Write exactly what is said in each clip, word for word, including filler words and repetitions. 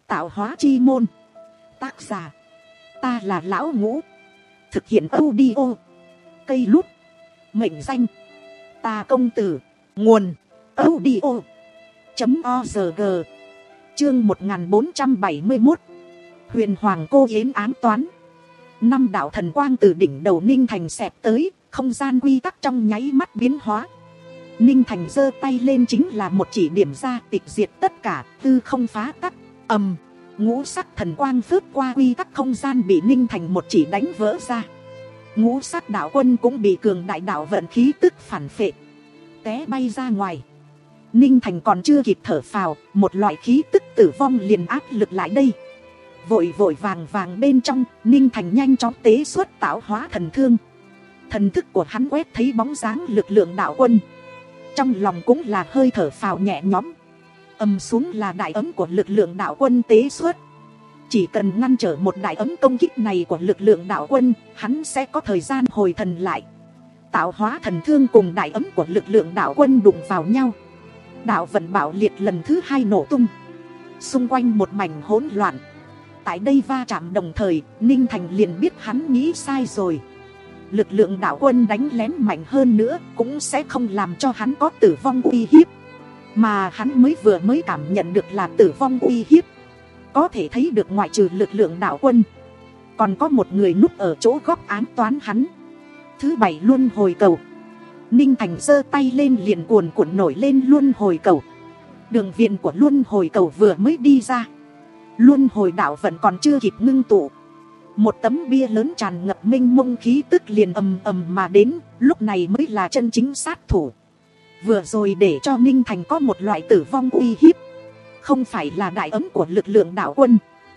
Tạo hóa chi môn. Tác giả, ta là Lão Ngũ. Thực hiện audio cây lút. Mệnh danh, ta công tử. Nguồn audio chấm org. Chương một nghìn bốn trăm bảy mươi mốt. Huyền Hoàng Cô Yến ám toán. Năm đạo thần quang từ đỉnh đầu Ninh Thành xẹp tới, không gian quy tắc trong nháy mắt biến hóa. Ninh Thành giơ tay lên chính là một chỉ điểm ra, tịch diệt tất cả, tư không phá tắc. Ầm, ngũ sắc thần quang phớt qua quy tắc không gian bị Ninh Thành một chỉ đánh vỡ ra. Ngũ sắc đạo quân cũng bị cường đại đạo vận khí tức phản phệ, té bay ra ngoài. Ninh Thành còn chưa kịp thở phào, một loại khí tức tử vong liền áp lực lại đây. Vội vội vàng vàng bên trong, Ninh Thành nhanh chóng tế xuất tạo hóa thần thương. Thần thức của hắn quét thấy bóng dáng lực lượng đạo quân, trong lòng cũng là hơi thở phào nhẹ nhõm. Ầm xuống là đại ấm của lực lượng đạo quân tế xuất. Chỉ cần ngăn trở một đại ấm công kích này của lực lượng đạo quân, hắn sẽ có thời gian hồi thần lại. Tạo hóa thần thương cùng đại ấm của lực lượng đạo quân đụng vào nhau. Đạo vận bạo liệt lần thứ hai nổ tung, xung quanh một mảnh hỗn loạn. Tại đây va chạm đồng thời, Ninh Thành liền biết hắn nghĩ sai rồi. Lực lượng đạo quân đánh lén mạnh hơn nữa cũng sẽ không làm cho hắn có tử vong uy hiếp, mà hắn mới vừa mới cảm nhận được là tử vong uy hiếp. Có thể thấy được ngoại trừ lực lượng đạo quân, còn có một người núp ở chỗ góc ám toán hắn. Thứ bảy luân hồi cầu. Ninh Thành giơ tay lên liền cuồn cuộn nổi lên luân hồi cầu. Đường viền của luân hồi cầu vừa mới đi ra, luân hồi đạo vẫn còn chưa kịp ngưng tụ, một tấm bia lớn tràn ngập mênh mông khí tức liền ầm ầm mà đến. Lúc này mới là chân chính sát thủ. Vừa rồi để cho Ninh Thành có một loại tử vong uy hiếp, không phải là đại ấm của lực lượng đạo quân,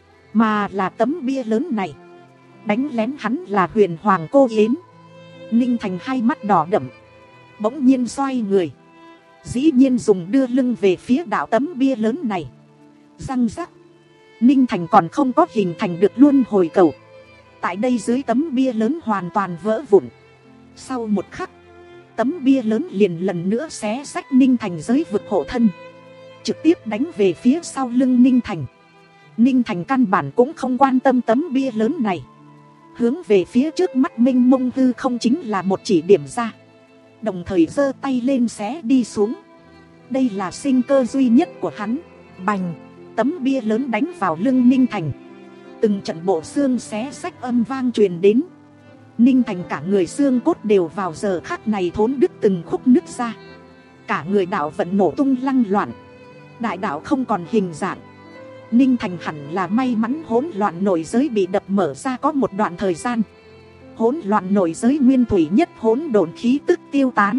mà là tấm bia lớn này. Đánh lén hắn là Huyền Hoàng Cô Yến. Ninh Thành hai mắt đỏ đậm, bỗng nhiên xoay người, dĩ nhiên dùng đưa lưng về phía đạo tấm bia lớn này. Răng rắc, Ninh Thành còn không có hình thành được luân hồi cầu. Tại đây dưới tấm bia lớn hoàn toàn vỡ vụn. Sau một khắc, tấm bia lớn liền lần nữa xé rách Ninh Thành giới vực hộ thân, trực tiếp đánh về phía sau lưng Ninh Thành. Ninh Thành căn bản cũng không quan tâm tấm bia lớn này, hướng về phía trước mắt mênh mông hư không chính là một chỉ điểm ra, đồng thời giơ tay lên xé đi xuống. Đây là sinh cơ duy nhất của hắn. Bành, tấm bia lớn đánh vào lưng Ninh Thành, từng trận bộ xương xé rách âm vang truyền đến. Ninh Thành cả người xương cốt đều vào giờ khắc này thốn đứt từng khúc nứt ra, cả người đạo vận nổ tung lăng loạn, đại đạo không còn hình dạng. Ninh Thành hẳn là may mắn hỗn loạn nội giới bị đập mở ra có một đoạn thời gian. Hỗn loạn nội giới nguyên thủy nhất hỗn độn khí tức tiêu tán,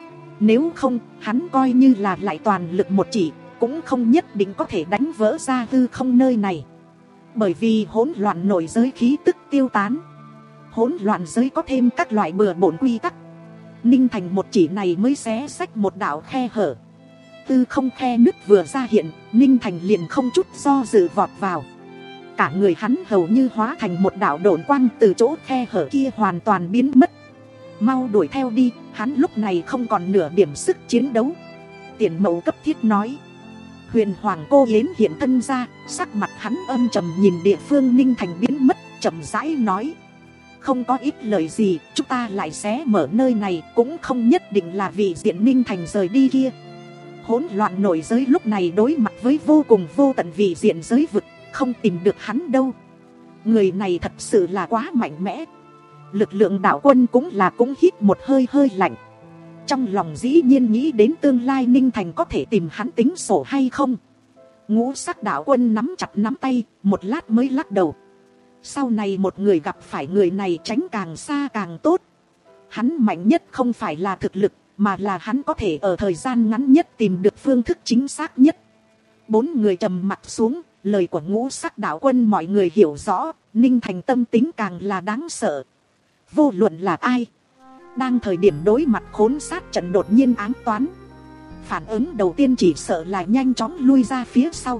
nếu không hắn coi như là lại toàn lực một chỉ cũng không nhất định có thể đánh vỡ ra hư không nơi này. Bởi vì hỗn loạn nội giới khí tức tiêu tán, hỗn loạn giới có thêm các loại bừa bộn quy tắc. Ninh Thành một chỉ này mới xé xách một đạo khe hở. Tư không khe nứt vừa ra hiện, Ninh Thành liền không chút do dự vọt vào. Cả người hắn hầu như hóa thành một đạo độn quang, từ chỗ khe hở kia hoàn toàn biến mất. Mau đuổi theo đi, hắn lúc này không còn nửa điểm sức chiến đấu. Tiền Mậu cấp thiết nói. Huyền Hoàng Cô Yến hiện thân ra, sắc mặt hắn âm trầm nhìn địa phương Ninh Thành biến mất, chậm rãi nói: không có ít lời gì, chúng ta lại xé mở nơi này, cũng không nhất định là vì diện Ninh Thành rời đi kia. Hỗn loạn nội giới lúc này đối mặt với vô cùng vô tận vị diện giới vực, không tìm được hắn đâu. Người này thật sự là quá mạnh mẽ. Lực lượng đạo quân cũng là cũng hít một hơi hơi lạnh. Trong lòng dĩ nhiên nghĩ đến tương lai Ninh Thành có thể tìm hắn tính sổ hay không. Ngũ sắc đạo quân nắm chặt nắm tay, một lát mới lắc đầu. Sau này một người gặp phải người này tránh càng xa càng tốt. Hắn mạnh nhất không phải là thực lực, mà là hắn có thể ở thời gian ngắn nhất tìm được phương thức chính xác nhất. Bốn người trầm mặt xuống, lời của ngũ sắc đạo quân mọi người hiểu rõ. Ninh Thành tâm tính càng là đáng sợ. Vô luận là ai, đang thời điểm đối mặt khốn sát trận đột nhiên ám toán, phản ứng đầu tiên chỉ sợ là nhanh chóng lui ra phía sau.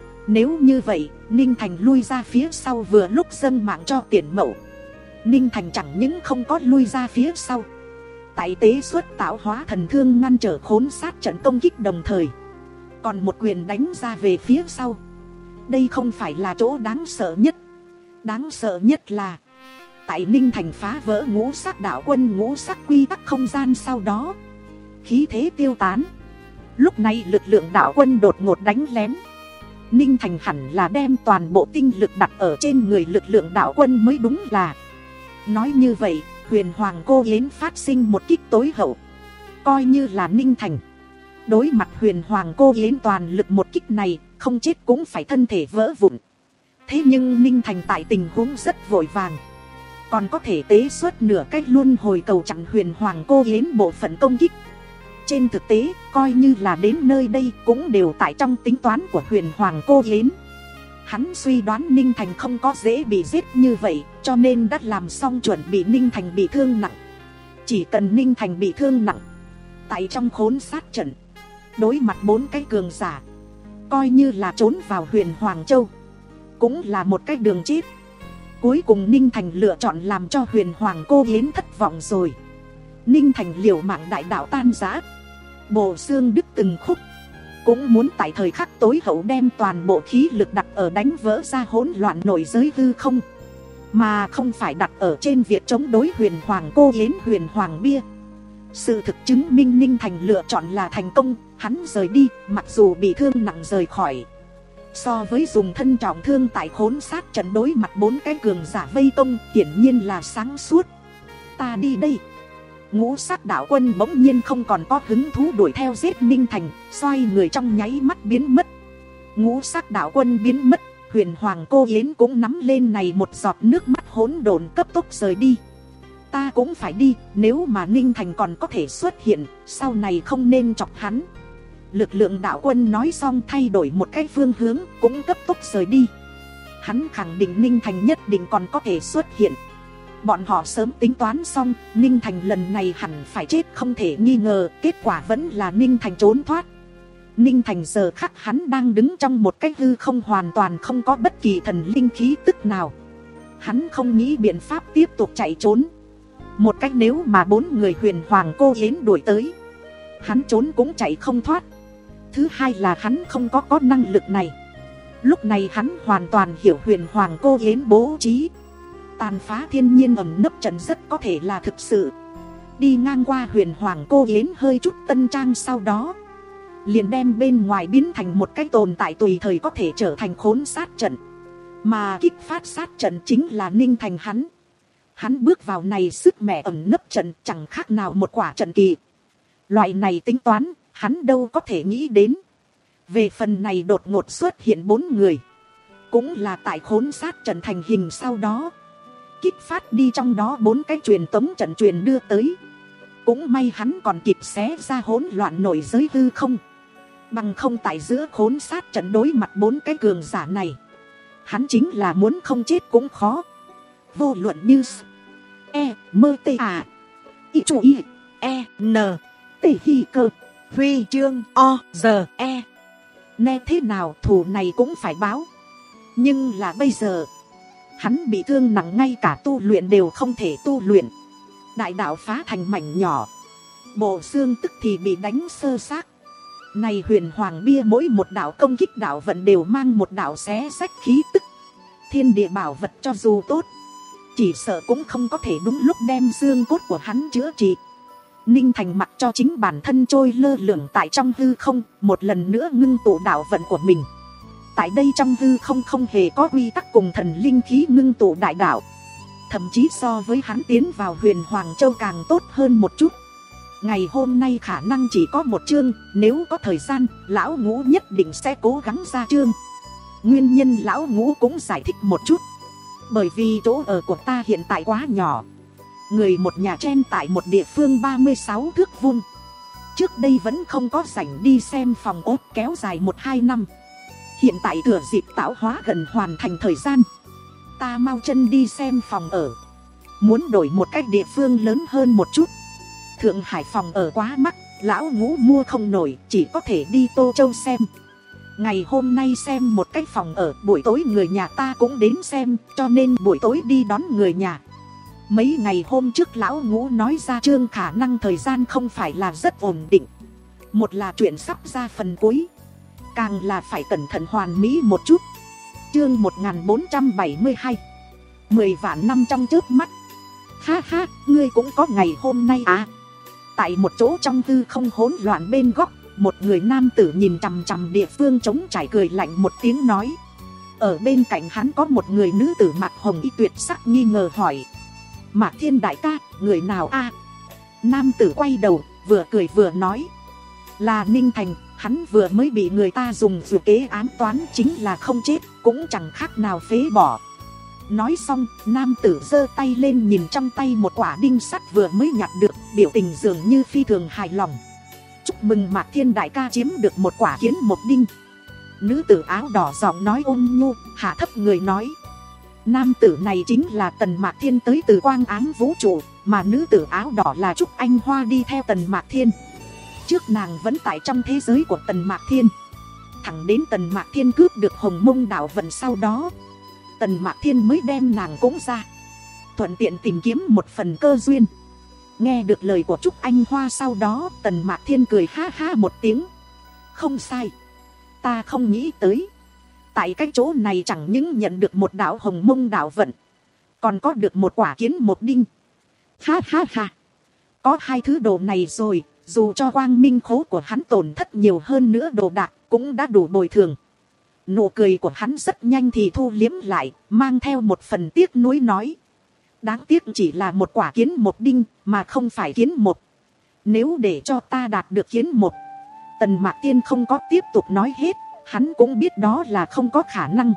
Nếu như vậy, Ninh Thành lui ra phía sau vừa lúc dâng mạng cho Tiền Mậu. Ninh Thành chẳng những không có lui ra phía sau, tại tế xuất tạo hóa thần thương ngăn trở khốn sát trận công kích đồng thời, còn một quyền đánh ra về phía sau. Đây không phải là chỗ đáng sợ nhất. Đáng sợ nhất là tại Ninh Thành phá vỡ ngũ sắc đạo quân ngũ sắc quy tắc không gian sau đó, khí thế tiêu tán. Lúc này lực lượng đạo quân đột ngột đánh lén. Ninh Thành hẳn là đem toàn bộ tinh lực đặt ở trên người lực lượng đạo quân mới đúng là. Nói như vậy, huyền hoàng cô yến phát sinh một kích tối hậu. Coi như là Ninh Thành đối mặt huyền hoàng cô yến toàn lực một kích này, không chết cũng phải thân thể vỡ vụn. Thế nhưng Ninh Thành tại tình huống rất vội vàng, còn có thể tế xuất nửa cách luôn hồi cầu chặn huyền hoàng cô yến bộ phận công kích. Trên thực tế, coi như là đến nơi đây cũng đều tại trong tính toán của huyền hoàng cô yến. Hắn suy đoán Ninh Thành không có dễ bị giết như vậy, cho nên đã làm xong chuẩn bị Ninh Thành bị thương nặng. Chỉ cần Ninh Thành bị thương nặng, tại trong khốn sát trận, đối mặt bốn cái cường giả, coi như là trốn vào huyền Hoàng Châu, cũng là một cái đường chết. Cuối cùng Ninh Thành lựa chọn làm cho huyền hoàng cô yến thất vọng rồi. Ninh Thành liều mạng đại đạo tan rã, bộ xương đứt từng khúc, cũng muốn tại thời khắc tối hậu đem toàn bộ khí lực đặt ở đánh vỡ ra hỗn loạn nội giới hư không, mà không phải đặt ở trên việc chống đối huyền hoàng cô yến huyền hoàng bia. Sự thực chứng minh Ninh Thành lựa chọn là thành công. Hắn rời đi, mặc dù bị thương nặng rời khỏi, so với dùng thân trọng thương tại khốn sát trận đối mặt bốn cái cường giả vây công, hiển nhiên là sáng suốt. Ta đi đây. Ngũ sắc đạo quân bỗng nhiên không còn có hứng thú đuổi theo giết Ninh Thành, xoay người trong nháy mắt biến mất. Ngũ sắc đạo quân biến mất, huyền hoàng cô yến cũng nắm lên này một giọt nước mắt hỗn độn cấp tốc rời đi. Ta cũng phải đi, nếu mà Ninh Thành còn có thể xuất hiện, sau này không nên chọc hắn. Lực lượng đạo quân nói xong thay đổi một cái phương hướng, cũng cấp tốc rời đi. Hắn khẳng định Ninh Thành nhất định còn có thể xuất hiện. Bọn họ sớm tính toán xong, Ninh Thành lần này hẳn phải chết không thể nghi ngờ. Kết quả vẫn là Ninh Thành trốn thoát. Ninh Thành giờ khắc hắn đang đứng trong một cái hư không hoàn toàn không có bất kỳ thần linh khí tức nào. Hắn không nghĩ biện pháp tiếp tục chạy trốn. Một cách nếu mà bốn người huyền hoàng cô yến đuổi tới, hắn trốn cũng chạy không thoát. Thứ hai là hắn không có có năng lực này. Lúc này hắn hoàn toàn hiểu huyền hoàng cô yến bố trí. Tàn phá thiên nhiên ẩn nấp trận rất có thể là thực sự. Đi ngang qua huyền hoàng cô yến hơi chút tân trang sau đó, liền đem bên ngoài biến thành một cái tồn tại tùy thời có thể trở thành khốn sát trận. Mà kích phát sát trận chính là Ninh Thành hắn. Hắn bước vào này sức mẹ ẩn nấp trận chẳng khác nào một quả trận kỳ. Loại này tính toán, hắn đâu có thể nghĩ đến. Về phần này đột ngột xuất hiện bốn người, cũng là tại khốn sát trận thành hình sau đó, kích phát đi trong đó bốn cái truyền tống trận truyền đưa tới. Cũng may hắn còn kịp xé ra hỗn loạn nổi giới hư không. Bằng không tại giữa khốn sát trận đối mặt bốn cái cường giả này, hắn chính là muốn không chết cũng khó. Vô luận như E, mơ tê à I chủ y E, N Tê hi cơ Huy chương O, giờ E. Nghe thế nào thù này cũng phải báo. Nhưng là bây giờ, hắn bị thương nặng, ngay cả tu luyện đều không thể tu luyện. Đại đạo phá thành mảnh nhỏ, bộ xương tức thì bị đánh sơ xác. Này huyền hoàng bia mỗi một đạo công kích đạo vận đều mang một đạo xé sách khí tức. Thiên địa bảo vật cho dù tốt, chỉ sợ cũng không có thể đúng lúc đem xương cốt của hắn chữa trị. Ninh Thành mặc cho chính bản thân trôi lơ lửng tại trong hư không, một lần nữa ngưng tụ đạo vận của mình. Tại đây trong hư không không hề có quy tắc cùng thần linh khí ngưng tụ đại đạo. Thậm chí so với hắn tiến vào huyền Hoàng Châu càng tốt hơn một chút. Ngày hôm nay khả năng chỉ có một chương, nếu có thời gian, lão ngũ nhất định sẽ cố gắng ra chương. Nguyên nhân lão ngũ cũng giải thích một chút. Bởi vì chỗ ở của ta hiện tại quá nhỏ. Người một nhà chen tại một địa phương ba mươi sáu thước vuông. Trước đây vẫn không có rảnh đi xem phòng ốt kéo dài một hai năm. Hiện tại thừa dịp tạo hóa gần hoàn thành thời gian, ta mau chân đi xem phòng ở. Muốn đổi một cách địa phương lớn hơn một chút. Thượng Hải phòng ở quá mắc, lão ngũ mua không nổi, chỉ có thể đi Tô Châu xem. Ngày hôm nay xem một cái phòng ở, buổi tối người nhà ta cũng đến xem, cho nên buổi tối đi đón người nhà. Mấy ngày hôm trước lão ngũ nói ra chương khả năng thời gian không phải là rất ổn định. Một là chuyện sắp ra phần cuối, càng là phải cẩn thận hoàn mỹ một chút. Chương một nghìn bốn trăm bảy mươi hai. Mười vạn năm trong chớp mắt. Ha ha, ngươi cũng có ngày hôm nay à? Tại một chỗ trong hư không hỗn loạn bên góc, một người nam tử nhìn chằm chằm địa phương trống trải cười lạnh một tiếng nói. Ở bên cạnh hắn có một người nữ tử mặc hồng y tuyệt sắc nghi ngờ hỏi. Mạc Thiên đại ca, người nào a? Nam tử quay đầu, vừa cười vừa nói. Là Ninh Thành, hắn vừa mới bị người ta dùng vừa kế ám toán, chính là không chết, cũng chẳng khác nào phế bỏ. Nói xong, nam tử giơ tay lên nhìn trong tay một quả đinh sắt vừa mới nhặt được, biểu tình dường như phi thường hài lòng. Chúc mừng Mạc Thiên đại ca chiếm được một quả kiến một đinh. Nữ tử áo đỏ giọng nói ôn nhu, hạ thấp người nói. Nam tử này chính là Tần Mạc Thiên tới từ quang áng vũ trụ, mà nữ tử áo đỏ là Trúc Anh Hoa đi theo Tần Mạc Thiên. Trước nàng vẫn tại trong thế giới của Tần Mạc Thiên, thẳng đến Tần Mạc Thiên cướp được Hồng Mông Đạo Vận sau đó, Tần Mạc Thiên mới đem nàng cũng ra, thuận tiện tìm kiếm một phần cơ duyên. Nghe được lời của Trúc Anh Hoa sau đó, Tần Mạc Thiên cười ha ha một tiếng. Không sai, ta không nghĩ tới, tại cái chỗ này chẳng những nhận được một đạo Hồng Mông Đạo Vận, còn có được một quả kiến một đinh. Ha ha ha, có hai thứ đồ này rồi, dù cho quang minh khố của hắn tổn thất nhiều hơn nữa đồ đạc, cũng đã đủ bồi thường. Nụ cười của hắn rất nhanh thì thu liếm lại, mang theo một phần tiếc nuối nói. Đáng tiếc chỉ là một quả kiến một đinh, mà không phải kiến một. Nếu để cho ta đạt được kiến một, Tần Mạc Thiên không có tiếp tục nói hết, hắn cũng biết đó là không có khả năng.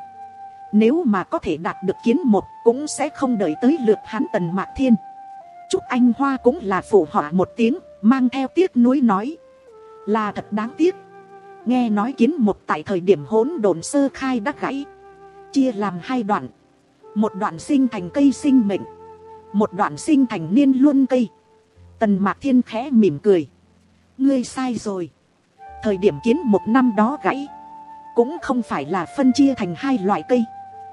Nếu mà có thể đạt được kiến một, cũng sẽ không đợi tới lượt hắn Tần Mạc Thiên. Trúc Anh Hoa cũng là phụ họa một tiếng, mang theo tiếc nuối nói. Là thật đáng tiếc. Nghe nói kiến một tại thời điểm hỗn độn sơ khai đã gãy, chia làm hai đoạn. Một đoạn sinh thành cây sinh mệnh, một đoạn sinh thành niên luân cây. Tần Mạc Thiên khẽ mỉm cười. Ngươi sai rồi. Thời điểm kiến một năm đó gãy, cũng không phải là phân chia thành hai loại cây,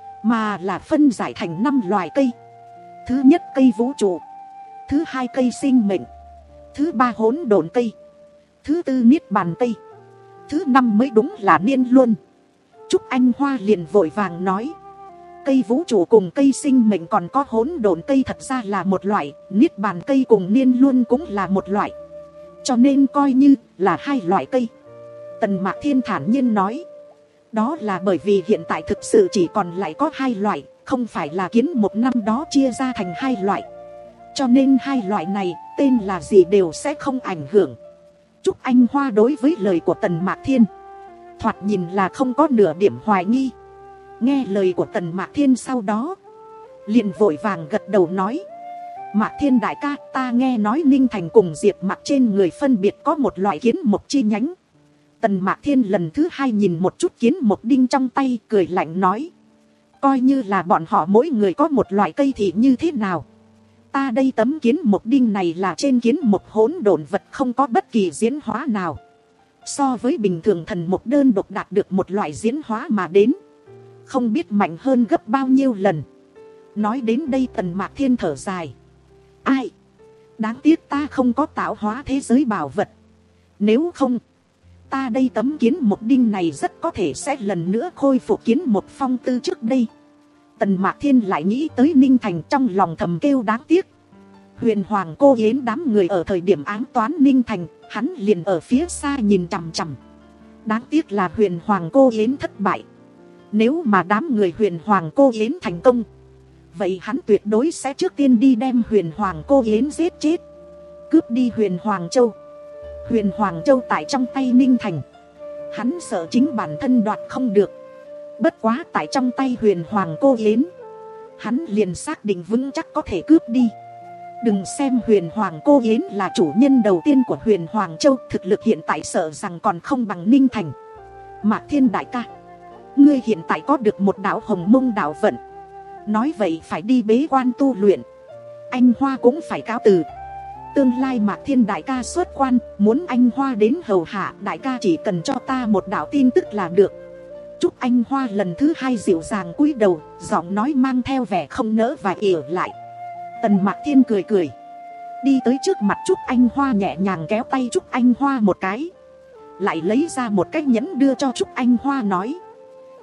mà là phân giải thành năm loại cây. Thứ nhất cây vũ trụ, thứ hai cây sinh mệnh, thứ ba hỗn độn cây, thứ tư niết bàn cây, thứ năm mới đúng là niên luân. Trúc Anh Hoa liền vội vàng nói. Cây vũ trụ cùng cây sinh mệnh còn có hỗn độn cây thật ra là một loại, niết bàn cây cùng niên luân cũng là một loại, cho nên coi như là hai loại cây. Tần Mạc Thiên thản nhiên nói. Đó là bởi vì hiện tại thực sự chỉ còn lại có hai loại, không phải là kiến một năm đó chia ra thành hai loại. Cho nên hai loại này, tên là gì đều sẽ không ảnh hưởng. Trúc Anh Hoa đối với lời của Tần Mạc Thiên, thoạt nhìn là không có nửa điểm hoài nghi. Nghe lời của Tần Mạc Thiên sau đó, liền vội vàng gật đầu nói. Mạc Thiên đại ca, ta nghe nói Ninh Thành cùng Diệp Mạc trên người phân biệt có một loại kiến mộc chi nhánh. Tần Mạc Thiên lần thứ hai nhìn một chút kiến mộc đinh trong tay, cười lạnh nói. Coi như là bọn họ mỗi người có một loại cây thì như thế nào? Ta đây tấm kiến mộc đinh này là trên kiến mộc hỗn độn vật, không có bất kỳ diễn hóa nào. So với bình thường thần mộc đơn độc đạt được một loại diễn hóa mà đến, không biết mạnh hơn gấp bao nhiêu lần. Nói đến đây Tần Mạc Thiên thở dài. Ai? Đáng tiếc ta không có tạo hóa thế giới bảo vật. Nếu không, ta đây tấm kiến mộc đinh này rất có thể sẽ lần nữa khôi phục kiến mộc phong tư trước đây. Tần Mạc Thiên lại nghĩ tới Ninh Thành, trong lòng thầm kêu đáng tiếc. Huyền Hoàng cô Yến đám người ở thời điểm ám toán Ninh Thành, hắn liền ở phía xa nhìn chằm chằm. Đáng tiếc là Huyền Hoàng cô Yến thất bại. Nếu mà đám người Huyền Hoàng cô Yến thành công, vậy hắn tuyệt đối sẽ trước tiên đi đem Huyền Hoàng cô Yến giết chết, cướp đi Huyền Hoàng Châu. Huyền Hoàng Châu tại trong tay Ninh Thành, hắn sợ chính bản thân đoạt không được. Bất quá tại trong tay Huyền Hoàng cô Yến, hắn liền xác định vững chắc có thể cướp đi. Đừng xem Huyền Hoàng cô Yến là chủ nhân đầu tiên của Huyền Hoàng Châu, thực lực hiện tại sợ rằng còn không bằng Ninh Thành. Mạc Thiên đại ca, ngươi hiện tại có được một đạo Hồng Mông Đạo Vận, nói vậy phải đi bế quan tu luyện. Anh Hoa cũng phải cáo từ. Tương lai Mạc Thiên đại ca xuất quan, muốn anh Hoa đến hầu hạ, đại ca chỉ cần cho ta một đạo tin tức là được. Trúc Anh Hoa lần thứ hai dịu dàng cúi đầu, giọng nói mang theo vẻ không nỡ và ỉa lại. Tần Mạc Thiên cười cười, đi tới trước mặt Trúc Anh Hoa, nhẹ nhàng kéo tay Trúc Anh Hoa một cái, lại lấy ra một cái nhẫn đưa cho Trúc Anh Hoa nói.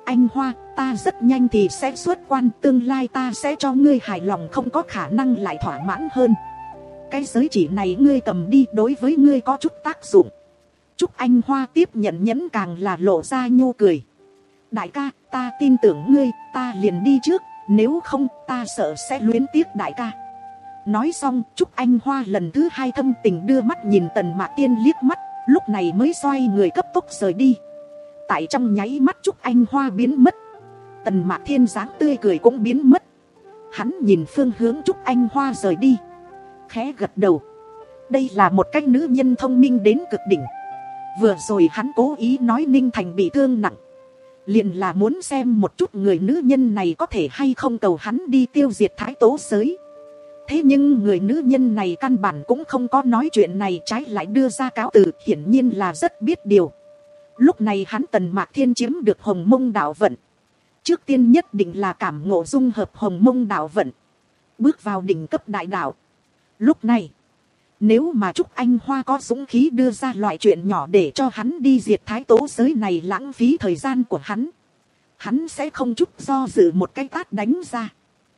Anh Hoa, ta rất nhanh thì sẽ xuất quan, tương lai ta sẽ cho ngươi hài lòng, không có khả năng lại thỏa mãn hơn. Cái giới chỉ này ngươi cầm đi, đối với ngươi có chút tác dụng. Trúc Anh Hoa tiếp nhận nhẫn càng là lộ ra nhô cười. Đại ca, ta tin tưởng ngươi, ta liền đi trước, nếu không ta sợ sẽ luyến tiếc đại ca. Nói xong, Trúc Anh Hoa lần thứ hai thâm tình đưa mắt nhìn Tần Mạc Tiên liếc mắt, lúc này mới xoay người cấp tốc rời đi. Tại trong nháy mắt Trúc Anh Hoa biến mất, Tần Mạc Thiên dáng tươi cười cũng biến mất. Hắn nhìn phương hướng Trúc Anh Hoa rời đi, khẽ gật đầu. Đây là một cái nữ nhân thông minh đến cực đỉnh. Vừa rồi hắn cố ý nói Ninh Thành bị thương nặng, liền là muốn xem một chút người nữ nhân này có thể hay không cầu hắn đi tiêu diệt Thái Tố Giới. Thế nhưng người nữ nhân này căn bản cũng không có nói chuyện này, trái lại đưa ra cáo từ, hiển nhiên là rất biết điều. Lúc này hắn Tần Mạc Thiên chiếm được Hồng Mông Đạo Vận, trước tiên nhất định là cảm ngộ dung hợp Hồng Mông Đạo Vận, bước vào đỉnh cấp đại đạo. Lúc này, nếu mà Trúc Anh Hoa có dũng khí đưa ra loại chuyện nhỏ để cho hắn đi diệt Thái Tố Giới này, lãng phí thời gian của hắn, hắn sẽ không chút do dự một cái tát đánh ra.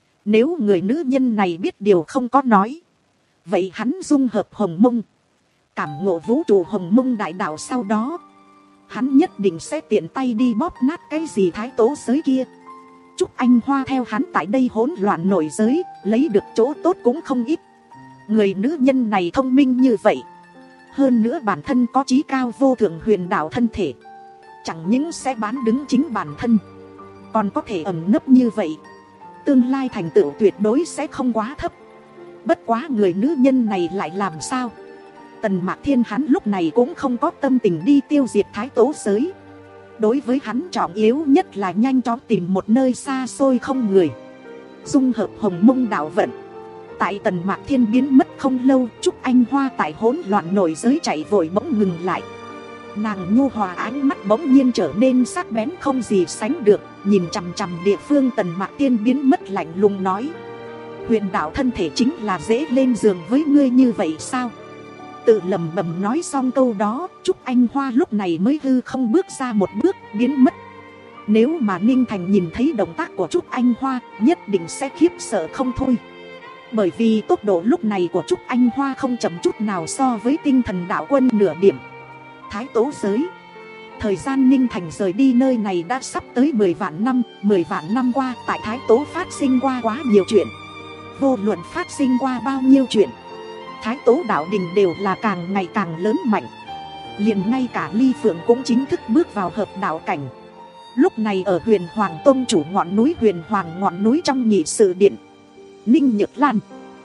Nếu người nữ nhân này biết điều không có nói, vậy hắn dung hợp Hồng Mông, cảm ngộ vũ trụ Hồng Mông đại đạo, sau đó hắn nhất định sẽ tiện tay đi bóp nát cái gì Thái Tố Giới kia. Trúc Anh Hoa theo hắn tại đây hỗn loạn nổi giới, lấy được chỗ tốt cũng không ít. Người nữ nhân này thông minh như vậy, hơn nữa bản thân có chí cao vô thượng huyền đạo thân thể, chẳng những sẽ bán đứng chính bản thân, còn có thể ẩn nấp như vậy, tương lai thành tựu tuyệt đối sẽ không quá thấp. Bất quá người nữ nhân này lại làm sao? Tần Mạc Thiên hắn lúc này cũng không có tâm tình đi tiêu diệt Thái Tố Giới. Đối với hắn trọng yếu nhất là nhanh chóng tìm một nơi xa xôi không người, dung hợp Hồng Mông Đạo Vận. Tại Tần Mạc Thiên biến mất không lâu, Trúc Anh Hoa tại hỗn loạn nổi giới chạy vội bỗng ngừng lại. Nàng nhu hòa ánh mắt bỗng nhiên trở nên sắc bén không gì sánh được, nhìn chằm chằm địa phương Tần Mạc Thiên biến mất, lạnh lùng nói: huyền đạo thân thể chính là dễ lên giường với ngươi như vậy sao? Tự lẩm bẩm nói xong câu đó, Trúc Anh Hoa lúc này mới hư không bước ra một bước biến mất. Nếu mà Ninh Thành nhìn thấy động tác của Trúc Anh Hoa, nhất định sẽ khiếp sợ không thôi. Bởi vì tốc độ lúc này của Trúc Anh Hoa không chậm chút nào so với Tinh Thần Đạo Quân nửa điểm. Thái Tố Giới, thời gian Ninh Thành rời đi nơi này đã sắp tới mười vạn năm. Mười vạn năm qua, tại Thái Tố phát sinh qua quá nhiều chuyện. Vô luận phát sinh qua bao nhiêu chuyện, Thái Tố đạo đình đều là càng ngày càng lớn mạnh. Liền ngay cả Ly Phượng cũng chính thức bước vào hợp đạo cảnh. Lúc này ở Huyền Hoàng Tông chủ ngọn núi Huyền Hoàng ngọn núi trong nghị sự điện, Ninh Nhược Lan,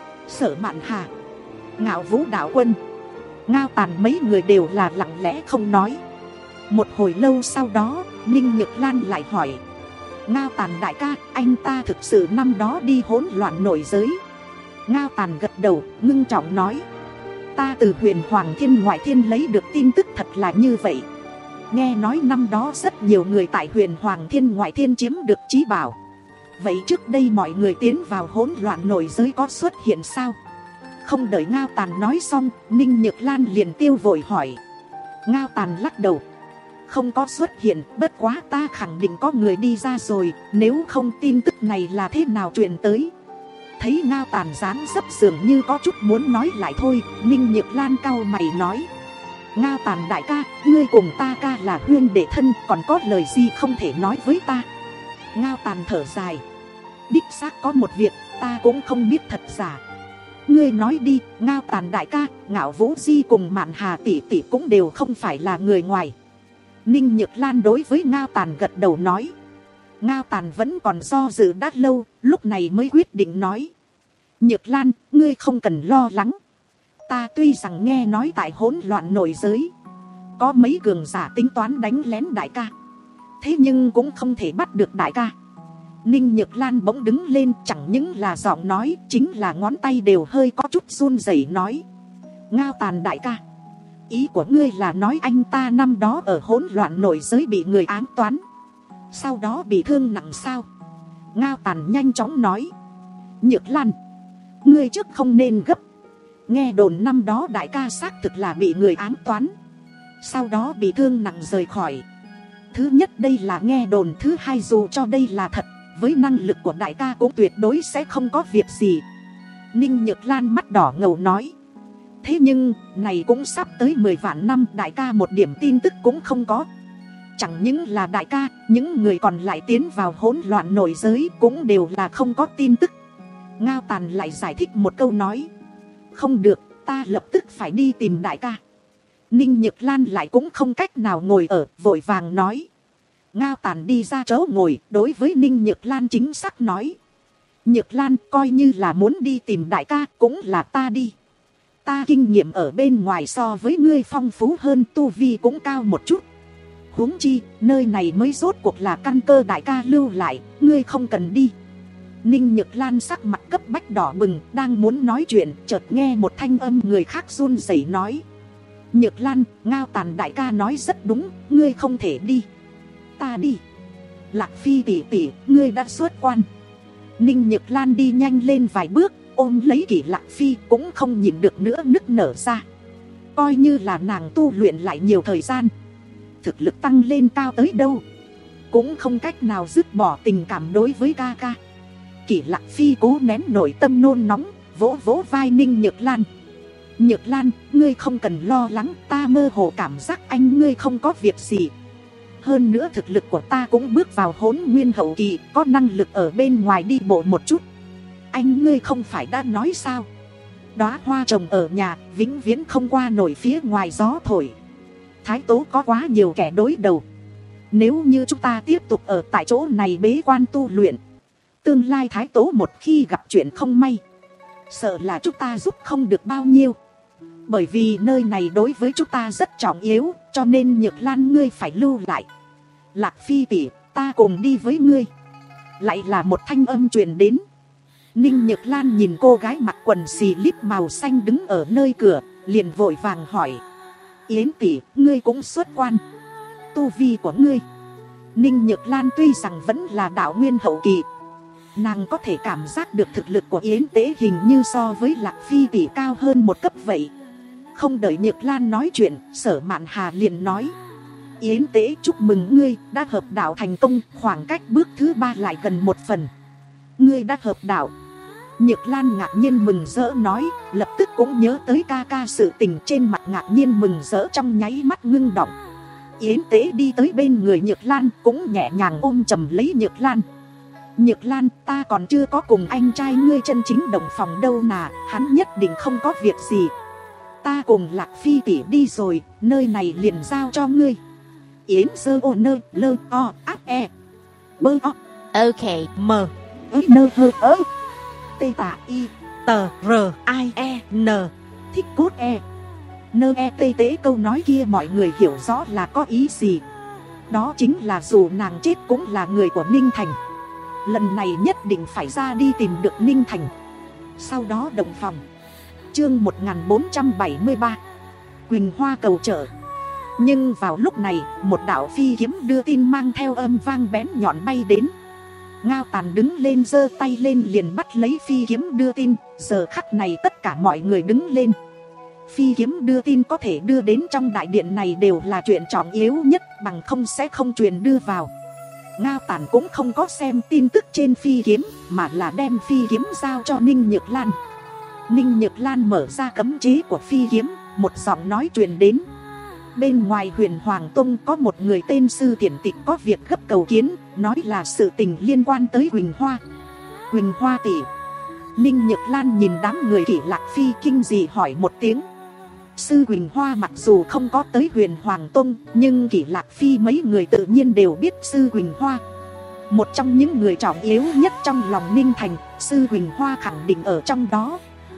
Sở Mạn Hà, Ngạo Vũ đạo quân, Ngao Tàn mấy người đều là lặng lẽ không nói. Một hồi lâu sau đó, Ninh Nhược Lan lại hỏi: Ngao Tàn đại ca, anh ta thực sự năm đó đi hỗn loạn nổi giới? Ngao Tàn gật đầu, ngưng trọng nói: ta từ Huyền Hoàng Thiên Ngoại Thiên lấy được tin tức thật là như vậy. Nghe nói năm đó rất nhiều người tại Huyền Hoàng Thiên Ngoại Thiên chiếm được trí bảo. Vậy trước đây mọi người tiến vào hỗn loạn nổi giới có xuất hiện sao? Không đợi Ngao Tàn nói xong, Ninh Nhược Lan liền tiêu vội hỏi. Ngao Tàn lắc đầu: không có xuất hiện, bất quá ta khẳng định có người đi ra rồi, nếu không tin tức này là thế nào truyền tới? Thấy Ngao Tàn dáng dấp dường như có chút muốn nói lại thôi, Ninh Nhược Lan cau mày nói: Ngao Tàn đại ca, ngươi cùng ta ca là huynh đệ thân, còn có lời gì không thể nói với ta? Ngao Tàn thở dài: đích xác có một việc, ta cũng không biết thật giả. Ngươi nói đi. Ngao Tàn đại ca, Ngạo Vũ Di cùng Mạn Hà tỷ tỷ cũng đều không phải là người ngoài. Ninh Nhược Lan đối với Ngao Tàn gật đầu nói. Ngao Tàn vẫn còn do dự đã lâu, lúc này mới quyết định nói: Nhược Lan, ngươi không cần lo lắng. Ta tuy rằng nghe nói tại hỗn loạn nổi giới có mấy cường giả tính toán đánh lén đại ca, thế nhưng cũng không thể bắt được đại ca. Ninh Nhược Lan bỗng đứng lên, chẳng những là giọng nói, chính là ngón tay đều hơi có chút run rẩy nói: Ngao Tàn đại ca, ý của ngươi là nói anh ta năm đó ở hỗn loạn nổi giới bị người ám toán, sau đó bị thương nặng sao? Ngao Tàn nhanh chóng nói: Nhược Lan, ngươi trước không nên gấp. Nghe đồn năm đó đại ca xác thực là bị người ám toán, sau đó bị thương nặng rời khỏi. Thứ nhất đây là nghe đồn, thứ hai dù cho đây là thật, với năng lực của đại ca cũng tuyệt đối sẽ không có việc gì. Ninh Nhược Lan mắt đỏ ngầu nói. Thế nhưng, này cũng sắp tới mười vạn năm, đại ca một điểm tin tức cũng không có. Chẳng những là đại ca, những người còn lại tiến vào hỗn loạn nội giới cũng đều là không có tin tức. Ngao Tàn lại giải thích một câu nói. Không được, ta lập tức phải đi tìm đại ca. Ninh Nhược Lan lại cũng không cách nào ngồi ở, vội vàng nói. Ngao Tàn đi ra chỗ ngồi, đối với Ninh Nhược Lan chính xác nói. Nhược Lan, coi như là muốn đi tìm đại ca, cũng là ta đi. Ta kinh nghiệm ở bên ngoài so với ngươi phong phú hơn, tu vi cũng cao một chút. Huống chi, nơi này mới rốt cuộc là căn cơ đại ca lưu lại, ngươi không cần đi. Ninh Nhược Lan sắc mặt cấp bách đỏ bừng, đang muốn nói chuyện, chợt nghe một thanh âm người khác run rẩy nói. Nhược Lan, Ngao Tàn đại ca nói rất đúng, ngươi không thể đi. Ta đi. Lạc Phi tỷ tỷ, ngươi đã xuất quan. Ninh Nhược Lan đi nhanh lên vài bước, ôm lấy Kỷ Lạc Phi, cũng không nhìn được nữa nức nở ra. Coi như là nàng tu luyện lại nhiều thời gian, thực lực tăng lên cao tới đâu, cũng không cách nào dứt bỏ tình cảm đối với ca ca. Kỷ Lạc Phi cố nén nội tâm nôn nóng, vỗ vỗ vai Ninh Nhược Lan. Nhược Lan, ngươi không cần lo lắng, ta mơ hồ cảm giác anh ngươi không có việc gì. Hơn nữa thực lực của ta cũng bước vào hỗn nguyên hậu kỳ, có năng lực ở bên ngoài đi bộ một chút. Anh ngươi không phải đã nói sao? Đóa hoa trồng ở nhà, vĩnh viễn không qua nổi phía ngoài gió thổi. Thái Tố có quá nhiều kẻ đối đầu. Nếu như chúng ta tiếp tục ở tại chỗ này bế quan tu luyện, tương lai Thái Tố một khi gặp chuyện không may, sợ là chúng ta giúp không được bao nhiêu. Bởi vì nơi này đối với chúng ta rất trọng yếu, cho nên Nhược Lan ngươi phải lưu lại. Lạc Phi tỷ, ta cùng đi với ngươi. Lại là một thanh âm truyền đến. Ninh Nhược Lan nhìn cô gái mặc quần xì lip màu xanh đứng ở nơi cửa, liền vội vàng hỏi. Yến tỷ, ngươi cũng xuất quan. Tu vi của ngươi. Ninh Nhược Lan tuy rằng vẫn là đạo nguyên hậu kỳ, nàng có thể cảm giác được thực lực của Yến Tế hình như so với Lạc Phi tỷ cao hơn một cấp vậy. Không đợi Nhược Lan nói chuyện, Sở Mạn Hà liền nói. Yến Tế, chúc mừng ngươi đã hợp đạo thành công, khoảng cách bước thứ ba lại gần một phần. Ngươi đã hợp đạo. Nhược Lan ngạc nhiên mừng rỡ nói, lập tức cũng nhớ tới ca ca sự tình, trên mặt ngạc nhiên mừng rỡ trong nháy mắt ngưng động. Yến Tế đi tới bên người Nhược Lan, cũng nhẹ nhàng ôm chầm lấy Nhược Lan. Nhược Lan, ta còn chưa có cùng anh trai ngươi chân chính đồng phòng đâu nà, hắn nhất định không có việc gì. Ta cùng Lạc Phi tỷ đi rồi, nơi này liền giao cho ngươi. Yến sơ ô nơ lơ o áp e bơ o. Ok, mờ ơi nơ hơ ơ tê tả y tờ rờ i e n. thích cốt e nơ e tê tế. Câu nói kia mọi người hiểu rõ là có ý gì. Đó chính là dù nàng chết cũng là người của Ninh Thành, lần này nhất định phải ra đi tìm được Ninh Thành, sau đó đồng phòng. Chương một nghìn bốn trăm bảy mươi ba, Quỳnh Hoa cầu trợ. Nhưng vào lúc này, một đạo phi kiếm đưa tin mang theo âm vang bén nhọn bay đến. Ngao Tàn đứng lên giơ tay lên liền bắt lấy phi kiếm đưa tin. Giờ khắc này tất cả mọi người đứng lên. Phi kiếm đưa tin có thể đưa đến trong đại điện này đều là chuyện trọng yếu nhất, bằng không sẽ không truyền đưa vào. Ngao Tàn cũng không có xem tin tức trên phi kiếm, mà là đem phi kiếm giao cho Ninh Nhược Lan. Ninh Nhược Lan mở ra cấm chế của phi kiếm, một giọng nói truyền đến. Bên ngoài Huyền Hoàng Tông có một người tên Sư Thiển Tịch có việc gấp cầu kiến, nói là sự tình liên quan tới Quỳnh Hoa. Quỳnh Hoa tỷ. Ninh Nhược Lan nhìn đám người Kỷ Lạc Phi kinh dị hỏi một tiếng. Sư Quỳnh Hoa mặc dù không có tới Huyền Hoàng Tông, nhưng Kỷ Lạc Phi mấy người tự nhiên đều biết Sư Quỳnh Hoa. Một trong những người trọng yếu nhất trong lòng Ninh Thành, Sư Quỳnh Hoa khẳng định ở trong đó.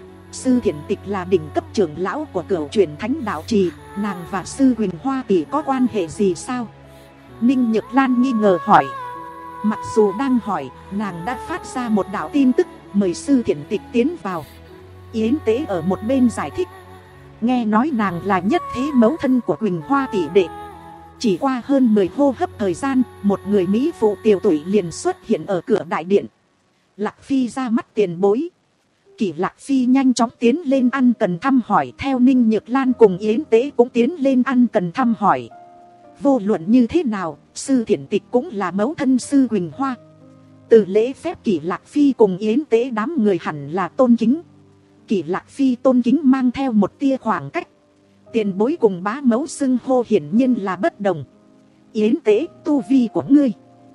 Sư Thiển Tịch là đỉnh cấp trưởng lão của Cửu Chuyển Thánh Đạo Trì, nàng và Sư Quỳnh Hoa tỷ có quan hệ gì sao? Ninh Nhược Lan nghi ngờ hỏi. Mặc dù đang hỏi, nàng đã phát ra một đạo tin tức, mời Sư Thiển Tịch tiến vào. Yến Tế ở một bên giải thích. Nghe nói nàng là nhất thế mẫu thân của Quỳnh Hoa tỷ đệ. Chỉ qua hơn mười hô hấp thời gian, một người Mỹ phụ tiểu tuổi liền xuất hiện ở cửa đại điện. Lạc Phi ra mắt tiền bối. Kỷ Lạc Phi nhanh chóng tiến lên ăn cần thăm hỏi, theo Ninh Nhược Lan cùng Yến Tế cũng tiến lên ăn cần thăm hỏi. Vô luận như thế nào, Sư Thiển Tịch cũng là mẫu thân Sư Quỳnh Hoa. Từ lễ phép Kỷ Lạc Phi cùng Yến Tế đám người hẳn là tôn kính. Kỷ Lạc Phi tôn kính mang theo một tia khoảng cách. Tiền bối cùng bá mẫu xưng hô hiển nhiên là bất đồng. Yến Tế, tu vi của ngươi.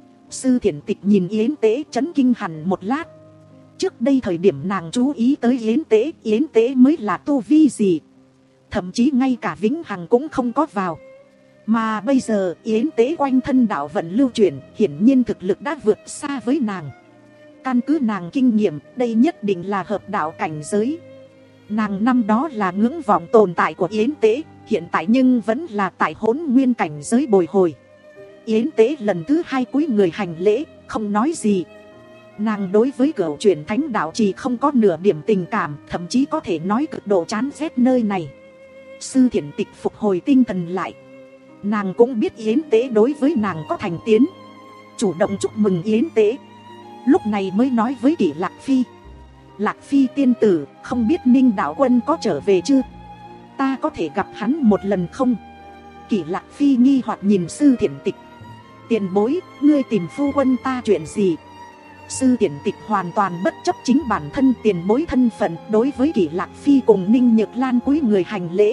Sư Thiển Tịch nhìn Yến Tế chấn kinh hẳn một lát. Trước đây thời điểm nàng chú ý tới Yến Tế, Yến Tế mới là tu vi gì. Thậm chí ngay cả Vĩnh Hằng cũng không có vào. Mà bây giờ Yến Tế quanh thân đạo vận lưu chuyển, hiển nhiên thực lực đã vượt xa với nàng. Căn cứ nàng kinh nghiệm, đây nhất định là hợp đạo cảnh giới. Nàng năm đó là ngưỡng vọng tồn tại của Yến Tế, hiện tại nhưng vẫn là tại hỗn nguyên cảnh giới bồi hồi. Yến Tế lần thứ hai cúi người hành lễ, không nói gì. Nàng đối với cửu chuyển thánh đạo trì không có nửa điểm tình cảm, thậm chí có thể nói cực độ chán ghét nơi này. Sư Thiển Tịch phục hồi tinh thần lại. Nàng cũng biết Yến Tế đối với nàng có thành tiến, chủ động chúc mừng Yến Tế. Lúc này mới nói với Kỷ Lạc Phi: Lạc Phi tiên tử, không biết Ninh đạo quân có trở về chưa? Ta có thể gặp hắn một lần không? Kỷ Lạc Phi nghi hoặc nhìn Sư Thiển Tịch. Tiền bối, ngươi tìm phu quân ta chuyện gì? Sư Thiển Tịch hoàn toàn bất chấp chính bản thân tiền bối thân phận, đối với Kỷ Lạc Phi cùng Ninh Nhược Lan cúi người hành lễ.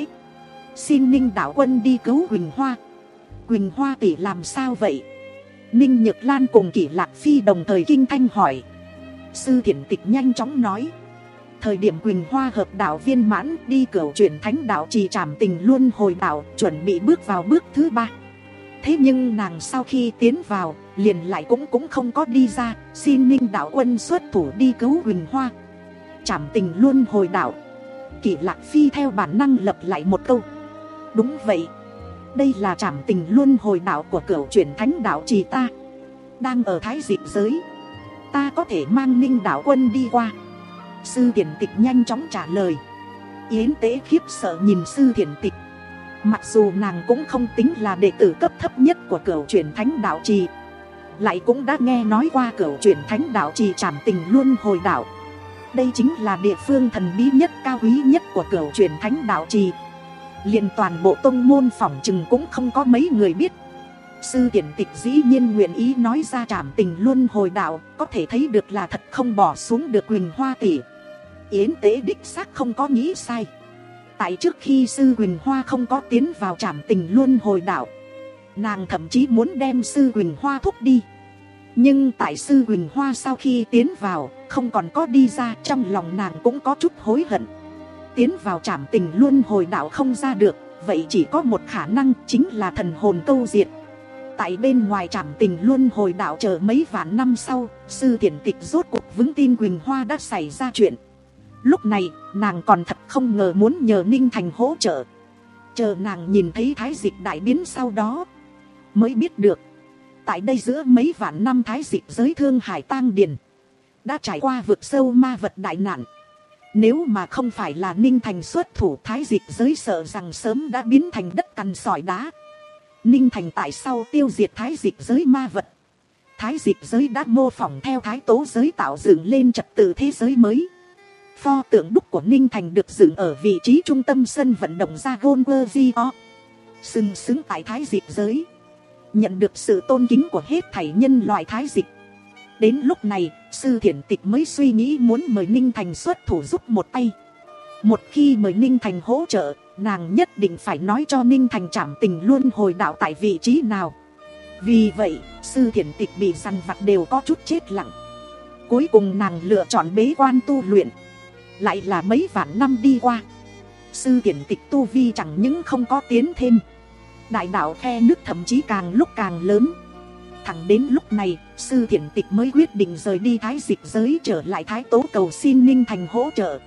Xin Ninh đạo quân đi cứu Quỳnh Hoa. Quỳnh Hoa tỷ làm sao vậy? Ninh Nhược Lan cùng Kỷ Lạc Phi đồng thời kinh thanh hỏi. Sư Thiển Tịch nhanh chóng nói. Thời điểm Quỳnh Hoa hợp đạo viên mãn, đi cửu chuyển thánh đạo trì trảm tình luân hồi đạo, chuẩn bị bước vào bước thứ ba. Thế nhưng nàng sau khi tiến vào, liền lại cũng cũng không có đi ra. Xin Ninh đạo quân xuất thủ đi cứu Quỳnh Hoa. Trảm tình luân hồi đạo. Kỷ Lạc Phi theo bản năng lập lại một câu. Đúng vậy, đây là trảm tình luân hồi đạo của cửu chuyển thánh đạo trì ta, đang ở Thái Dịch giới. Ta có thể mang Ninh đạo quân đi qua. Sư Thiển Tịch nhanh chóng trả lời. Yến Tế khiếp sợ nhìn Sư Thiển Tịch. Mặc dù nàng cũng không tính là đệ tử cấp thấp nhất của cửu chuyển thánh đạo trì, lại cũng đã nghe nói qua cửu chuyển thánh đạo trì trảm tình luân hồi đạo. Đây chính là địa phương thần bí nhất, cao quý nhất của cửu chuyển thánh đạo trì. Liền toàn bộ tông môn phỏng chừng cũng không có mấy người biết. Sư Thiển Tịch dĩ nhiên nguyện ý nói ra trảm tình luân hồi đạo, có thể thấy được là thật không bỏ xuống được Quỳnh Hoa tỷ. Yến Tế đích xác không có nghĩ sai. Tại trước khi Sư Quỳnh Hoa không có tiến vào trảm tình luân hồi đạo, nàng thậm chí muốn đem Sư Quỳnh Hoa thúc đi. Nhưng tại Sư Quỳnh Hoa sau khi tiến vào, không còn có đi ra, trong lòng nàng cũng có chút hối hận. Tiến vào trảm tình luân hồi đạo không ra được, vậy chỉ có một khả năng, chính là thần hồn câu diệt. Tại bên ngoài trảm tình luân hồi đạo chờ mấy vạn năm sau, Sư Thiển Tịch rốt cuộc vững tin Quỳnh Hoa đã xảy ra chuyện. Lúc này, nàng còn thật không ngờ muốn nhờ Ninh Thành hỗ trợ. Chờ nàng nhìn thấy Thái Dịch đại biến sau đó, mới biết được, tại đây giữa mấy vạn năm Thái Dịch giới Thương Hải tang điền, đã trải qua vực sâu ma vật đại nạn. Nếu mà không phải là Ninh Thành xuất thủ, Thái Dịch giới sợ rằng sớm đã biến thành đất cằn sỏi đá. Ninh Thành tại sao tiêu diệt Thái Dịch giới ma vật, Thái Dịch giới đã mô phỏng theo Thái Tố giới tạo dựng lên trật tự thế giới mới. Pho tượng đúc của Ninh Thành được dựng ở vị trí trung tâm sân vận động Dragon World, sừng sững tại Thái Dịch giới, nhận được sự tôn kính của hết thảy nhân loại Thái Dịch. Đến lúc này, Sư Thiển Tịch mới suy nghĩ muốn mời Ninh Thành xuất thủ giúp một tay. Một khi mời Ninh Thành hỗ trợ, nàng nhất định phải nói cho Ninh Thành trảm tình luân hồi đạo tại vị trí nào. Vì vậy, Sư Thiển Tịch bị săn vặt đều có chút chết lặng. Cuối cùng nàng lựa chọn bế quan tu luyện. Lại là mấy vạn năm đi qua, Sư Thiển Tịch tu vi chẳng những không có tiến thêm, đại đạo khe nước thậm chí càng lúc càng lớn. Thẳng đến lúc này, Sư Thiển Tịch mới quyết định rời đi Thái Dịch giới, trở lại Thái Tố cầu xin Ninh Thành hỗ trợ.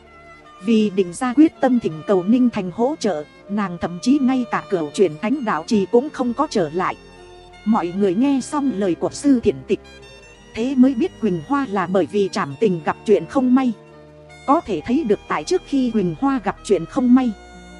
Vì định ra quyết tâm thỉnh cầu Ninh Thành hỗ trợ, nàng thậm chí ngay cả cửu chuyển thánh đạo trì cũng không có trở lại. Mọi người nghe xong lời của Sư Thiển Tịch, thế mới biết Quỳnh Hoa là bởi vì trảm tình gặp chuyện không may. Có thể thấy được tại trước khi Quỳnh Hoa gặp chuyện không may,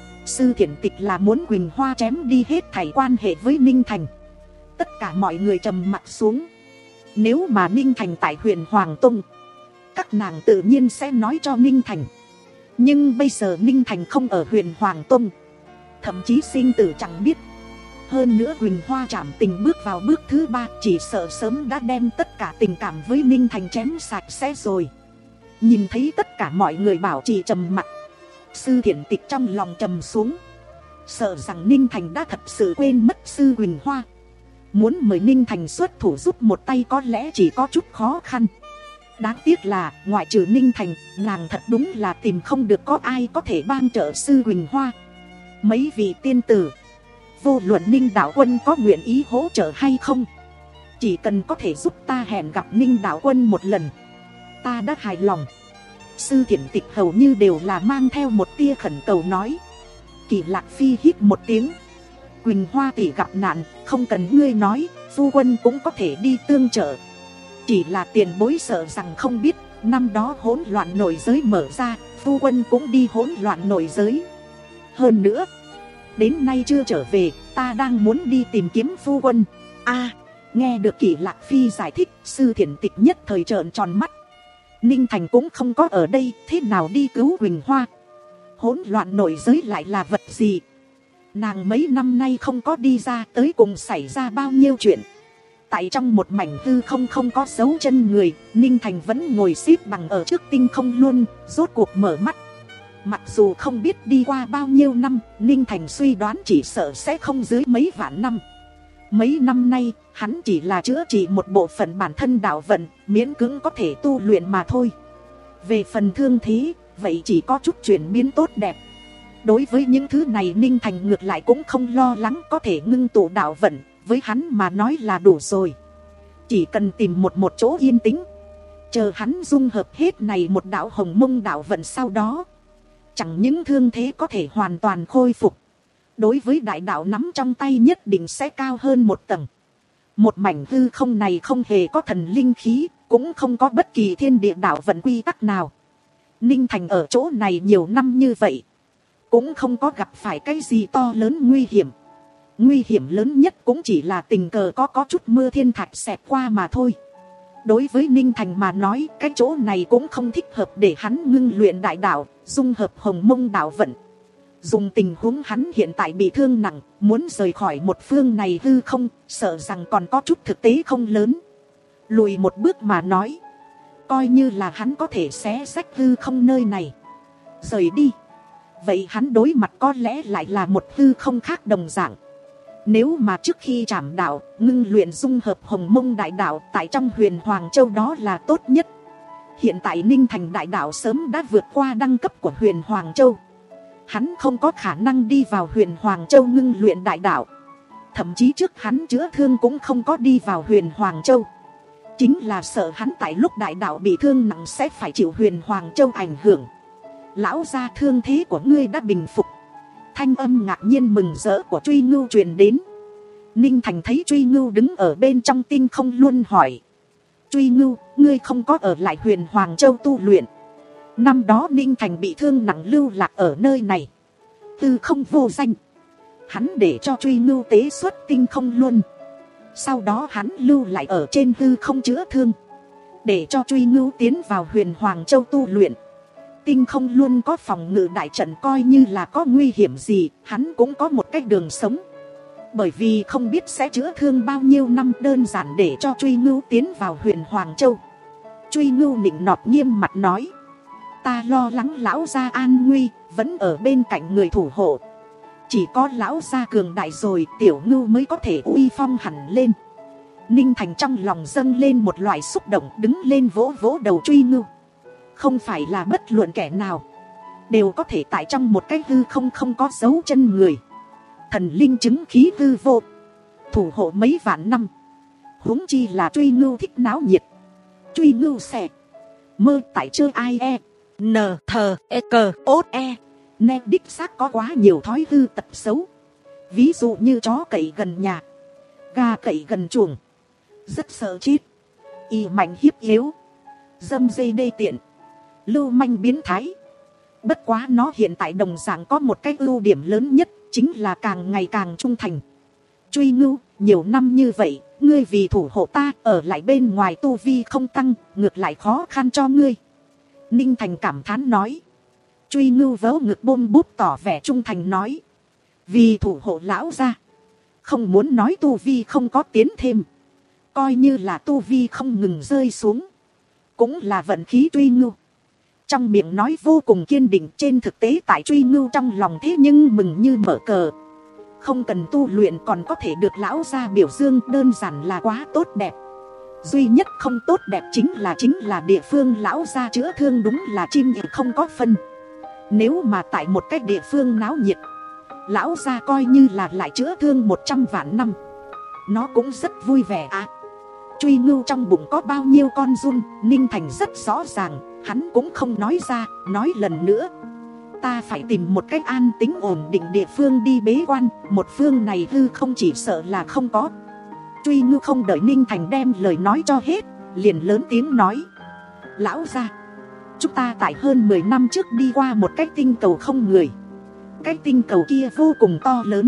Sư Thiển Tịch là muốn Quỳnh Hoa chém đi hết thảy quan hệ với Ninh Thành. Tất cả mọi người trầm mặt xuống. Nếu mà Ninh Thành tại Huyền Hoàng Tông, các nàng tự nhiên sẽ nói cho Ninh Thành. Nhưng bây giờ Ninh Thành không ở Huyền Hoàng Tông, thậm chí sinh tử chẳng biết. Hơn nữa Quỳnh Hoa trảm tình bước vào bước thứ ba, chỉ sợ sớm đã đem tất cả tình cảm với Ninh Thành chém sạch sẽ rồi. Nhìn thấy tất cả mọi người bảo trì trầm mặc, Sư Thiển Tịch trong lòng trầm xuống. Sợ rằng Ninh Thành đã thật sự quên mất sư Quỳnh Hoa. Muốn mời Ninh Thành xuất thủ giúp một tay có lẽ chỉ có chút khó khăn. Đáng tiếc là ngoại trừ Ninh Thành, nàng thật đúng là tìm không được có ai có thể ban trợ sư Quỳnh Hoa. Mấy vị tiên tử, vô luận Ninh đạo quân có nguyện ý hỗ trợ hay không, chỉ cần có thể giúp ta hẹn gặp Ninh đạo quân một lần, ta đã hài lòng. Sư Thiển Tịch hầu như đều là mang theo một tia khẩn cầu nói. Kỳ Lạc Phi hít một tiếng. Quỳnh Hoa tỷ gặp nạn, không cần ngươi nói, phu quân cũng có thể đi tương trợ. Chỉ là tiền bối sợ rằng không biết, năm đó hỗn loạn nội giới mở ra, phu quân cũng đi hỗn loạn nội giới. Hơn nữa, đến nay chưa trở về, ta đang muốn đi tìm kiếm phu quân. A, nghe được Kỳ Lạc Phi giải thích, Sư Thiển Tịch nhất thời trợn tròn mắt. Ninh Thành cũng không có ở đây, thế nào đi cứu Quỳnh Hoa? Hỗn loạn nội giới lại là vật gì? Nàng mấy năm nay không có đi ra, tới cùng xảy ra bao nhiêu chuyện. Tại trong một mảnh hư không không có dấu chân người, Ninh Thành vẫn ngồi xếp bằng ở trước tinh không luôn, rốt cuộc mở mắt. Mặc dù không biết đi qua bao nhiêu năm, Ninh Thành suy đoán chỉ sợ sẽ không dưới mấy vạn năm. Mấy năm nay, hắn chỉ là chữa trị một bộ phận bản thân đạo vận, miễn cưỡng có thể tu luyện mà thôi. Về phần thương thế, vậy chỉ có chút chuyển biến tốt đẹp. Đối với những thứ này Ninh Thành ngược lại cũng không lo lắng, có thể ngưng tụ đạo vận, với hắn mà nói là đủ rồi. Chỉ cần tìm một một chỗ yên tĩnh, chờ hắn dung hợp hết này một đạo hồng mông đạo vận, sau đó chẳng những thương thế có thể hoàn toàn khôi phục, đối với đại đạo nắm trong tay nhất định sẽ cao hơn một tầng. Một mảnh hư không này không hề có thần linh khí, cũng không có bất kỳ thiên địa đạo vận quy tắc nào. Ninh Thành ở chỗ này nhiều năm như vậy, cũng không có gặp phải cái gì to lớn nguy hiểm. Nguy hiểm lớn nhất cũng chỉ là tình cờ có có chút mưa thiên thạch xẹt qua mà thôi. Đối với Ninh Thành mà nói, cái chỗ này cũng không thích hợp để hắn ngưng luyện đại đạo, dung hợp hồng mông đạo vận. Dùng tình huống hắn hiện tại bị thương nặng, muốn rời khỏi một phương này hư không, sợ rằng còn có chút thực tế không lớn. Lùi một bước mà nói, coi như là hắn có thể xé xách hư không nơi này, rời đi, vậy hắn đối mặt có lẽ lại là một hư không khác đồng dạng. Nếu mà trước khi trảm đạo, ngưng luyện dung hợp hồng mông đại đạo tại trong Huyền Hoàng Châu đó là tốt nhất. Hiện tại Ninh Thành đại đạo sớm đã vượt qua đẳng cấp của Huyền Hoàng Châu. Hắn không có khả năng đi vào Huyền Hoàng Châu ngưng luyện đại đạo. Thậm chí trước hắn chữa thương cũng không có đi vào Huyền Hoàng Châu. Chính là sợ hắn tại lúc đại đạo bị thương nặng sẽ phải chịu Huyền Hoàng Châu ảnh hưởng. Lão gia, thương thế của ngươi đã bình phục. Thanh âm ngạc nhiên mừng rỡ của Truy Ngưu truyền đến. Ninh Thành thấy Truy Ngưu đứng ở bên trong tinh không luôn hỏi. Truy Ngưu, ngươi không có ở lại Huyền Hoàng Châu tu luyện? Năm đó Ninh Thành bị thương nặng lưu lạc ở nơi này, tư không vô danh. Hắn để cho Truy Ngưu tế xuất tinh không luôn. Sau đó hắn lưu lại ở trên hư không chữa thương, để cho Truy Ngưu tiến vào Huyền Hoàng Châu tu luyện. Tinh không luôn có phòng ngự đại trận, coi như là có nguy hiểm gì, hắn cũng có một cách đường sống. Bởi vì không biết sẽ chữa thương bao nhiêu năm, đơn giản để cho Truy Ngưu tiến vào Huyền Hoàng Châu. Truy Ngưu nịnh nọt nghiêm mặt nói. Ta lo lắng lão gia an nguy, vẫn ở bên cạnh người thủ hộ. Chỉ có lão gia cường đại rồi, tiểu Ngưu mới có thể uy phong hẳn lên. Ninh Thành trong lòng dâng lên một loại xúc động, đứng lên vỗ vỗ đầu Truy Ngưu. Không phải là bất luận kẻ nào đều có thể tại trong một cái hư không không có dấu chân người, thần linh chứng khí hư vô, thủ hộ mấy vạn năm. Huống chi là Truy Ngưu thích náo nhiệt. Truy Ngưu xẻ mơ tại chơi ai e N thờ e cờ ốt e Nè đích xác có quá nhiều thói hư tật xấu. Ví dụ như chó cậy gần nhà, gà cậy gần chuồng, rất sợ chết, y mạnh hiếp yếu, dâm dây đê tiện, lưu manh biến thái. Bất quá nó hiện tại đồng dạng có một cái ưu điểm lớn nhất, chính là càng ngày càng trung thành. Truy Ngưu, nhiều năm như vậy, ngươi vì thủ hộ ta, ở lại bên ngoài tu vi không tăng, ngược lại khó khăn cho ngươi. Ninh Thành cảm thán nói. Truy Ngưu vớ ngực bôm bút tỏ vẻ trung thành nói. Vì thủ hộ lão gia, không muốn nói tu vi không có tiến thêm, coi như là tu vi không ngừng rơi xuống, cũng là vận khí Truy Ngưu. Trong miệng nói vô cùng kiên định, trên thực tế tại Truy Ngưu trong lòng thế nhưng mừng như mở cờ. Không cần tu luyện còn có thể được lão gia biểu dương, đơn giản là quá tốt đẹp. Duy nhất không tốt đẹp chính là chính là địa phương lão gia chữa thương đúng là chim ỉa không có phân. Nếu mà tại một cái địa phương náo nhiệt, lão gia coi như là lại chữa thương một trăm vạn năm, nó cũng rất vui vẻ à. Truy Ngưu trong bụng có bao nhiêu con giun, Ninh Thành rất rõ ràng, hắn cũng không nói ra, nói lần nữa. Ta phải tìm một cách an tính ổn định địa phương đi bế quan, một phương này hư không chỉ sợ là không có. Truy Ngưu không đợi Ninh Thành đem lời nói cho hết, liền lớn tiếng nói. Lão gia, chúng ta tại hơn mười năm trước đi qua một cái tinh cầu không người. Cái tinh cầu kia vô cùng to lớn.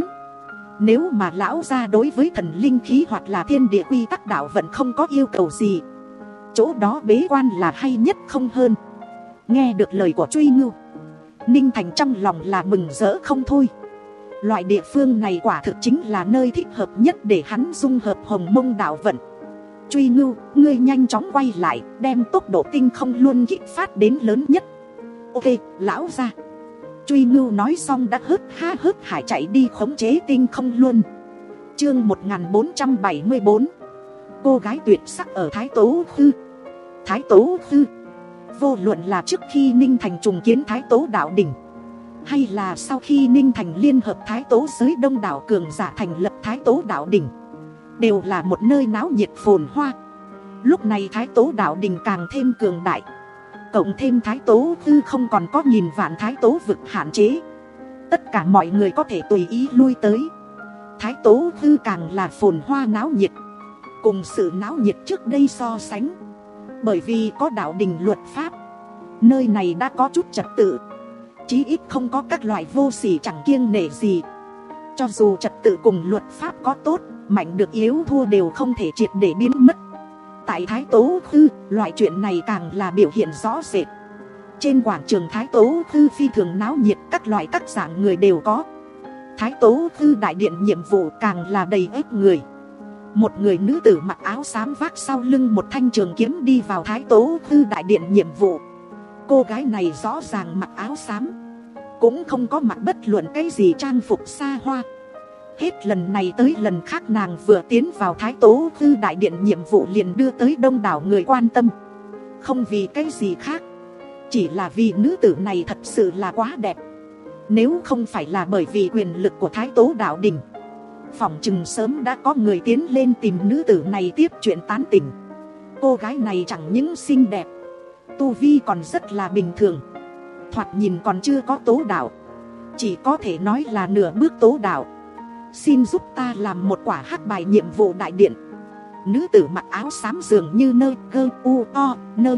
Nếu mà lão gia đối với thần linh khí hoặc là thiên địa quy tắc đạo vẫn không có yêu cầu gì, chỗ đó bế quan là hay nhất không hơn. Nghe được lời của Truy Ngưu, Ninh Thành trong lòng là mừng rỡ không thôi. Loại địa phương này quả thực chính là nơi thích hợp nhất để hắn dung hợp hồng mông đạo vận. Truy Ngưu, ngươi nhanh chóng quay lại, đem tốc độ tinh không luôn kích phát đến lớn nhất. Ok, lão gia. Truy Ngưu nói xong đã hớt ha hớt hải chạy đi khống chế tinh không luôn. Chương một nghìn bốn trăm bảy mươi bốn. Cô gái tuyệt sắc ở Thái Tố Khư. Thái Tố Khư, vô luận là trước khi Ninh Thành trùng kiến Thái Tố đạo đỉnh, hay là sau khi Ninh Thành liên hợp Thái Tố giới đông đảo cường giả thành lập Thái Tố đạo đỉnh, đều là một nơi náo nhiệt phồn hoa. Lúc này Thái Tố đạo đỉnh càng thêm cường đại, cộng thêm Thái Tố Khư không còn có nghìn vạn Thái Tố vực hạn chế, tất cả mọi người có thể tùy ý lui tới. Thái Tố Khư càng là phồn hoa náo nhiệt, cùng sự náo nhiệt trước đây so sánh, bởi vì có đạo đình luật pháp, nơi này đã có chút trật tự, chí ít không có các loại vô sỉ chẳng kiêng nể gì. Cho dù trật tự cùng luật pháp có tốt, mạnh được yếu thua đều không thể triệt để biến mất. Tại Thái Tố Khư, loại chuyện này càng là biểu hiện rõ rệt. Trên quảng trường Thái Tố Khư phi thường náo nhiệt, các loại các dạng người đều có. Thái Tố Khư đại điện nhiệm vụ càng là đầy ếp người. Một người nữ tử mặc áo xám vác sau lưng một thanh trường kiếm đi vào Thái Tố Khư đại điện nhiệm vụ. Cô gái này rõ ràng mặc áo xám, cũng không có mặc bất luận cái gì trang phục xa hoa. Hết lần này tới lần khác nàng vừa tiến vào Thái Tố Khư đại điện nhiệm vụ liền đưa tới đông đảo người quan tâm. Không vì cái gì khác, chỉ là vì nữ tử này thật sự là quá đẹp. Nếu không phải là bởi vì quyền lực của Thái Tố đạo đình, phỏng chừng sớm đã có người tiến lên tìm nữ tử này tiếp chuyện tán tỉnh. Cô gái này chẳng những xinh đẹp, tu vi còn rất là bình thường, thoạt nhìn còn chưa có tố đạo, chỉ có thể nói là nửa bước tố đạo. Xin giúp ta làm một quả hắc bài nhiệm vụ đại điện. Nữ tử mặc áo xám dường như nơ gơ u o nơ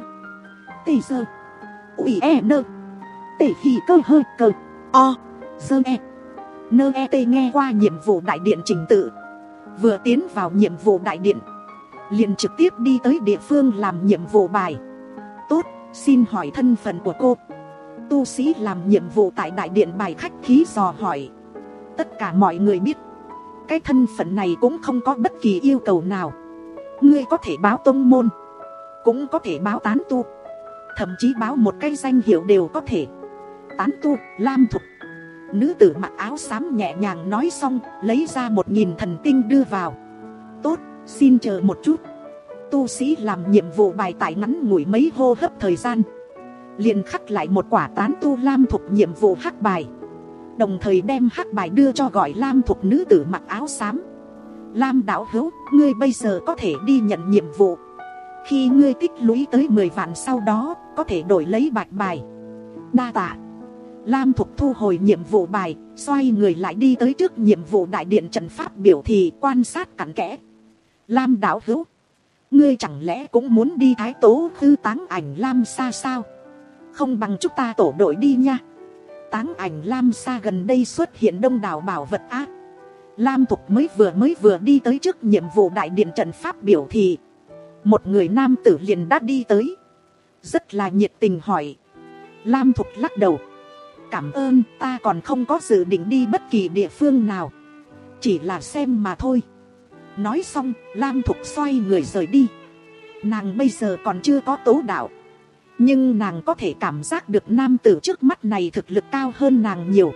tê sơ ui e nơ tê khi cơ hơi cơ o sơ e nơ e tê nghe qua nhiệm vụ đại điện trình tự, vừa tiến vào nhiệm vụ đại điện liền trực tiếp đi tới địa phương làm nhiệm vụ bài. Tốt, xin hỏi thân phận của cô. Tu sĩ làm nhiệm vụ tại đại điện bài khách khí dò hỏi. Tất cả mọi người biết, cái thân phận này cũng không có bất kỳ yêu cầu nào. Ngươi có thể báo tông môn, cũng có thể báo tán tu, thậm chí báo một cái danh hiệu đều có thể. Tán tu, Lam Thục. Nữ tử mặc áo xám nhẹ nhàng nói xong, lấy ra một nghìn thần tinh đưa vào. Tốt, xin chờ một chút. Tu sĩ làm nhiệm vụ bài tại ngắn ngủi mấy hô hấp thời gian, liền khắc lại một quả tán tu Lam Thục nhiệm vụ hắc bài, đồng thời đem hắc bài đưa cho gọi Lam Thục nữ tử mặc áo xám. Lam đạo hữu, ngươi bây giờ có thể đi nhận nhiệm vụ. Khi ngươi tích lũy tới mười vạn sau đó, có thể đổi lấy bạch bài. Đa tạ. Lam Thục thu hồi nhiệm vụ bài, xoay người lại đi tới trước nhiệm vụ đại điện trận pháp biểu thị quan sát cặn kẽ. Lam đạo hữu, ngươi chẳng lẽ cũng muốn đi Thái Tố Khư táng ảnh Lam Sa sao? Không bằng chúng ta tổ đội đi nha. Táng ảnh Lam Sa gần đây xuất hiện đông đảo bảo vật ác. Lam Thục mới vừa mới vừa đi tới trước nhiệm vụ đại điện trận pháp biểu thị, một người nam tử liền đã đi tới, rất là nhiệt tình hỏi. Lam Thục lắc đầu, cảm ơn, ta còn không có dự định đi bất kỳ địa phương nào. chỉ là xem mà thôi. Nói xong, Lam Thục xoay người rời đi. Nàng bây giờ còn chưa có tố đạo, nhưng nàng có thể cảm giác được nam tử trước mắt này thực lực cao hơn nàng nhiều.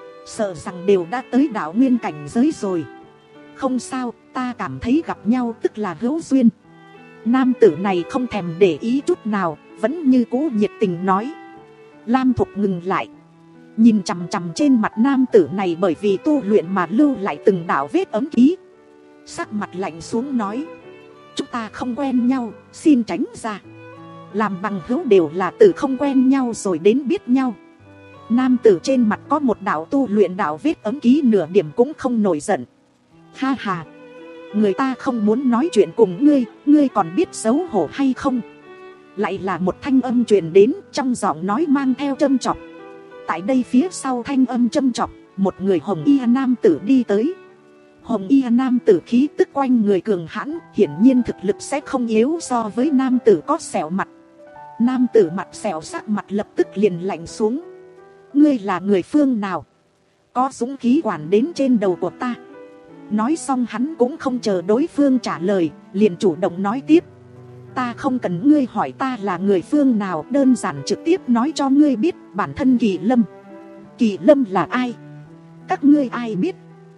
Sợ rằng đều đã tới đạo nguyên cảnh giới rồi. Không sao, ta cảm thấy gặp nhau tức là hữu duyên. Nam tử này không thèm để ý chút nào, vẫn như cũ nhiệt tình nói. Lam Thục ngừng lại, nhìn chằm chằm trên mặt nam tử này, bởi vì tu luyện mà lưu lại từng đạo vết ấm ký. Sắc mặt lạnh xuống nói, chúng ta không quen nhau, xin tránh ra. Làm bằng hữu đều là từ không quen nhau rồi đến biết nhau. Nam tử trên mặt có một đạo tu luyện đạo vết ấm ký, nửa điểm cũng không nổi giận. Ha ha, người ta không muốn nói chuyện cùng ngươi, ngươi còn biết xấu hổ hay không? Lại là một thanh âm truyền đến, trong giọng nói mang theo châm chọc. Tại đây phía sau thanh âm châm chọc, một người hồng y nam tử đi tới. Hồng y nam tử khí tức quanh người cường hãn, hiển nhiên thực lực sẽ không yếu so với nam tử có sẹo mặt. Nam tử mặt sẹo sắc mặt lập tức liền lạnh xuống. Ngươi là người phương nào? Có dũng khí quản đến trên đầu của ta? Nói xong hắn cũng không chờ đối phương trả lời, liền chủ động nói tiếp. Ta không cần ngươi hỏi ta là người phương nào, đơn giản trực tiếp nói cho ngươi biết bản thân Kỳ Lâm. Kỳ Lâm là ai? Các ngươi ai biết?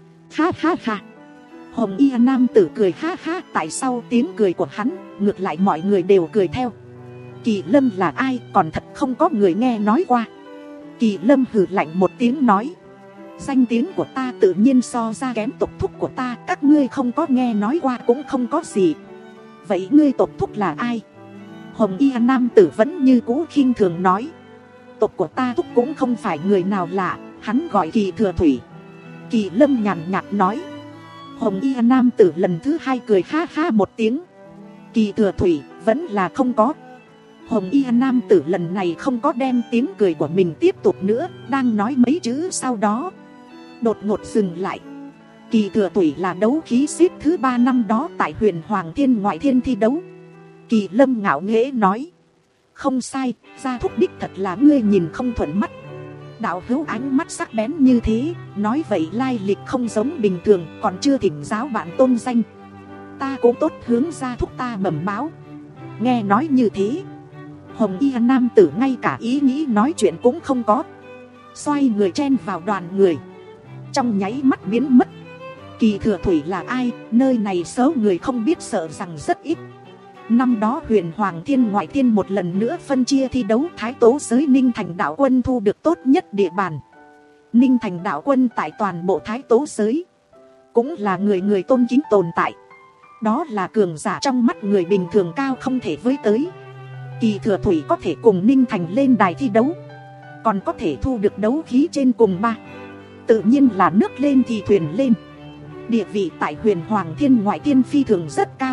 Ha ha ha. Hồng y nam tử cười ha ha, tại sau tiếng cười của hắn, ngược lại mọi người đều cười theo. Kỳ Lâm là ai, còn thật không có người nghe nói qua. Kỳ Lâm hừ lạnh một tiếng nói, danh tiếng của ta tự nhiên so ra kém tộc thúc của ta, các ngươi không có nghe nói qua cũng không có gì. Vậy ngươi tộc thúc là ai? Hồng y nam tử vẫn như cũ khinh thường nói, tộc của ta thúc cũng không phải người nào lạ, hắn gọi Kỳ Thừa Thủy. Kỳ Lâm nhàn nhạt nói. Hồng y nam tử lần thứ hai cười ha ha một tiếng. Kỳ Thừa Thủy vẫn là không có. Hồng y nam tử lần này không có đem tiếng cười của mình tiếp tục nữa, đang nói mấy chữ sau đó đột ngột dừng lại. Kỳ Thừa Thủy là đấu khí xếp thứ ba năm đó tại Huyền Hoàng Thiên ngoại thiên thi đấu. Kỳ Lâm ngạo nghễ nói, không sai, gia thúc đích thật là ngươi nhìn không thuận mắt. Đạo hữu ánh mắt sắc bén như thế, nói vậy lai lịch không giống bình thường, còn chưa thỉnh giáo bạn tôn danh. Ta cũng tốt hướng gia thúc ta bẩm báo. Nghe nói như thế, Hồng y nam tử ngay cả ý nghĩ nói chuyện cũng không có, xoay người chen vào đoàn người, trong nháy mắt biến mất. Kỳ Thừa Thủy là ai, nơi này số người không biết sợ rằng rất ít. Năm đó Huyền Hoàng Thiên ngoại thiên một lần nữa phân chia thi đấu, Thái Tố giới Ninh Thành đạo quân thu được tốt nhất địa bàn. Ninh Thành đạo quân tại toàn bộ Thái Tố giới cũng là người người tôn kính tồn tại. Đó là cường giả trong mắt người bình thường cao không thể với tới. Kỳ Thừa Thủy có thể cùng Ninh Thành lên đài thi đấu, còn có thể thu được đấu khí trên cùng ba, tự nhiên là nước lên thì thuyền lên. Địa vị tại Huyền Hoàng Thiên ngoại thiên phi thường rất cao.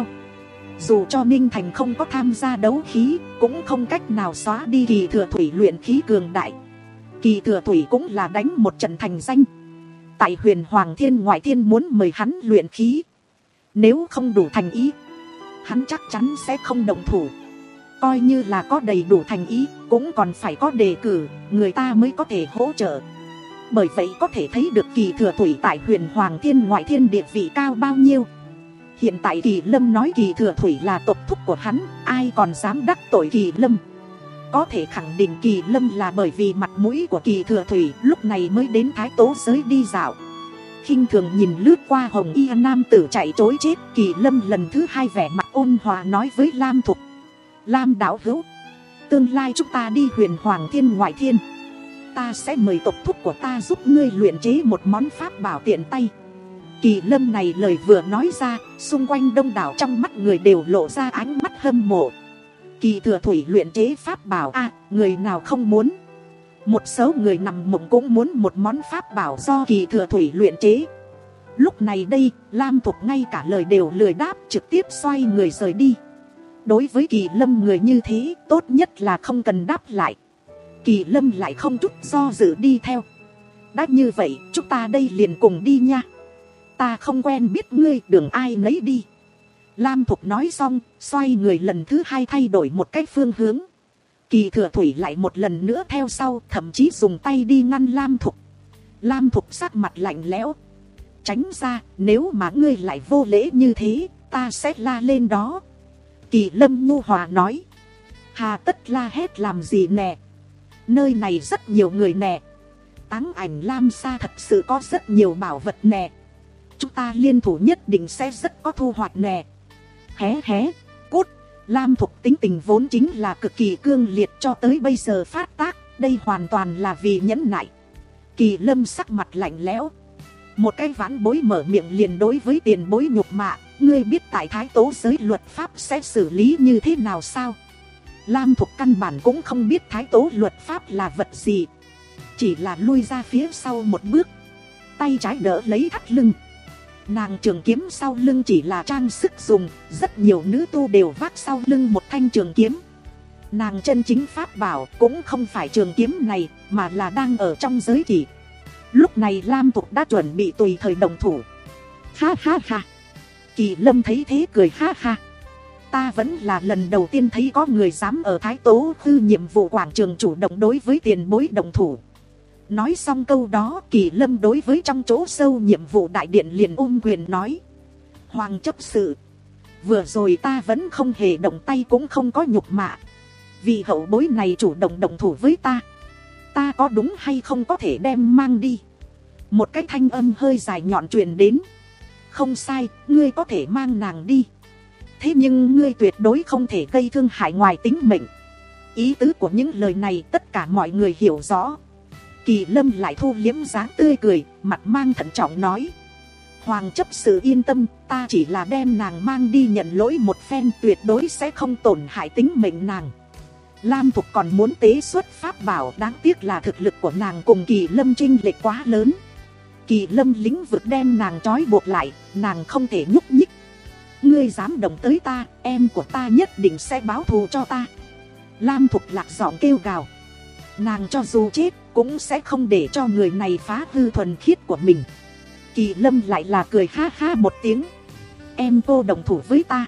Dù cho Ninh Thành không có tham gia đấu khí, cũng không cách nào xóa đi Kỳ Thừa Thủy luyện khí cường đại. Kỳ Thừa Thủy cũng là đánh một trận thành danh. Tại Huyền Hoàng Thiên ngoại thiên muốn mời hắn luyện khí, nếu không đủ thành ý, hắn chắc chắn sẽ không động thủ. Coi như là có đầy đủ thành ý, cũng còn phải có đề cử, người ta mới có thể hỗ trợ. Bởi vậy có thể thấy được Kỳ Thừa Thủy tại Huyền Hoàng Thiên ngoại thiên địa vị cao bao nhiêu. Hiện tại Kỳ Lâm nói Kỳ Thừa Thủy là tộc thúc của hắn, ai còn dám đắc tội Kỳ Lâm. Có thể khẳng định Kỳ Lâm là bởi vì mặt mũi của Kỳ Thừa Thủy lúc này mới đến Thái Tố giới đi dạo. Khinh thường nhìn lướt qua hồng y nam tử chạy trối chết, Kỳ Lâm lần thứ hai vẻ mặt ôn hòa nói với Lam Thục, Lam đạo hữu, tương lai chúng ta đi Huyền Hoàng Thiên ngoại thiên, ta sẽ mời tộc thúc của ta giúp ngươi luyện chế một món pháp bảo tiện tay. Kỳ Lâm này lời vừa nói ra, xung quanh đông đảo trong mắt người đều lộ ra ánh mắt hâm mộ. Kỳ Thừa Thủy luyện chế pháp bảo à, người nào không muốn. Một số người nằm mộng cũng muốn một món pháp bảo do Kỳ Thừa Thủy luyện chế. Lúc này đây, Lam Thục ngay cả lời đều lười đáp, trực tiếp xoay người rời đi. Đối với Kỳ Lâm người như thế, tốt nhất là không cần đáp lại. Kỳ Lâm lại không chút do dự đi theo. Đã như vậy, chúng ta đây liền cùng đi nha. Ta không quen biết ngươi, đường ai nấy đi. Lam Thục nói xong, xoay người lần thứ hai thay đổi một cái phương hướng. Kỳ Thừa Thủy lại một lần nữa theo sau, thậm chí dùng tay đi ngăn Lam Thục. Lam Thục sắc mặt lạnh lẽo, tránh ra, nếu mà ngươi lại vô lễ như thế, ta sẽ la lên đó. Kỳ Lâm nhu hòa nói. Hà tất la hét làm gì nè, nơi này rất nhiều người nè, Táng Ảnh Lam Sa thật sự có rất nhiều bảo vật nè, chúng ta liên thủ nhất định sẽ rất có thu hoạch nè. Hé hé, cút. Lam Thục tính tình vốn chính là cực kỳ cương liệt, cho tới bây giờ phát tác, đây hoàn toàn là vì nhẫn nại. Kỳ Lâm sắc mặt lạnh lẽo. Một cái vãn bối mở miệng liền đối với tiền bối nhục mạ, ngươi biết tại Thái Tố giới luật pháp sẽ xử lý như thế nào sao? Lam Thục căn bản cũng không biết Thái Tố luật pháp là vật gì, chỉ là lui ra phía sau một bước, tay trái đỡ lấy thắt lưng. Nàng trường kiếm sau lưng chỉ là trang sức dùng, rất nhiều nữ tu đều vác sau lưng một thanh trường kiếm. Nàng chân chính pháp bảo cũng không phải trường kiếm này, mà là đang ở trong giới chỉ. Lúc này Lam Thục đã chuẩn bị tùy thời đồng thủ. Ha ha ha. Kỳ Lâm thấy thế cười ha ha. Ta vẫn là lần đầu tiên thấy có người dám ở Thái Tố Khư nhiệm vụ quảng trường chủ động đối với tiền bối đồng thủ. Nói xong câu đó, Kỳ Lâm đối với trong chỗ sâu nhiệm vụ đại điện liền ôm quyền nói. Hoàng chấp sự, vừa rồi ta vẫn không hề động tay cũng không có nhục mạ. Vì hậu bối này chủ động động thủ với ta, ta có đúng hay không có thể đem mang đi? Một cái thanh âm hơi dài nhọn truyền đến. Không sai, ngươi có thể mang nàng đi. Thế nhưng ngươi tuyệt đối không thể gây thương hại ngoài tính mệnh. Ý tứ của những lời này tất cả mọi người hiểu rõ. Kỳ Lâm lại thu liếm dáng tươi cười, mặt mang thận trọng nói. Hoàng chấp sự yên tâm, ta chỉ là đem nàng mang đi nhận lỗi một phen, tuyệt đối sẽ không tổn hại tính mệnh nàng. Lam Thục còn muốn tế xuất pháp bảo, đáng tiếc là thực lực của nàng cùng Kỳ Lâm chênh lệch quá lớn. Kỳ Lâm lĩnh vực đem nàng trói buộc lại, nàng không thể nhúc nhích. Ngươi dám động tới ta, em của ta nhất định sẽ báo thù cho ta. Lam Thục lạc giọng kêu gào. Nàng cho dù chết cũng sẽ không để cho người này phá hư thuần khiết của mình. Kỳ Lâm lại là cười ha ha một tiếng. Em cô đồng thủ với ta,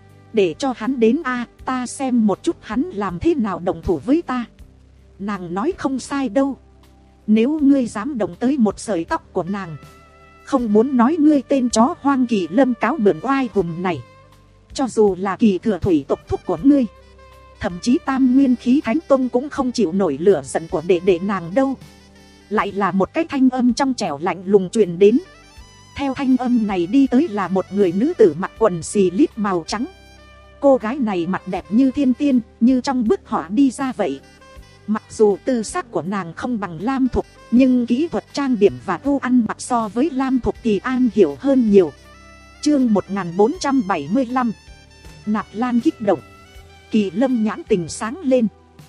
để cho hắn đến a, ta xem một chút hắn làm thế nào đồng thủ với ta. Nàng nói không sai đâu. Nếu ngươi dám động tới một sợi tóc của nàng, không muốn nói ngươi tên chó hoang. Kỳ Lâm cáo mượn oai hùm này, cho dù là Kỳ thừa thủy tộc thúc của ngươi, thậm chí Tam Nguyên Khí Thánh Tông cũng không chịu nổi lửa giận của đệ đệ nàng đâu. Lại là một cái thanh âm trong trẻo lạnh lùng truyền đến. Theo thanh âm này đi tới là một người nữ tử mặc quần xì lít màu trắng. Cô gái này mặt đẹp như thiên tiên, như trong bức họa đi ra vậy. Mặc dù tư sắc của nàng không bằng Lam Thục, nhưng kỹ thuật trang điểm và thu ăn mặc so với Lam Thục thì an hiểu hơn nhiều. Chương một nghìn bốn trăm bảy mươi lăm. Nạp Lan kích động. Kỳ Lâm nhãn tình sáng lên.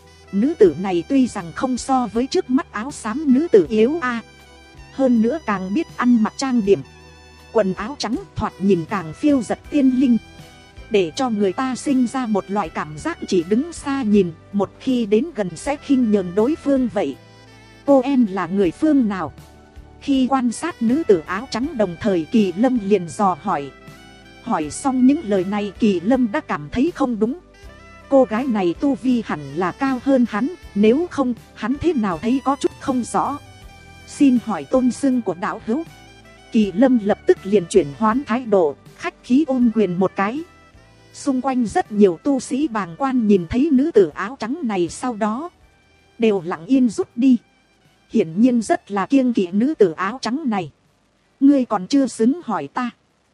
Nữ tử này tuy rằng không so với trước mắt áo xám nữ tử yếu a, hơn nữa càng biết ăn mặc trang điểm. Quần áo trắng thoạt nhìn càng phiêu giật tiên linh, để cho người ta sinh ra một loại cảm giác chỉ đứng xa nhìn, một khi đến gần sẽ khinh nhờn đối phương vậy. Cô em là người phương nào? Khi quan sát nữ tử áo trắng đồng thời, Kỳ Lâm liền dò hỏi. Hỏi xong những lời này, Kỳ Lâm đã cảm thấy không đúng. Cô gái này tu vi hẳn là cao hơn hắn, nếu không, hắn thế nào thấy có chút không rõ. Xin hỏi tôn xưng của đạo hữu. Kỳ Lâm lập tức liền chuyển hoán thái độ, khách khí ôm quyền một cái. Xung quanh rất nhiều tu sĩ bàng quan nhìn thấy nữ tử áo trắng này sau đó đều lặng yên rút đi. Hiển nhiên rất là kiêng kỵ nữ tử áo trắng này. Ngươi còn chưa xứng hỏi ta.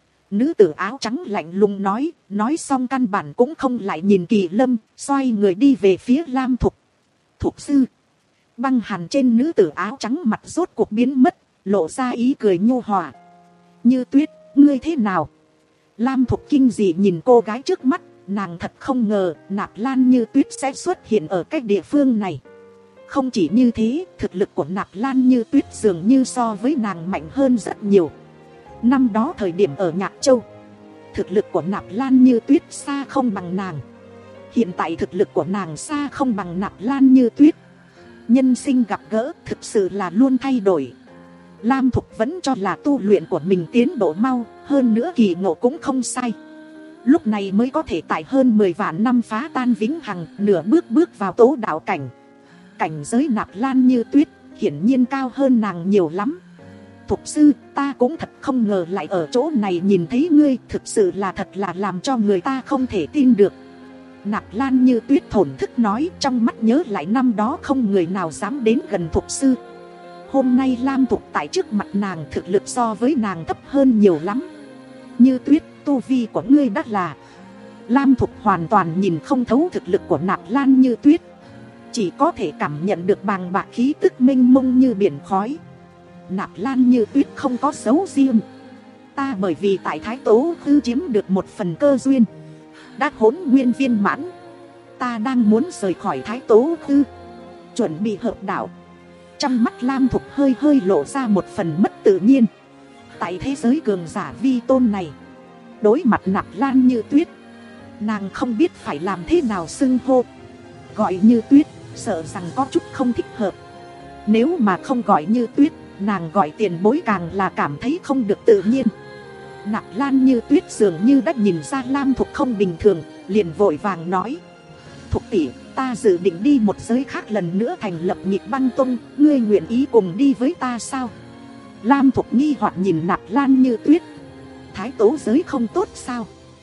Nữ tử áo trắng lạnh lùng nói, nói xong căn bản cũng không lại nhìn Kỳ Lâm, xoay người đi về phía Lam Thục. Thục sư. Băng hàn trên nữ tử áo trắng mặt rốt cuộc biến mất, lộ ra ý cười nhu hòa. Như Tuyết, ngươi thế nào? Lam Thục kinh dị nhìn cô gái trước mắt, nàng thật không ngờ Nạp Lan Như Tuyết sẽ xuất hiện ở cái địa phương này. Không chỉ như thế, thực lực của Nạp Lan Như Tuyết dường như so với nàng mạnh hơn rất nhiều. Năm đó thời điểm ở Nhạc Châu, thực lực của Nạp Lan Như Tuyết xa không bằng nàng. Hiện tại thực lực của nàng xa không bằng Nạp Lan Như Tuyết. Nhân sinh gặp gỡ thực sự là luôn thay đổi. Lam Thục vẫn cho là tu luyện của mình tiến độ mau, hơn nữa kỳ ngộ cũng không sai. Lúc này mới có thể tại hơn mười vạn năm phá tan vĩnh hằng, nửa bước bước vào tố đạo cảnh. Cảnh giới Nạp Lan Như Tuyết hiển nhiên cao hơn nàng nhiều lắm. Thục sư, ta cũng thật không ngờ lại ở chỗ này nhìn thấy ngươi. Thực sự là thật là làm cho người ta không thể tin được. Nạp Lan Như Tuyết thổn thức nói, trong mắt nhớ lại năm đó không người nào dám đến gần Thục sư. Hôm nay Lam Thục tại trước mặt nàng thực lực so với nàng thấp hơn nhiều lắm. Như Tuyết, tu vi của ngươi đắt là. Lam Thục hoàn toàn nhìn không thấu thực lực của Nạp Lan Như Tuyết. Chỉ có thể cảm nhận được bàng bạc khí tức mênh mông như biển khói. Nạp Lan Như Tuyết không có dấu riêng. Ta bởi vì tại Thái Tố Khư chiếm được một phần cơ duyên, đã hỗn nguyên viên mãn. Ta đang muốn rời khỏi Thái Tố Khư, chuẩn bị hợp đạo. Trong mắt Lam Thục hơi hơi lộ ra một phần mất tự nhiên. Tại thế giới cường giả vi tôn này, đối mặt Nạp Lan Như Tuyết, nàng không biết phải làm thế nào xưng hô. Gọi Như Tuyết sợ rằng có chút không thích hợp. Nếu mà không gọi Như Tuyết, nàng gọi tiền bối càng là cảm thấy không được tự nhiên. Nạp Lan Như Tuyết dường như đã nhìn ra Lam Thục không bình thường, liền vội vàng nói: Thục tỷ, ta dự định đi một giới khác lần nữa thành lập Nhịp Băng Tông, ngươi nguyện ý cùng đi với ta sao? Lam Thục nghi hoặc nhìn Nạp Lan Như Tuyết. Thái Tố giới không tốt sao?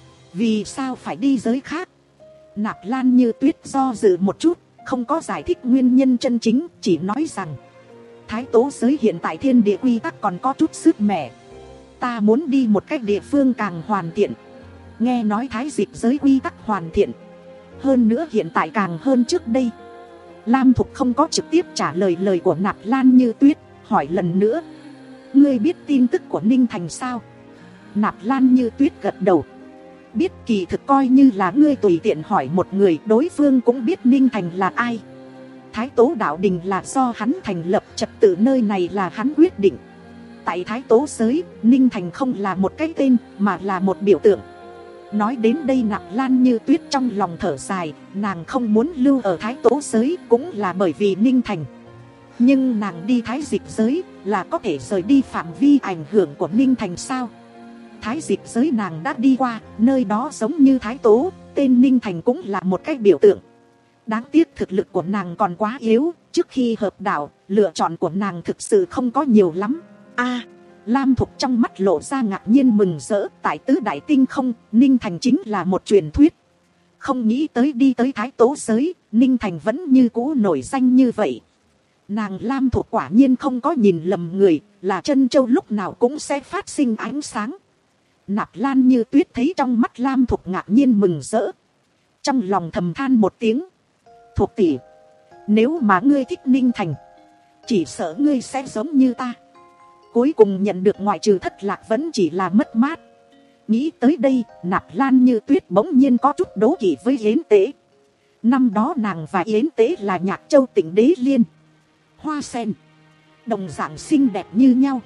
Vì sao phải đi giới khác? Nạp Lan Như Tuyết do dự một chút, không có giải thích nguyên nhân chân chính, chỉ nói rằng Thái Tố giới hiện tại thiên địa quy tắc còn có chút sức mẻ. Ta muốn đi một cách địa phương càng hoàn thiện. Nghe nói Thái Dịch giới quy tắc hoàn thiện, hơn nữa hiện tại càng hơn trước đây. Lam Thục không có trực tiếp trả lời lời của Nạp Lan Như Tuyết, hỏi lần nữa: Ngươi biết tin tức của Ninh Thành sao? Nạp Lan Như Tuyết gật đầu. Biết, kỳ thực coi như là ngươi tùy tiện hỏi một người, đối phương cũng biết Ninh Thành là ai. Thái Tố đạo đình là do hắn thành lập, trật tự nơi này là hắn quyết định. Tại Thái Tố giới, Ninh Thành không là một cái tên, mà là một biểu tượng. Nói đến đây Nạp Lan Như Tuyết trong lòng thở dài, nàng không muốn lưu ở Thái Tố giới cũng là bởi vì Ninh Thành. Nhưng nàng đi Thái Dịch giới là có thể rời đi phạm vi ảnh hưởng của Ninh Thành sao? Thái Dịch giới nàng đã đi qua, nơi đó giống như Thái Tố, tên Ninh Thành cũng là một cái biểu tượng. Đáng tiếc thực lực của nàng còn quá yếu, trước khi hợp đạo, lựa chọn của nàng thực sự không có nhiều lắm. A, Lam Thục trong mắt lộ ra ngạc nhiên mừng rỡ, tại tứ đại tinh không, Ninh Thành chính là một truyền thuyết. Không nghĩ tới đi tới Thái Tố giới, Ninh Thành vẫn như cũ nổi danh như vậy. Nàng Lam Thục quả nhiên không có nhìn lầm người, là Trân Châu lúc nào cũng sẽ phát sinh ánh sáng. Nạp Lan Như Tuyết thấy trong mắt Lam Thục ngạc nhiên mừng rỡ, trong lòng thầm than một tiếng: Thục tỷ, nếu mà ngươi thích Ninh Thành, chỉ sợ ngươi sẽ giống như ta, cuối cùng nhận được ngoại trừ thất lạc vẫn chỉ là mất mát. Nghĩ tới đây, Nạp Lan Như Tuyết bỗng nhiên có chút đố kỵ với Yến Tế. Năm đó nàng và Yến Tế là Nhạc Châu tỉnh Đế Liên, hoa sen, đồng dạng xinh đẹp như nhau.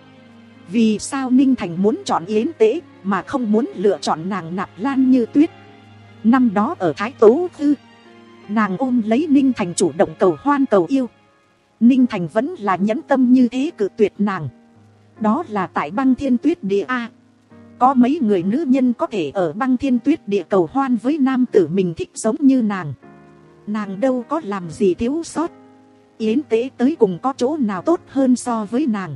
Vì sao Ninh Thành muốn chọn Yến Tế mà không muốn lựa chọn nàng Nạp Lan Như Tuyết? Năm đó ở Thái Tố Khư, nàng ôm lấy Ninh Thành chủ động cầu hoan cầu yêu. Ninh Thành vẫn là nhẫn tâm như thế cự tuyệt nàng. Đó là tại Băng Thiên Tuyết Địa A. Có mấy người nữ nhân có thể ở Băng Thiên Tuyết Địa cầu hoan với nam tử mình thích giống như nàng. Nàng đâu có làm gì thiếu sót. Yến Tế tới cùng có chỗ nào tốt hơn so với nàng?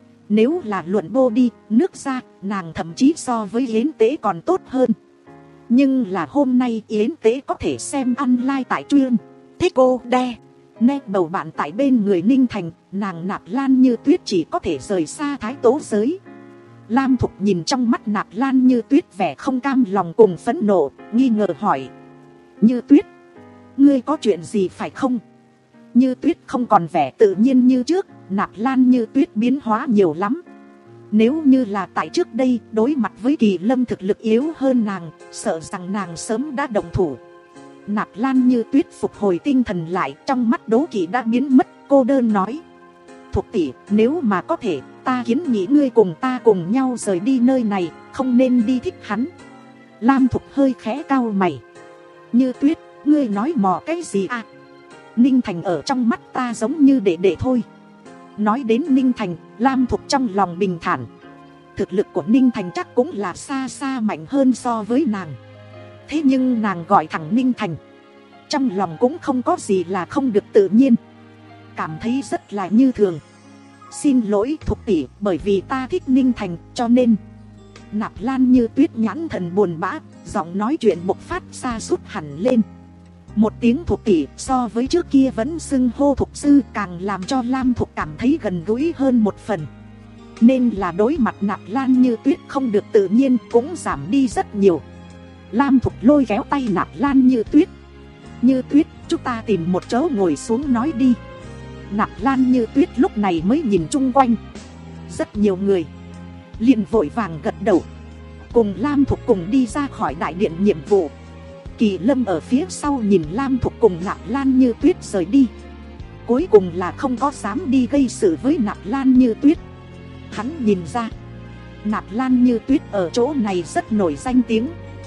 Nếu là luận bô đi, nước ra, nàng thậm chí so với Yến Tế còn tốt hơn. Nhưng là hôm nay Yến Tế có thể xem online tại Truyên Thích Cô Đe nét bầu bạn tại bên người Ninh Thành, nàng Nạp Lan Như Tuyết chỉ có thể rời xa Thái Tố giới. Lam Thục nhìn trong mắt Nạp Lan Như Tuyết vẻ không cam lòng cùng phẫn nộ, nghi ngờ hỏi: Như Tuyết, ngươi có chuyện gì phải không? Như Tuyết không còn vẻ tự nhiên như trước, Nạp Lan Như Tuyết biến hóa nhiều lắm. Nếu như là tại trước đây, đối mặt với Kỳ Lâm thực lực yếu hơn nàng, sợ rằng nàng sớm đã động thủ. Nạp Lan Như Tuyết phục hồi tinh thần lại, trong mắt đố kỵ đã biến mất, cô đơn nói: Thục tỷ, nếu mà có thể, ta kiến nghị ngươi cùng ta cùng nhau rời đi nơi này, không nên đi thích hắn. Lam Thục hơi khẽ cau mày: Như Tuyết, ngươi nói mò cái gì à? Ninh Thành ở trong mắt ta giống như đệ đệ thôi. Nói đến Ninh Thành, Lam Thục trong lòng bình thản. Thực lực của Ninh Thành chắc cũng là xa xa mạnh hơn so với nàng. Thế nhưng nàng gọi thẳng Ninh Thành, trong lòng cũng không có gì là không được tự nhiên, cảm thấy rất là như thường. Xin lỗi Thục tỷ, bởi vì ta thích Ninh Thành cho nên. Nạp Lan Như Tuyết nhãn thần buồn bã, giọng nói chuyện bộc phát xa sút hẳn lên. Một tiếng Thục tỷ so với trước kia vẫn xưng hô thục sư càng làm cho Lam Thục cảm thấy gần gũi hơn một phần. Nên là đối mặt Nạp Lan Như Tuyết không được tự nhiên cũng giảm đi rất nhiều. Lam Thục lôi kéo tay Nạp Lan Như Tuyết. Như Tuyết, chúng ta tìm một chỗ ngồi xuống nói đi. Nạp Lan Như Tuyết lúc này mới nhìn chung quanh. Rất nhiều người liền vội vàng gật đầu, cùng Lam Thục cùng đi ra khỏi đại điện nhiệm vụ. Kỳ Lâm ở phía sau nhìn Lam Thục cùng Nạp Lan Như Tuyết rời đi, cuối cùng là không có dám đi gây sự với Nạp Lan Như Tuyết. Hắn nhìn ra Nạp Lan Như Tuyết ở chỗ này rất nổi danh tiếng.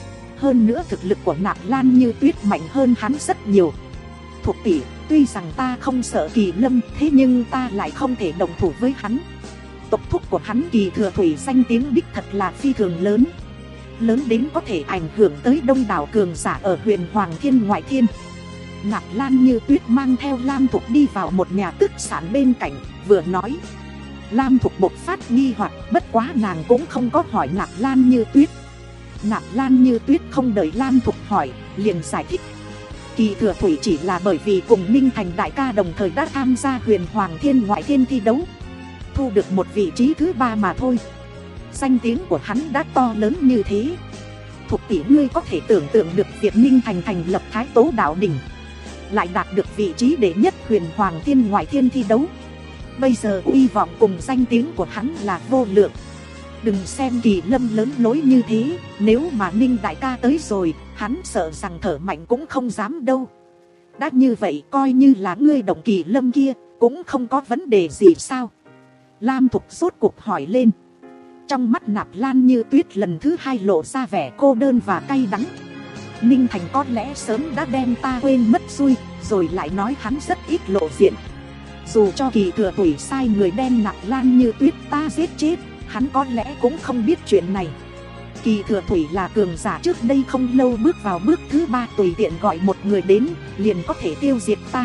Hơn nữa thực lực của Nạp Lan Như Tuyết mạnh hơn hắn rất nhiều. Thục tỷ, tuy rằng ta không sợ Kỳ Lâm, thế nhưng ta lại không thể đồng thủ với hắn. Tộc thúc của hắn Kỳ Thừa Thủy danh tiếng đích thật là phi thường lớn, lớn đến có thể ảnh hưởng tới đông đảo cường giả ở huyền Hoàng Thiên ngoại thiên. Nạp Lan Như Tuyết mang theo Lam Thục đi vào một nhà tức sản bên cạnh, vừa nói. Lam Thục bộc phát nghi hoặc, bất quá nàng cũng không có hỏi Nạp Lan Như Tuyết. Nạp Lan Như Tuyết không đợi Lam Thục hỏi, liền giải thích. Kỳ Thừa Thủy chỉ là bởi vì cùng Ninh Thành đại ca đồng thời đã tham gia huyền Hoàng Thiên ngoại thiên thi đấu, thu được một vị trí thứ ba mà thôi. Danh tiếng của hắn đã to lớn như thế. Thục tỷ, ngươi có thể tưởng tượng được việc Ninh Thành thành lập Thái Tố Đạo Đỉnh, lại đạt được vị trí đệ nhất huyền Hoàng Thiên ngoại thiên thi đấu. Bây giờ uy vọng cùng danh tiếng của hắn là vô lượng. Đừng xem Kỳ Lâm lớn lối như thế, nếu mà Ninh đại ca tới rồi, hắn sợ rằng thở mạnh cũng không dám đâu. Đã như vậy coi như là ngươi động Kỳ Lâm kia, cũng không có vấn đề gì sao? Lam Thục rốt cuộc hỏi lên. Trong mắt Nạp Lan Như Tuyết lần thứ hai lộ ra vẻ cô đơn và cay đắng. Ninh Thành có lẽ sớm đã đem ta quên mất xuôi, rồi lại nói hắn rất ít lộ diện. Dù cho Kỳ Thừa Thủy sai người đem Nạp Lan Như Tuyết ta giết chết, hắn có lẽ cũng không biết chuyện này. Kỳ Thừa Thủy là cường giả trước đây không lâu bước vào bước thứ ba, tùy tiện gọi một người đến liền có thể tiêu diệt ta.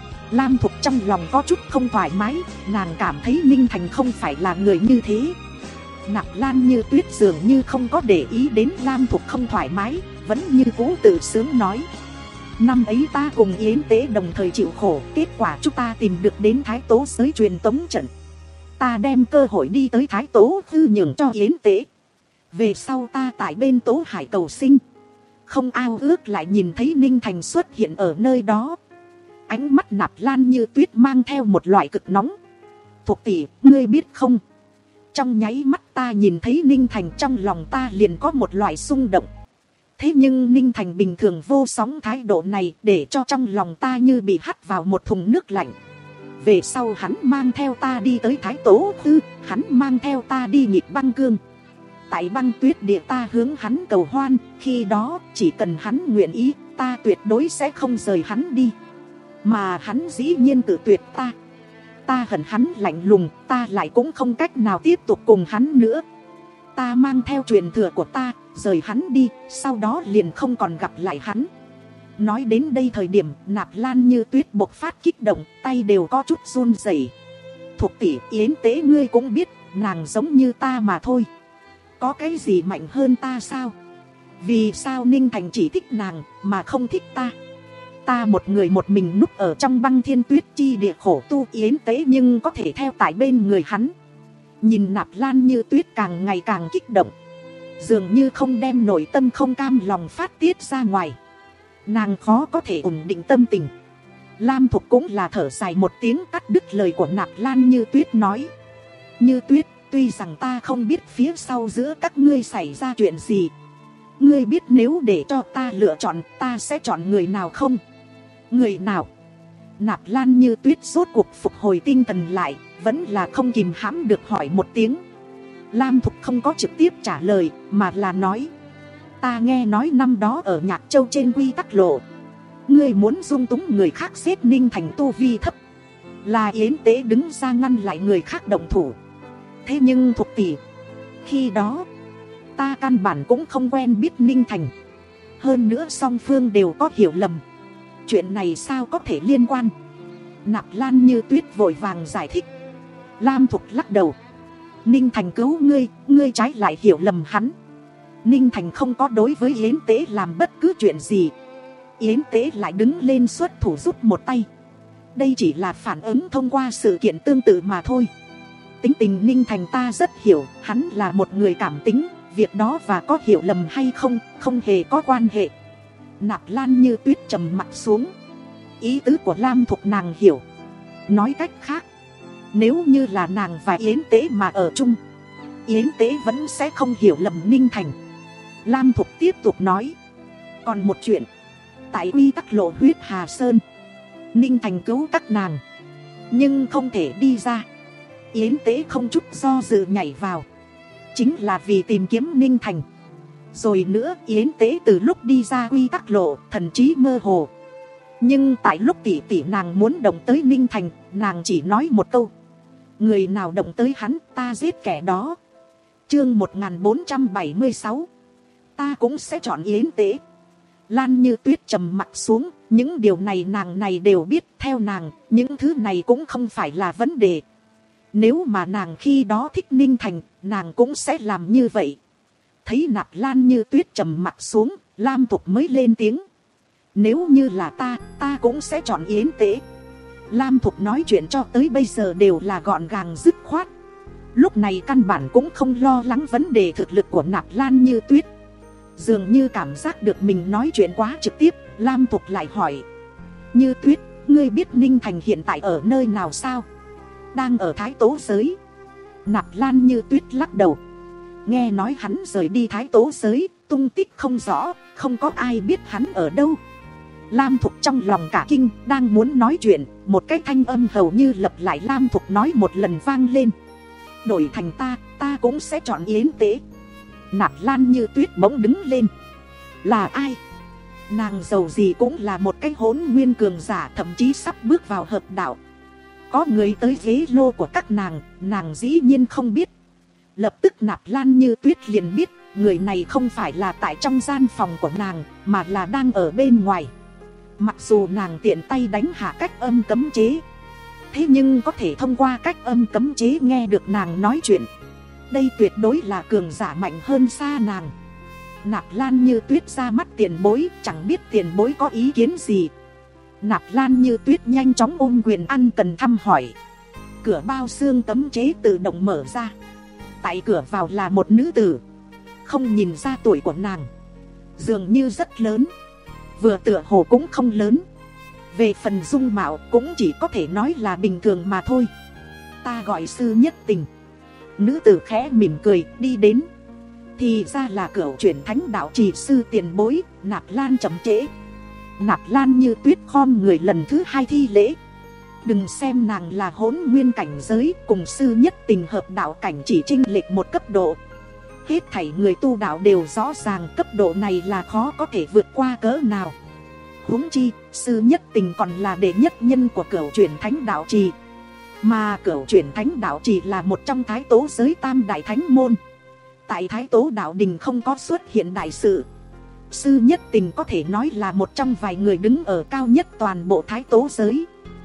Lam Thục trong lòng có chút không thoải mái, nàng cảm thấy Ninh Thành không phải là người như thế. Nạp Lan Như Tuyết dường như không có để ý đến Lam Thục không thoải mái, vẫn như cũ tự sướng nói. Năm ấy ta cùng Yến Tế đồng thời chịu khổ, kết quả chúng ta tìm được đến Thái Tố giới truyền tống trận. Ta đem cơ hội đi tới Thái Tố Tư nhường cho Yến Tế. Về sau ta tại bên Tố Hải cầu sinh, không ao ước lại nhìn thấy Ninh Thành xuất hiện ở nơi đó. Ánh mắt Nạp Lan Như Tuyết mang theo một loại cực nóng. Thục tỷ, ngươi biết không, trong nháy mắt ta nhìn thấy Ninh Thành, trong lòng ta liền có một loại xung động. Thế nhưng Ninh Thành bình thường vô sóng thái độ này để cho trong lòng ta như bị hắt vào một thùng nước lạnh. Về sau hắn mang theo ta đi tới Thái Tố Tư, hắn mang theo ta đi Nhịp Băng Cương. Tại Băng Tuyết Địa ta hướng hắn cầu hoan, khi đó chỉ cần hắn nguyện ý, ta tuyệt đối sẽ không rời hắn đi. Mà hắn dĩ nhiên tự tuyệt ta. Ta hận hắn lạnh lùng, ta lại cũng không cách nào tiếp tục cùng hắn nữa. Ta mang theo truyền thừa của ta, rời hắn đi, sau đó liền không còn gặp lại hắn. Nói đến đây thời điểm, Nạp Lan Như Tuyết bộc phát kích động, tay đều có chút run rẩy. Thục tỷ, Yến Tế ngươi cũng biết, nàng giống như ta mà thôi. Có cái gì mạnh hơn ta sao? Vì sao Ninh Thành chỉ thích nàng, mà không thích ta? Ta một người một mình núp ở trong băng thiên tuyết chi địa khổ tu, Yến Tế nhưng có thể theo tại bên người hắn. Nhìn Nạp Lan Như Tuyết càng ngày càng kích động, dường như không đem nội tâm không cam lòng phát tiết ra ngoài. Nàng khó có thể ổn định tâm tình. Lam Thục cũng là thở dài một tiếng cắt đứt lời của Nạp Lan Như Tuyết, nói. Như Tuyết, tuy rằng ta không biết phía sau giữa các ngươi xảy ra chuyện gì, ngươi biết nếu để cho ta lựa chọn, ta sẽ chọn người nào không? Người nào? Nạp Lan Như Tuyết rốt cuộc phục hồi tinh thần lại, vẫn là không kìm hãm được hỏi một tiếng. Lam Thục không có trực tiếp trả lời, mà là nói. Ta nghe nói năm đó ở Nhạc Châu trên quy tắc lộ, ngươi muốn dung túng người khác xếp Ninh Thành tu vi thấp, là Yến Tế đứng ra ngăn lại người khác động thủ. Thế nhưng Thục tỷ, khi đó ta căn bản cũng không quen biết Ninh Thành, hơn nữa song phương đều có hiểu lầm. Chuyện này sao có thể liên quan? Nạp Lan Như Tuyết vội vàng giải thích. Lam Thục lắc đầu. Ninh Thành cứu ngươi, ngươi trái lại hiểu lầm hắn. Ninh Thành không có đối với Yến Tế làm bất cứ chuyện gì. Yến Tế lại đứng lên xuất thủ giúp một tay. Đây chỉ là phản ứng thông qua sự kiện tương tự mà thôi. Tính tình Ninh Thành ta rất hiểu, hắn là một người cảm tính. Việc đó và có hiểu lầm hay không, không hề có quan hệ. Nạp Lan Như Tuyết trầm mặt xuống. Ý tứ của Lam Thục nàng hiểu. Nói cách khác, nếu như là nàng và Yến Tế mà ở chung, Yến Tế vẫn sẽ không hiểu lầm Ninh Thành. Lam Thục tiếp tục nói. Còn một chuyện, tại quy tắc lộ huyết Hà Sơn, Ninh Thành cứu các nàng, nhưng không thể đi ra. Yến Tế không chút do dự nhảy vào, chính là vì tìm kiếm Ninh Thành. Rồi nữa, Yến Tế từ lúc đi ra quy tắc lộ, thần trí mơ hồ. Nhưng tại lúc tỷ tỷ nàng muốn động tới Ninh Thành, nàng chỉ nói một câu: người nào động tới hắn, ta giết kẻ đó. Chương một nghìn bốn trăm bảy mươi sáu. Ta cũng sẽ chọn Yến Tế. Lan Như Tuyết trầm mặt xuống. Những điều này nàng này đều biết. Theo nàng, những thứ này cũng không phải là vấn đề. Nếu mà nàng khi đó thích Ninh Thành, nàng cũng sẽ làm như vậy. Thấy Nạp Lan Như Tuyết trầm mặt xuống, Lam Thục mới lên tiếng. Nếu như là ta, ta cũng sẽ chọn Yến Tế. Lam Thục nói chuyện cho tới bây giờ đều là gọn gàng dứt khoát. Lúc này căn bản cũng không lo lắng vấn đề thực lực của Nạp Lan Như Tuyết. Dường như cảm giác được mình nói chuyện quá trực tiếp, Lam Thục lại hỏi. Như Tuyết, ngươi biết Ninh Thành hiện tại ở nơi nào sao? Đang ở Thái Tố Giới. Nạp Lan Như Tuyết lắc đầu. Nghe nói hắn rời đi Thái Tố Giới, tung tích không rõ, không có ai biết hắn ở đâu. Lam Thục trong lòng cả kinh, đang muốn nói chuyện, một cái thanh âm hầu như lặp lại Lam Thục nói một lần vang lên. Đổi thành ta, ta cũng sẽ chọn Yến Tế. Nạp Lan Như Tuyết bỗng đứng lên. Là ai? Nàng giàu gì cũng là một cái hỗn nguyên cường giả, thậm chí sắp bước vào hợp đạo. Có người tới ghế lô của các nàng, nàng dĩ nhiên không biết. Lập tức Nạp Lan Như Tuyết liền biết, người này không phải là tại trong gian phòng của nàng, mà là đang ở bên ngoài. Mặc dù nàng tiện tay đánh hạ cách âm cấm chế, thế nhưng có thể thông qua cách âm cấm chế nghe được nàng nói chuyện. Đây tuyệt đối là cường giả mạnh hơn xa nàng. Nạp Lan Như Tuyết ra mắt tiền bối, chẳng biết tiền bối có ý kiến gì. Nạp Lan Như Tuyết nhanh chóng ôm quyền ăn cần thăm hỏi. Cửa bao xương cấm chế tự động mở ra. Tại cửa vào là một nữ tử, không nhìn ra tuổi của nàng, dường như rất lớn, vừa tựa hồ cũng không lớn. Về phần dung mạo cũng chỉ có thể nói là bình thường mà thôi. Ta gọi Sư Nhất Tình. Nữ tử khẽ mỉm cười đi đến. Thì ra là Cửu Chuyển Thánh Đạo Trì sư tiền bối. Nạp Lan chậm trễ. Nạp Lan Như Tuyết khom người lần thứ hai thi lễ. Đừng xem nàng là hỗn nguyên cảnh giới, cùng Sư Nhất Tình hợp đạo cảnh chỉ chênh lệch một cấp độ. Hết thảy người tu đạo đều rõ ràng cấp độ này là khó có thể vượt qua cỡ nào. Huống chi, Sư Nhất Tình còn là đệ nhất nhân của Cửu Chuyển Thánh Đạo Trì. Mà Cửu Chuyển Thánh Đạo Trì là một trong Thái Tố giới tam đại thánh môn. Tại Thái Tố đạo đình không có xuất hiện đại sự. Sư Nhất Tình có thể nói là một trong vài người đứng ở cao nhất toàn bộ Thái Tố giới.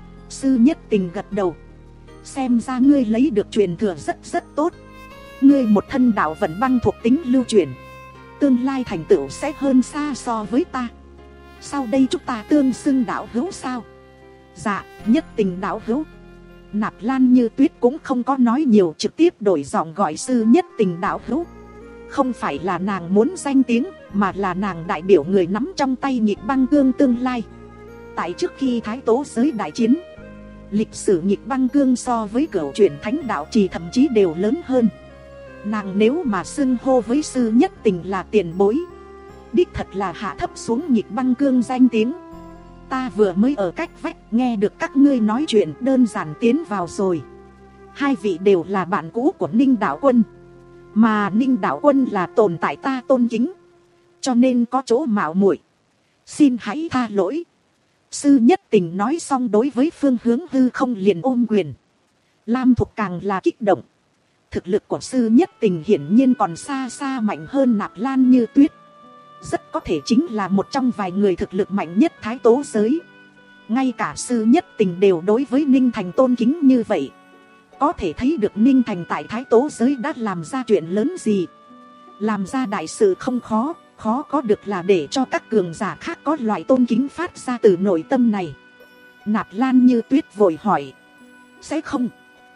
Sư Nhất Tình gật đầu. Xem ra ngươi lấy được truyền thừa rất rất tốt. Ngươi một thân đạo vận băng thuộc tính lưu truyền, tương lai thành tựu sẽ hơn xa so với ta. Sau đây chúng ta tương xưng đạo hữu sao? Dạ, Nhất Tình đạo hữu. Nạp Lan Như Tuyết cũng không có nói nhiều, trực tiếp đổi giọng gọi Sư Nhất Tình đạo hữu. Không phải là nàng muốn danh tiếng, mà là nàng đại biểu người nắm trong tay Nhịp Băng Cương tương lai. Tại trước khi Thái Tố giới đại chiến, lịch sử Nhịp Băng Cương so với Cửu Chuyển Thánh Đạo Trì thậm chí đều lớn hơn. Nàng nếu mà xưng hô với Sư Nhất Tình là tiền bối, đích thật là hạ thấp xuống Nhịp Băng Cương danh tiếng. Ta vừa mới ở cách vách nghe được các ngươi nói chuyện, đơn giản tiến vào rồi. Hai vị đều là bạn cũ của Ninh Đạo Quân, mà Ninh Đạo Quân là tồn tại ta tôn kính, cho nên có chỗ mạo muội, xin hãy tha lỗi. Sư Nhất Tình nói xong đối với phương hướng hư không liền ôm quyền. Lam Thục càng là kích động. Thực lực của Sư Nhất Tình hiển nhiên còn xa xa mạnh hơn Nạp Lan Như Tuyết. Rất có thể chính là một trong vài người thực lực mạnh nhất Thái Tố giới. Ngay cả Sư Nhất Tình đều đối với Ninh Thành tôn kính như vậy. Có thể thấy được Ninh Thành tại Thái Tố giới đã làm ra chuyện lớn gì. Làm ra đại sự không khó, khó có được là để cho các cường giả khác có loại tôn kính phát ra từ nội tâm này. Nạp Lan Như Tuyết vội hỏi. Sẽ không?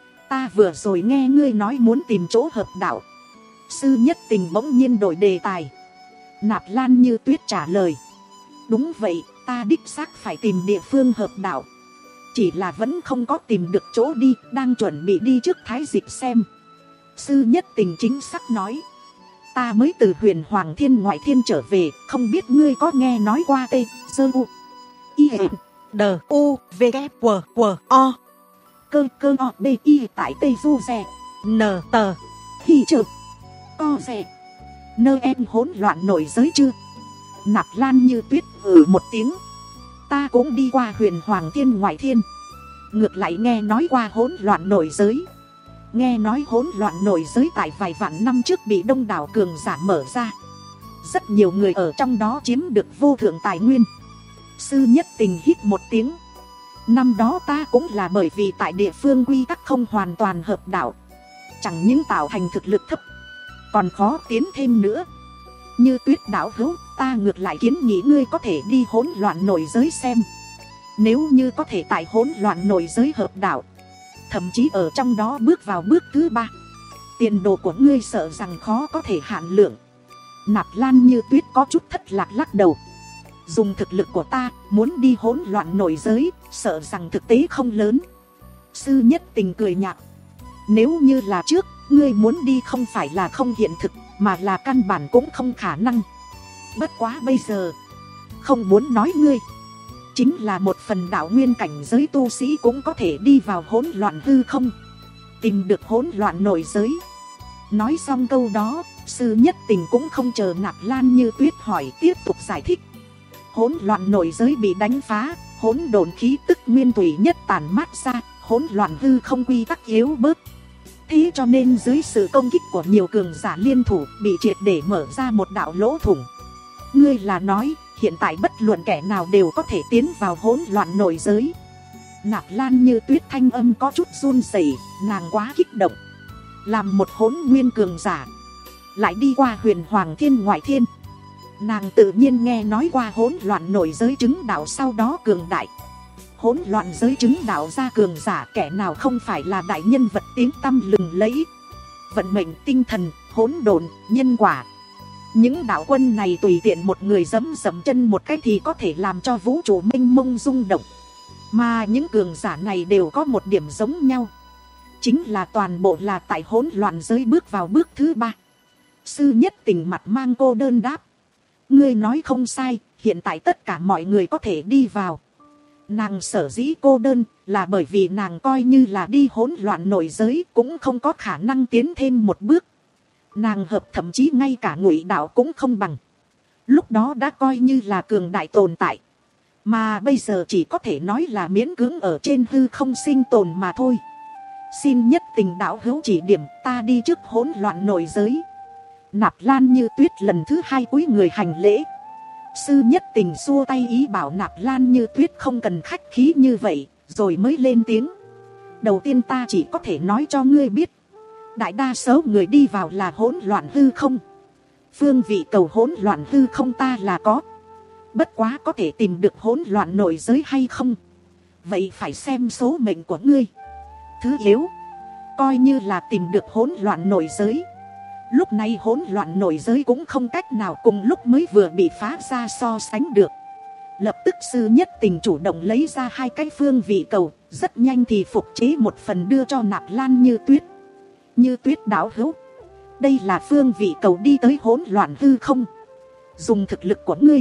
Ta vừa rồi nghe ngươi nói muốn tìm chỗ hợp đạo. Sư Nhất Tình bỗng nhiên đổi đề tài. Nạp Lan Như Tuyết trả lời. Đúng vậy, ta đích xác phải tìm địa phương hợp đạo. Chỉ là vẫn không có tìm được chỗ đi, đang chuẩn bị đi trước Thái Dịch xem. Sư Nhất Tình chính xác nói. Ta mới từ Huyền Hoàng Thiên Ngoại Thiên trở về, không biết ngươi có nghe nói qua tê, sơ u, y, D, U, V, K, W, W, O. Cơ cơ o, b, y tại Tây Du Xe. N, tờ. Hi chợp. Co xe. Nơ em hỗn loạn nổi giới chưa? Nạp Lan Như Tuyết ừ một tiếng. Ta cũng đi qua Huyền Hoàng Thiên Ngoại Thiên. Ngược lại nghe nói qua hỗn loạn nổi giới. Nghe nói hỗn loạn nổi giới tại vài vạn năm trước bị đông đảo cường giả mở ra. Rất nhiều người ở trong đó chiếm được vô thượng tài nguyên. Sư Nhất Tình hít một tiếng. Năm đó ta cũng là bởi vì tại địa phương quy tắc không hoàn toàn hợp đạo. Chẳng những tạo thành thực lực thấp, còn khó tiến thêm nữa. Như Tuyết đạo hữu, ta ngược lại kiến nghị ngươi có thể đi hỗn loạn nổi giới xem. Nếu như có thể tại hỗn loạn nổi giới hợp đạo, thậm chí ở trong đó bước vào bước thứ ba, tiền đồ của ngươi sợ rằng khó có thể hạn lượng. Nạp Lan Như Tuyết có chút thất lạc lắc đầu. Dùng thực lực của ta, muốn đi hỗn loạn nổi giới, sợ rằng thực tế không lớn. Sư Nhất Tình cười nhạt. Nếu như là trước, ngươi muốn đi không phải là không hiện thực, mà là căn bản cũng không khả năng. Bất quá bây giờ, không muốn nói ngươi, chính là một phần đạo nguyên cảnh giới tu sĩ cũng có thể đi vào hỗn loạn hư không, tìm được hỗn loạn nổi giới. Nói xong câu đó, Sư Nhất Tình cũng không chờ Nạp Lan Như Tuyết hỏi, tiếp tục giải thích. Hỗn loạn nổi giới bị đánh phá, hỗn độn khí tức nguyên thủy nhất tản mát ra, hỗn loạn hư không quy tắc yếu bớt. Thế cho nên dưới sự công kích của nhiều cường giả liên thủ, bị triệt để mở ra một đạo lỗ thủng. Ngươi là nói, hiện tại bất luận kẻ nào đều có thể tiến vào hỗn loạn nổi giới. Nạp Lan Như Tuyết thanh âm có chút run rẩy, nàng quá kích động. Làm một hỗn nguyên cường giả, lại đi qua Huyền Hoàng Thiên Ngoại Thiên, nàng tự nhiên nghe nói qua hỗn loạn nổi giới chứng đạo sau đó cường đại. Hỗn loạn giới chứng đạo ra cường giả, kẻ nào không phải là đại nhân vật tiếng tăm lừng lẫy. Vận mệnh, tinh thần, hỗn độn, nhân quả. Những đạo quân này tùy tiện một người dẫm dẫm chân một cách thì có thể làm cho vũ trụ mênh mông rung động. Mà những cường giả này đều có một điểm giống nhau, chính là toàn bộ là tại hỗn loạn giới bước vào bước thứ ba. Sư Nhất Tình mặt mang cô đơn đáp. Ngươi nói không sai, hiện tại tất cả mọi người có thể đi vào. Nàng sở dĩ cô đơn là bởi vì nàng coi như là đi hỗn loạn nổi giới cũng không có khả năng tiến thêm một bước. Nàng hợp thậm chí ngay cả Ngụy đạo cũng không bằng. Lúc đó đã coi như là cường đại tồn tại, mà bây giờ chỉ có thể nói là miễn cưỡng ở trên hư không sinh tồn mà thôi. Xin Nhất Tình đạo hữu chỉ điểm, ta đi trước hỗn loạn nổi giới. Nạp Lan Như Tuyết lần thứ hai cúi người hành lễ. Sư Nhất Tình xua tay ý bảo Nạp Lan Như Tuyết không cần khách khí như vậy, rồi mới lên tiếng. Đầu tiên ta chỉ có thể nói cho ngươi biết, đại đa số người đi vào là hỗn loạn hư không. Phương vị cầu hỗn loạn hư không ta là có. Bất quá có thể tìm được hỗn loạn nổi giới hay không, vậy phải xem số mệnh của ngươi. Thứ yếu, coi như là tìm được hỗn loạn nổi giới, lúc này hỗn loạn nổi giới cũng không cách nào cùng lúc mới vừa bị phá ra so sánh được. Lập tức Sư Nhất Tình chủ động lấy ra hai cái phương vị cầu, rất nhanh thì phục chế một phần đưa cho Nạp Lan Như Tuyết. Như Tuyết đạo hữu, đây là phương vị cầu đi tới hỗn loạn hư không. Dùng thực lực của ngươi,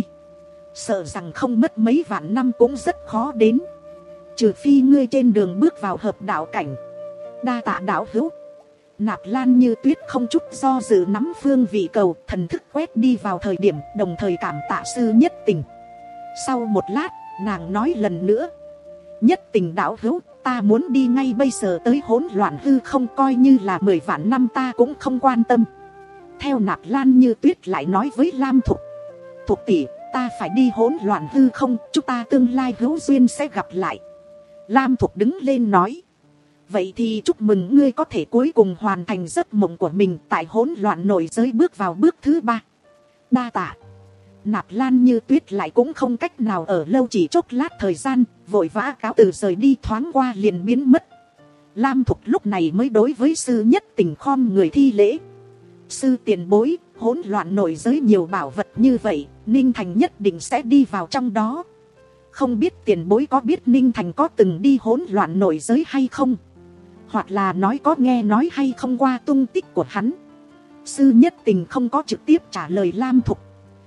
sợ rằng không mất mấy vạn năm cũng rất khó đến, trừ phi ngươi trên đường bước vào hợp đạo cảnh. Đa tạ đạo hữu. Nạp Lan Như Tuyết không chút do dự nắm phương vị cầu, thần thức quét đi vào thời điểm, đồng thời cảm tạ Sư Nhất Tình. Sau một lát, nàng nói lần nữa. Nhất Tình đạo hữu, ta muốn đi ngay bây giờ tới hỗn loạn hư không, coi như là mười vạn năm ta cũng không quan tâm. Theo Nạp Lan Như Tuyết lại nói với Lam Thục. Thục tỷ, ta phải đi hỗn loạn hư không, chúng ta tương lai hữu duyên sẽ gặp lại. Lam Thục đứng lên nói. Vậy thì chúc mừng ngươi có thể cuối cùng hoàn thành giấc mộng của mình, tại hỗn loạn nội giới bước vào bước thứ ba. Đa tạ. Nạp Lan Như Tuyết lại cũng không cách nào ở lâu, chỉ chốc lát thời gian, vội vã cáo từ rời đi, thoáng qua liền biến mất. Lam Thục lúc này mới đối với sư Nhất Tình khom người thi lễ. Sư tiền bối, hỗn loạn nội giới nhiều bảo vật như vậy, Ninh Thành nhất định sẽ đi vào trong đó. Không biết tiền bối có biết Ninh Thành có từng đi hỗn loạn nội giới hay không? Hoặc là nói có nghe nói hay không qua tung tích của hắn. Sư Nhất Tình không có trực tiếp trả lời Lam Thục,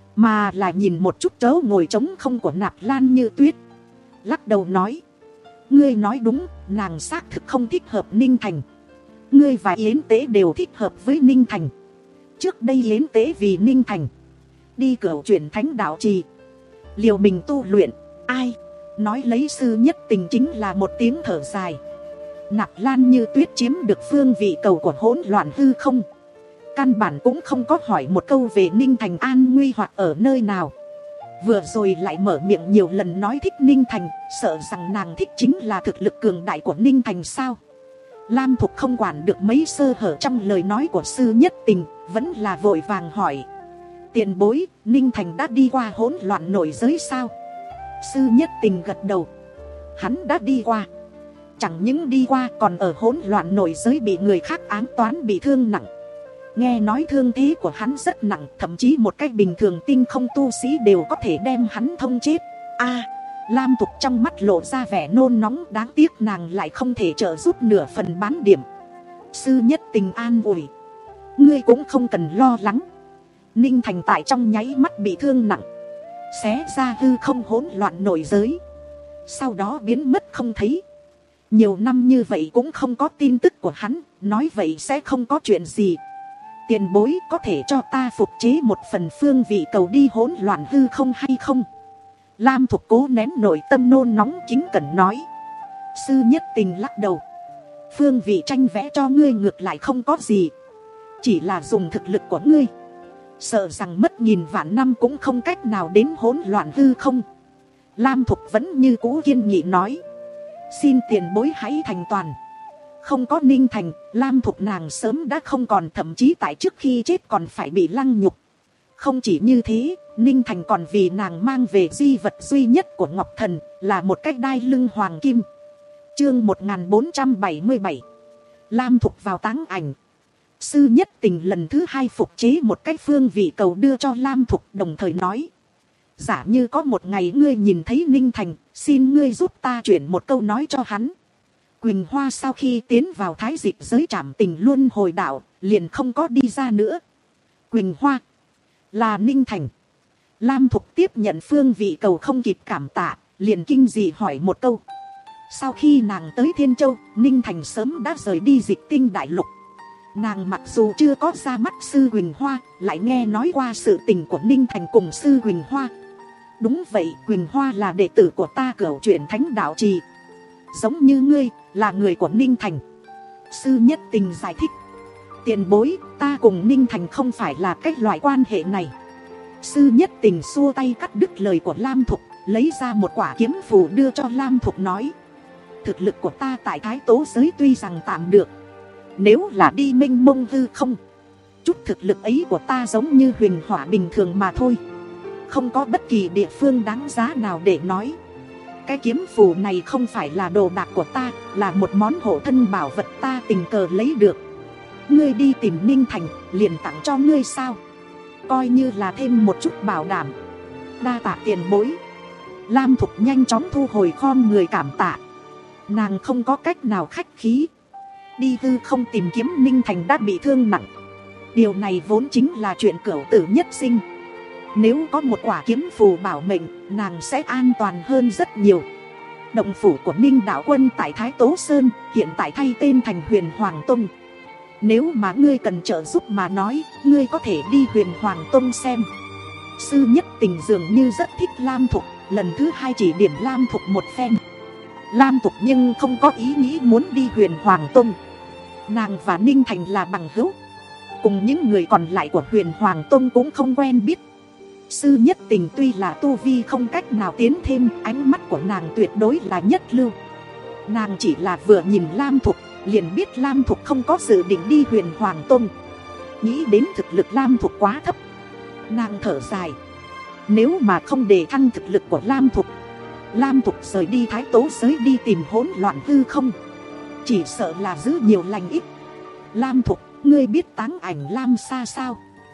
mà là nhìn một chút chỗ ngồi trống không của Nạp Lan Như Tuyết, lắc đầu nói: ngươi nói đúng, nàng xác thực không thích hợp Ninh Thành. Ngươi và Yến Tế đều thích hợp với Ninh Thành. Trước đây Yến Tế vì Ninh Thành đi cửu chuyển thánh đạo trì, liều mình tu luyện. Ai nói lấy sư Nhất Tình chính là một tiếng thở dài. Nạp Lan Như Tuyết chiếm được phương vị cầu của hỗn loạn hư không, căn bản cũng không có hỏi một câu về Ninh Thành an nguy hoặc ở nơi nào. Vừa rồi lại mở miệng nhiều lần nói thích Ninh Thành, sợ rằng nàng thích chính là thực lực cường đại của Ninh Thành sao? Lam Thục không quản được mấy sơ hở trong lời nói của sư Nhất Tình, vẫn là vội vàng hỏi: tiền bối, Ninh Thành đã đi qua hỗn loạn nội giới sao? Sư Nhất Tình gật đầu. Hắn đã đi qua. Chẳng những đi qua, còn ở hỗn loạn nội giới bị người khác ám toán bị thương nặng. Nghe nói thương thế của hắn rất nặng, thậm chí một cách bình thường tinh không tu sĩ đều có thể đem hắn thông chết. A, Lam Thục trong mắt lộ ra vẻ nôn nóng, đáng tiếc nàng lại không thể trợ giúp nửa phần bán điểm. Sư Nhất Tình an ủi: ngươi cũng không cần lo lắng. Ninh Thành tại trong nháy mắt bị thương nặng, xé ra hư không hỗn loạn nội giới, sau đó biến mất không thấy. Nhiều năm như vậy cũng không có tin tức của hắn, nói vậy sẽ không có chuyện gì. Tiền bối có thể cho ta phục chế một phần phương vị cầu đi hỗn loạn hư không hay không? Lam Thục cố nén nội tâm nôn nóng kính cẩn nói. Sư Nhất Tình lắc đầu: phương vị tranh vẽ cho ngươi ngược lại không có gì, chỉ là dùng thực lực của ngươi, sợ rằng mất nghìn vạn năm cũng không cách nào đến hỗn loạn hư không. Lam Thục vẫn như cũ kiên nghị nói: xin tiền bối hãy thành toàn. Không có Ninh Thành, Lam Thục nàng sớm đã không còn, thậm chí tại trước khi chết còn phải bị lăng nhục. Không chỉ như thế, Ninh Thành còn vì nàng mang về di vật duy nhất của Ngọc Thần, là một cái đai lưng hoàng kim. Chương một nghìn bốn trăm bảy mươi bảy, Lam Thục vào táng ảnh. Sư Nhất Tình lần thứ hai phục chế một cái phương vị cầu đưa cho Lam Thục, đồng thời nói: giả như có một ngày ngươi nhìn thấy Ninh Thành, xin ngươi giúp ta chuyển một câu nói cho hắn. Quỳnh Hoa sau khi tiến vào thái dịch giới trảm tình luân hồi đạo, liền không có đi ra nữa. Quỳnh Hoa là Ninh Thành. Lam Thục tiếp nhận phương vị cầu không kịp cảm tạ, liền kinh dị hỏi một câu. Sau khi nàng tới Thiên Châu, Ninh Thành sớm đã rời đi Dịch Tinh Đại Lục. Nàng mặc dù chưa có ra mắt sư Quỳnh Hoa, lại nghe nói qua sự tình của Ninh Thành cùng sư Quỳnh Hoa. Đúng vậy, Quỳnh Hoa là đệ tử của ta cửu chuyển thánh đạo trì, giống như ngươi, là người của Ninh Thành. Sư Nhất Tình giải thích: tiền bối, ta cùng Ninh Thành không phải là cách loại quan hệ này. Sư Nhất Tình xua tay cắt đứt lời của Lam Thục, lấy ra một quả kiếm phù đưa cho Lam Thục nói: thực lực của ta tại Thái Tố giới tuy rằng tạm được, nếu là đi mênh mông hư không, chút thực lực ấy của ta giống như huyền hỏa bình thường mà thôi, không có bất kỳ địa phương đáng giá nào để nói. Cái kiếm phù này không phải là đồ đạc của ta, là một món hộ thân bảo vật ta tình cờ lấy được. Ngươi đi tìm Ninh Thành, liền tặng cho ngươi sao? Coi như là thêm một chút bảo đảm. Đa tạ tiền bối. Lam Thục nhanh chóng thu hồi khom người cảm tạ. Nàng không có cách nào khách khí. Đi hư không tìm kiếm Ninh Thành đã bị thương nặng, điều này vốn chính là chuyện cửu tử nhất sinh. Nếu có một quả kiếm phù bảo mệnh, nàng sẽ an toàn hơn rất nhiều. Động phủ của Ninh Đạo Quân tại Thái Tố Sơn hiện tại thay tên thành Huyền Hoàng Tông. Nếu mà ngươi cần trợ giúp mà nói, ngươi có thể đi Huyền Hoàng Tông xem. Sư Nhất Tình dường như rất thích Lam Thục, lần thứ hai chỉ điểm Lam Thục một phen. Lam Thục nhưng không có ý nghĩ muốn đi Huyền Hoàng Tông. Nàng và Ninh Thành là bằng hữu, cùng những người còn lại của Huyền Hoàng Tông cũng không quen biết. Sư Nhất Tình tuy là tu vi không cách nào tiến thêm, ánh mắt của nàng tuyệt đối là nhất lưu. Nàng chỉ là vừa nhìn Lam Thục, liền biết Lam Thục không có dự định đi Huyền Hoàng Tông. Nghĩ đến thực lực Lam Thục quá thấp, nàng thở dài. Nếu mà không để thăng thực lực của Lam Thục, Lam Thục rời đi Thái Tố giới đi tìm hỗn loạn hư không, chỉ sợ là giữ nhiều lành ít. Lam Thục, ngươi biết Táng Ảnh Lam Sa sao?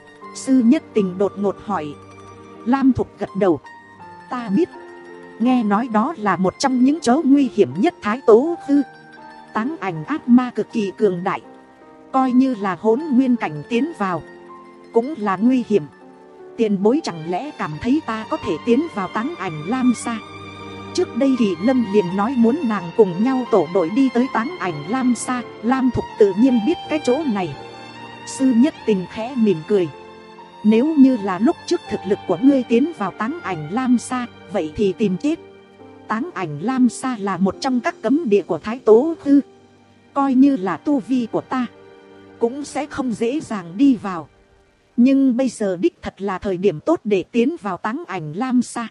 Sư Nhất Tình đột ngột hỏi. Lam Thục gật đầu. Ta biết. Nghe nói đó là một trong những chỗ nguy hiểm nhất Thái Tố hư. Táng ảnh ác ma cực kỳ cường đại, coi như là hỗn nguyên cảnh tiến vào cũng là nguy hiểm. Tiền bối chẳng lẽ cảm thấy ta có thể tiến vào Táng Ảnh Lam Sa? Trước đây Kỳ Lâm liền nói muốn nàng cùng nhau tổ đội đi tới Táng Ảnh Lam Sa. Lam Thục tự nhiên biết cái chỗ này. Sư Nhất Tình khẽ mỉm cười. Nếu như là lúc trước thực lực của ngươi tiến vào Táng Ảnh Lam Sa, vậy thì tìm chết. Táng Ảnh Lam Sa là một trong các cấm địa của Thái Tố Hư. Coi như là tu vi của ta, cũng sẽ không dễ dàng đi vào. Nhưng bây giờ đích thật là thời điểm tốt để tiến vào Táng Ảnh Lam Sa.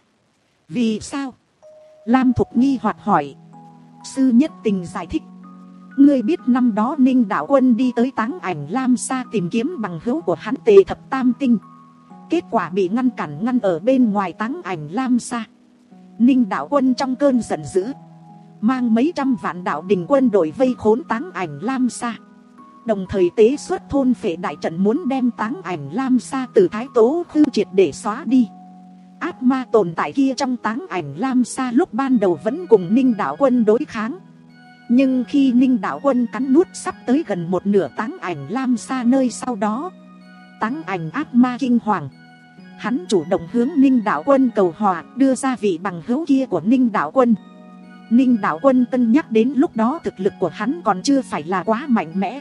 Vì sao? Lam Thục nghi hoặc hỏi. Sư Nhất Tình giải thích. Ngươi biết năm đó Ninh Đạo Quân đi tới Táng Ảnh Lam Sa tìm kiếm bằng hữu của hắn Tề Thập Tam Tinh. Kết quả bị ngăn cản ngăn ở bên ngoài Táng Ảnh Lam Sa. Ninh Đạo Quân trong cơn giận dữ, mang mấy trăm vạn đạo đình quân đội vây khốn Táng Ảnh Lam Sa. Đồng thời tế xuất thôn phệ đại trận muốn đem Táng Ảnh Lam Sa từ Thái Tố Hư triệt để xóa đi. Ác ma tồn tại kia trong Táng Ảnh Lam Sa lúc ban đầu vẫn cùng Ninh Đạo Quân đối kháng. Nhưng khi Ninh Đạo Quân cắn nuốt sắp tới gần một nửa Táng Ảnh Lam Sa nơi sau đó, Táng Ảnh ác ma kinh hoàng. Hắn chủ động hướng Ninh Đạo Quân cầu hòa, đưa ra vị bằng hữu kia của Ninh Đạo Quân. Ninh Đạo Quân cân nhắc đến lúc đó thực lực của hắn còn chưa phải là quá mạnh mẽ,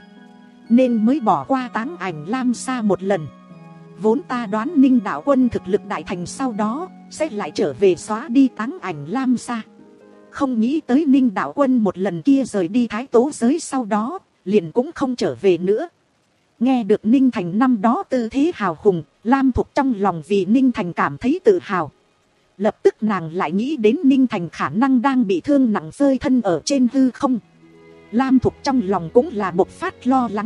nên mới bỏ qua Táng Ảnh Lam Sa một lần. Vốn ta đoán Ninh Đạo Quân thực lực đại thành sau đó sẽ lại trở về xóa đi Táng Ảnh Lam Sa. Không nghĩ tới Ninh Đạo Quân một lần kia rời đi Thái Tố giới sau đó liền cũng không trở về nữa. Nghe được Ninh Thành năm đó tư thế hào hùng, Lam Thục trong lòng vì Ninh Thành cảm thấy tự hào. Lập tức nàng lại nghĩ đến Ninh Thành khả năng đang bị thương nặng rơi thân ở trên hư không. Lam Thục trong lòng cũng là bộc phát lo lắng.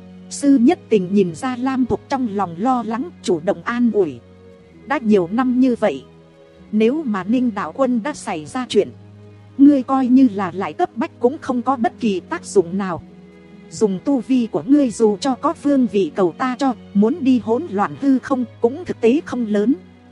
Sư Nhất Tình nhìn ra Lam Thục trong lòng lo lắng, chủ động an ủi. Đã nhiều năm như vậy, nếu mà Ninh Đạo Quân đã xảy ra chuyện, ngươi coi như là lại cấp bách cũng không có bất kỳ tác dụng nào. Dùng tu vi của ngươi dù cho có phương vị cầu ta cho, muốn đi hỗn loạn hư không cũng thực tế không lớn.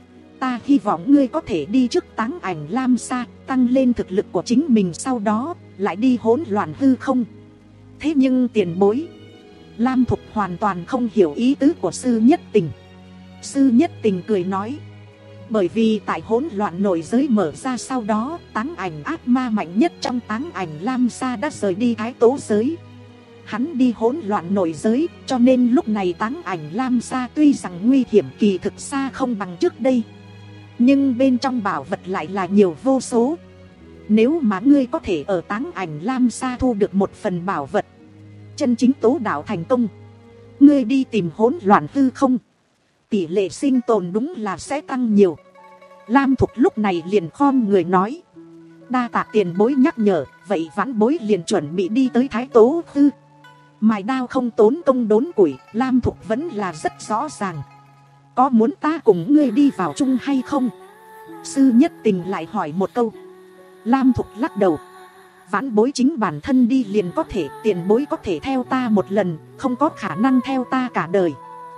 Ta hy vọng ngươi có thể đi trước Táng Ảnh Lam Sa, tăng lên thực lực của chính mình, sau đó lại đi hỗn loạn hư không. Thế nhưng tiền bối, Lam Thục hoàn toàn không hiểu ý tứ của Sư Nhất Tình. Sư Nhất Tình cười nói. Bởi vì tại hỗn loạn nội giới mở ra sau đó, Táng Ảnh ác ma mạnh nhất trong Táng Ảnh Lam Sa đã rời đi Thái Tố giới. Hắn đi hỗn loạn nội giới, cho nên lúc này Táng Ảnh Lam Sa tuy rằng nguy hiểm kỳ thực xa không bằng trước đây, nhưng bên trong bảo vật lại là nhiều vô số. Nếu mà ngươi có thể ở Táng Ảnh Lam Sa thu được một phần bảo vật, chân chính tố đạo thành công, ngươi đi tìm hỗn loạn hư không, tỷ lệ sinh tồn đúng là sẽ tăng nhiều. Lam Thục lúc này liền khom người nói. Đa tạ tiền bối nhắc nhở, vậy vãn bối liền chuẩn bị đi tới Thái Tố Hư. Mài đao không tốn công đốn củi, Lam Thục vẫn là rất rõ ràng. Có muốn ta cùng ngươi đi vào chung hay không? Sư Nhất Tình lại hỏi một câu. Lam Thục lắc đầu. Vãn bối chính bản thân đi liền có thể, tiền bối có thể theo ta một lần, không có khả năng theo ta cả đời.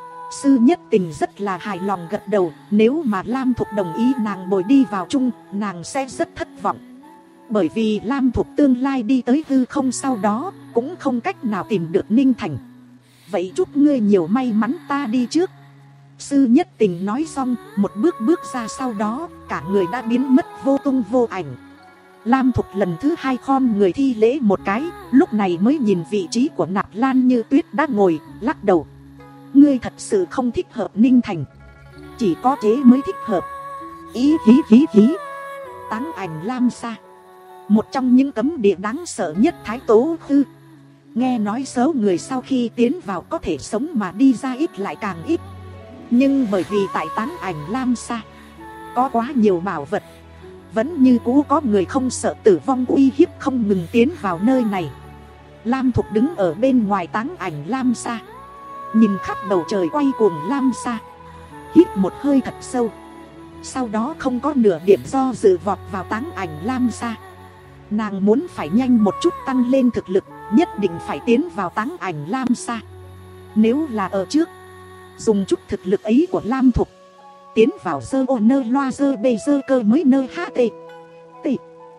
Sư Nhất Tình rất là hài lòng gật đầu. Nếu mà Lam Thục đồng ý nàng bồi đi vào chung, nàng sẽ rất thất vọng. Bởi vì Lam Thục tương lai đi tới hư không sau đó cũng không cách nào tìm được Ninh Thành. Vậy chúc ngươi nhiều may mắn, ta đi trước. Sư Nhất Tình nói xong, một bước bước ra, sau đó cả người đã biến mất vô tung vô ảnh. Lam Thục lần thứ hai khom người thi lễ một cái, lúc này mới nhìn vị trí của Nạp Lan Như Tuyết đã ngồi, lắc đầu. Ngươi thật sự không thích hợp Ninh Thành, chỉ có chế mới thích hợp. Ý hí hí hí. Táng Ảnh Lam Sa, một trong những cấm địa đáng sợ nhất Thái Tố Hư. Nghe nói số người sau khi tiến vào có thể sống mà đi ra ít lại càng ít. Nhưng bởi vì tại Táng Ảnh Lam Sa có quá nhiều bảo vật, vẫn như cũ có người không sợ tử vong uy hiếp không ngừng tiến vào nơi này. Lam Thục đứng ở bên ngoài táng ảnh Lam Sa, nhìn khắp bầu trời quay cuồng Lam Sa, hít một hơi thật sâu. Sau đó không có nửa điểm do dự vọt vào táng ảnh Lam Sa. Nàng muốn phải nhanh một chút tăng lên thực lực, nhất định phải tiến vào táng ảnh Lam Sa. Nếu là ở trước, dùng chút thực lực ấy của Lam Thục, tiến vào dơ ô nơ loa dơ bê dơ cơ mới nơ hát tê tê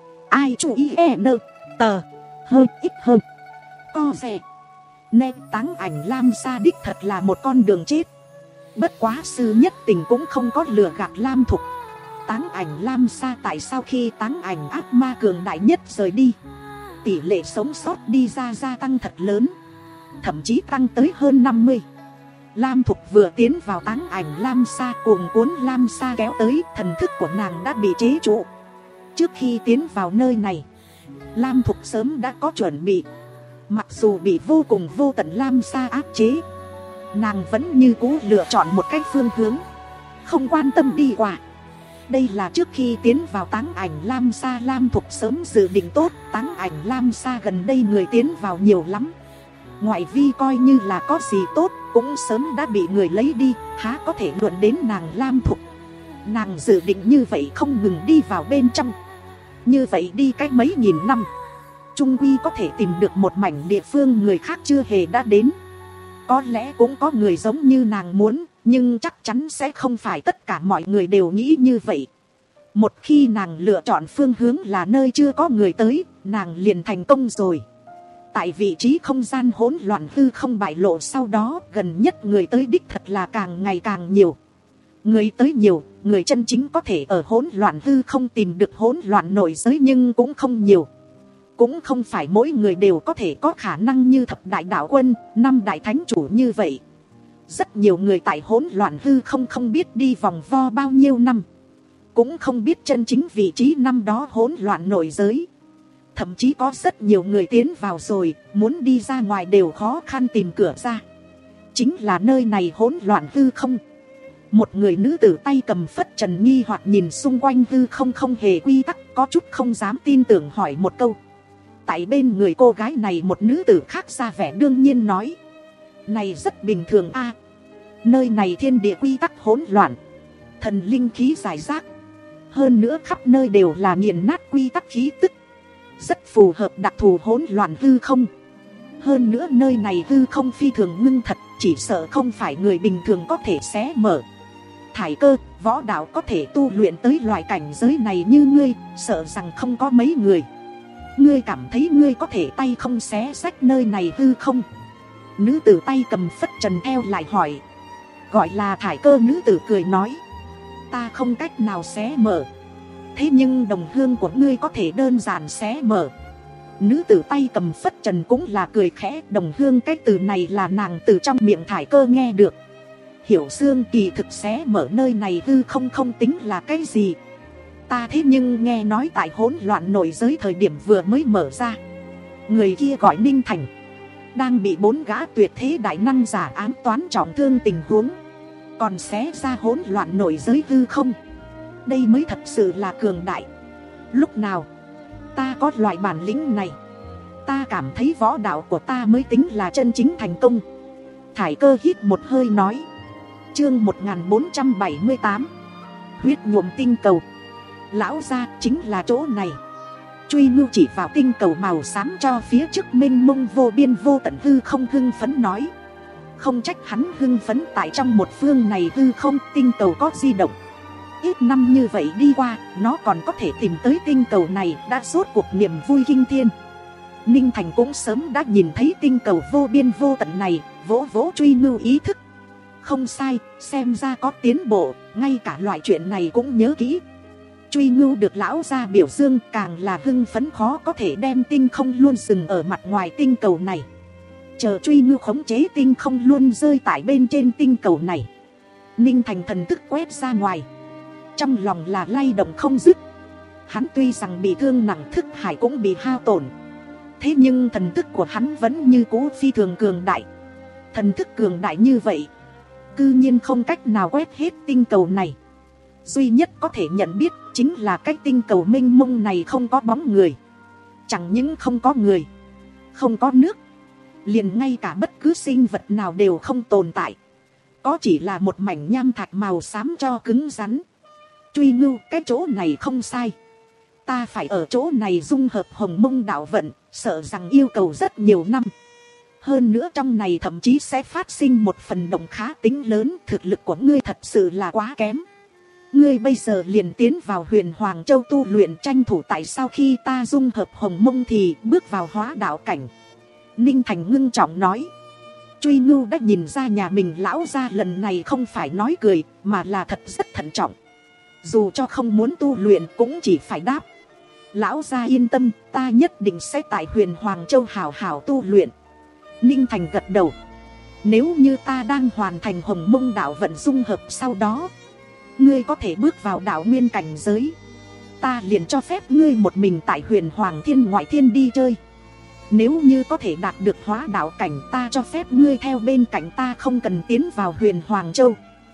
ai chú ý e nơ tờ hơi ít hơn co rẻ. Nên táng ảnh Lam Sa đích thật là một con đường chết. Bất quá sư nhất tình cũng không có lừa gạt Lam Thục. Táng ảnh Lam Sa tại sao khi táng ảnh ác ma cường đại nhất rời đi, tỷ lệ sống sót đi ra gia tăng thật lớn, thậm chí tăng tới hơn năm mươi. Lam Thục vừa tiến vào táng ảnh Lam Sa, cuồng cuốn Lam Sa kéo tới, thần thức của nàng đã bị chế trụ. Trước khi tiến vào nơi này, Lam Thục sớm đã có chuẩn bị. Mặc dù bị vô cùng vô tận Lam Sa áp chế, nàng vẫn như cũ lựa chọn một cách phương hướng, không quan tâm đi qua. Đây là trước khi tiến vào táng ảnh Lam Sa, Lam Thục sớm dự định tốt. Táng ảnh Lam Sa gần đây người tiến vào nhiều lắm, ngoại vi coi như là có gì tốt cũng sớm đã bị người lấy đi, há có thể luận đến nàng Lam Thục. Nàng dự định như vậy không ngừng đi vào bên trong. Như vậy đi cách mấy nghìn năm, chung quy có thể tìm được một mảnh địa phương người khác chưa hề đã đến. Có lẽ cũng có người giống như nàng muốn, nhưng chắc chắn sẽ không phải tất cả mọi người đều nghĩ như vậy. Một khi nàng lựa chọn phương hướng là nơi chưa có người tới, nàng liền thành công rồi. Tại vị trí không gian hỗn loạn hư không bại lộ sau đó, gần nhất người tới đích thật là càng ngày càng nhiều. Người tới nhiều, người chân chính có thể ở hỗn loạn hư không tìm được hỗn loạn nội giới nhưng cũng không nhiều. Cũng không phải mỗi người đều có thể có khả năng như thập đại đạo quân, năm đại thánh chủ như vậy. Rất nhiều người tại hỗn loạn hư không không biết đi vòng vo bao nhiêu năm, cũng không biết chân chính vị trí năm đó hỗn loạn nội giới. Thậm chí có rất nhiều người tiến vào rồi, muốn đi ra ngoài đều khó khăn tìm cửa ra. Chính là nơi này hỗn loạn hư không. Một người nữ tử tay cầm phất trần nghi hoặc nhìn xung quanh hư không không hề quy tắc, có chút không dám tin tưởng hỏi một câu. Tại bên người cô gái này một nữ tử khác ra vẻ đương nhiên nói: này rất bình thường a, nơi này thiên địa quy tắc hỗn loạn, thần linh khí rải rác, hơn nữa khắp nơi đều là nghiền nát quy tắc khí tức, rất phù hợp đặc thù hỗn loạn hư không. Hơn nữa nơi này hư không phi thường ngưng thật, chỉ sợ không phải người bình thường có thể xé mở. Thải Cơ, võ đạo có thể tu luyện tới loại cảnh giới này như ngươi, sợ rằng không có mấy người. Ngươi cảm thấy ngươi có thể tay không xé rách nơi này hư không? Nữ tử tay cầm phất trần eo lại hỏi. Gọi là Thải Cơ, nữ tử cười nói: ta không cách nào xé mở, thế nhưng đồng hương của ngươi có thể đơn giản xé mở. Nữ tử tay cầm phất trần cũng là cười khẽ. Đồng hương cái từ này là nàng từ trong miệng Thải Cơ nghe được. Hiểu xương kỳ thực xé mở nơi này hư không không tính là cái gì. Ta thế nhưng nghe nói tại hỗn loạn nội giới thời điểm vừa mới mở ra, người kia gọi Ninh Thành, đang bị bốn gã tuyệt thế đại năng giả ám toán trọng thương tình huống, còn xé ra hỗn loạn nội giới hư không. Đây mới thật sự là cường đại. Lúc nào ta có loại bản lĩnh này, ta cảm thấy võ đạo của ta mới tính là chân chính thành công. Thải Cơ hít một hơi nói. Chương một nghìn bốn trăm bảy mươi tám, huyết nhuộm tinh cầu. Lão gia, chính là chỗ này. Truy Ngưu chỉ vào tinh cầu màu xám cho phía trước mênh mông vô biên vô tận hư không hưng phấn nói. Không trách hắn hưng phấn, tại trong một phương này hư không tinh cầu có di động. Ít năm như vậy đi qua, nó còn có thể tìm tới tinh cầu này, đã rốt cuộc niềm vui kinh thiên. Ninh Thành cũng sớm đã nhìn thấy tinh cầu vô biên vô tận này, vỗ vỗ Truy Ngưu ý thức. Không sai, xem ra có tiến bộ, ngay cả loại chuyện này cũng nhớ kỹ. Truy Ngưu được lão gia biểu dương, càng là hưng phấn khó có thể đem tinh không luôn dừng ở mặt ngoài tinh cầu này. Chờ Truy Ngưu khống chế tinh không luôn rơi tại bên trên tinh cầu này, Ninh Thành thần thức quét ra ngoài, trong lòng là lay động không dứt. Hắn tuy rằng bị thương nặng, thức hải cũng bị hao tổn, thế nhưng thần thức của hắn vẫn như cũ phi thường cường đại. Thần thức cường đại như vậy, cư nhiên không cách nào quét hết tinh cầu này. Duy nhất có thể nhận biết chính là cái tinh cầu mênh mông này không có bóng người. Chẳng những không có người, không có nước, liền ngay cả bất cứ sinh vật nào đều không tồn tại, có chỉ là một mảnh nham thạch màu xám cho cứng rắn. Truy Ngưu, cái chỗ này không sai, ta phải ở chỗ này dung hợp hồng mông đạo vận, sợ rằng yêu cầu rất nhiều năm. Hơn nữa trong này thậm chí sẽ phát sinh một phần động khá tính lớn, thực lực của ngươi thật sự là quá kém. Ngươi bây giờ liền tiến vào Huyền Hoàng Châu tu luyện, tranh thủ tại sau khi ta dung hợp hồng mông thì bước vào hóa đạo cảnh. Ninh Thành ngưng trọng nói. Truy Ngưu đã nhìn ra nhà mình lão gia lần này không phải nói cười, mà là thật rất thận trọng. Dù cho không muốn tu luyện cũng chỉ phải đáp. Lão gia yên tâm, ta nhất định sẽ tại Huyền Hoàng Châu hào hào tu luyện. Ninh Thành gật đầu. Nếu như ta đang hoàn thành hồng mông đạo vận dung hợp sau đó, ngươi có thể bước vào đạo nguyên cảnh giới, ta liền cho phép ngươi một mình tại Huyền Hoàng Thiên ngoại thiên đi chơi. Nếu như có thể đạt được hóa đạo cảnh, ta cho phép ngươi theo bên cạnh ta, không cần tiến vào Huyền Hoàng Châu.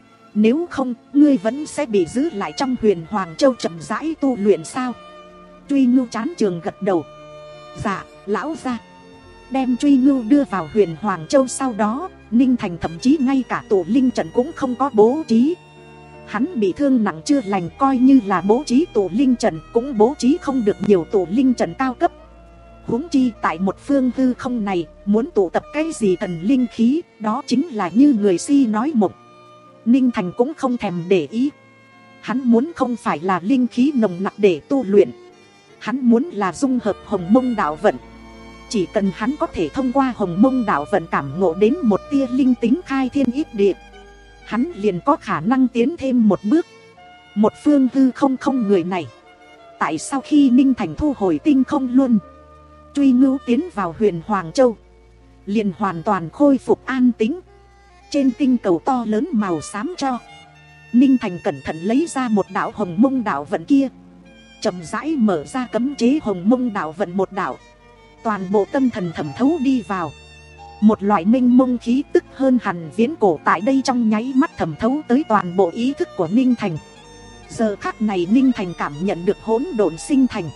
Nếu không, ngươi vẫn sẽ bị giữ lại trong Huyền Hoàng Châu chậm rãi tu luyện sao? Truy Ngưu chán trường gật đầu. Dạ, lão gia. Đem Truy Ngưu đưa vào Huyền Hoàng Châu sau đó, Ninh Thành thậm chí ngay cả tổ linh trận cũng không có bố trí. Hắn bị thương nặng chưa lành, coi như là bố trí tổ linh trận cũng bố trí không được nhiều tổ linh trận cao cấp. Huống chi tại một phương hư không này, muốn tụ tập cái gì thần linh khí, đó chính là như người si nói mộng. Ninh Thành cũng không thèm để ý. Hắn muốn không phải là linh khí nồng nặc để tu luyện, hắn muốn là dung hợp hồng mông đạo vận. Chỉ cần hắn có thể thông qua hồng mông đạo vận cảm ngộ đến một tia linh tính khai thiên ít địa, hắn liền có khả năng tiến thêm một bước. Một phương hư không không người này, tại sau khi Ninh Thành thu hồi tinh không luôn, Truy Ngưu tiến vào Huyền Hoàng Châu, liền hoàn toàn khôi phục an tĩnh. Trên tinh cầu to lớn màu xám cho, Ninh Thành cẩn thận lấy ra một đạo hồng mông đạo vận kia, chậm rãi mở ra cấm chế hồng mông đạo vận một đạo. Toàn bộ tâm thần thẩm thấu đi vào, một loại minh mông khí tức hơn hẳn viễn cổ tại đây trong nháy mắt thẩm thấu tới toàn bộ ý thức của Ninh Thành. Giờ khắc này Ninh Thành cảm nhận được hỗn độn sinh thành,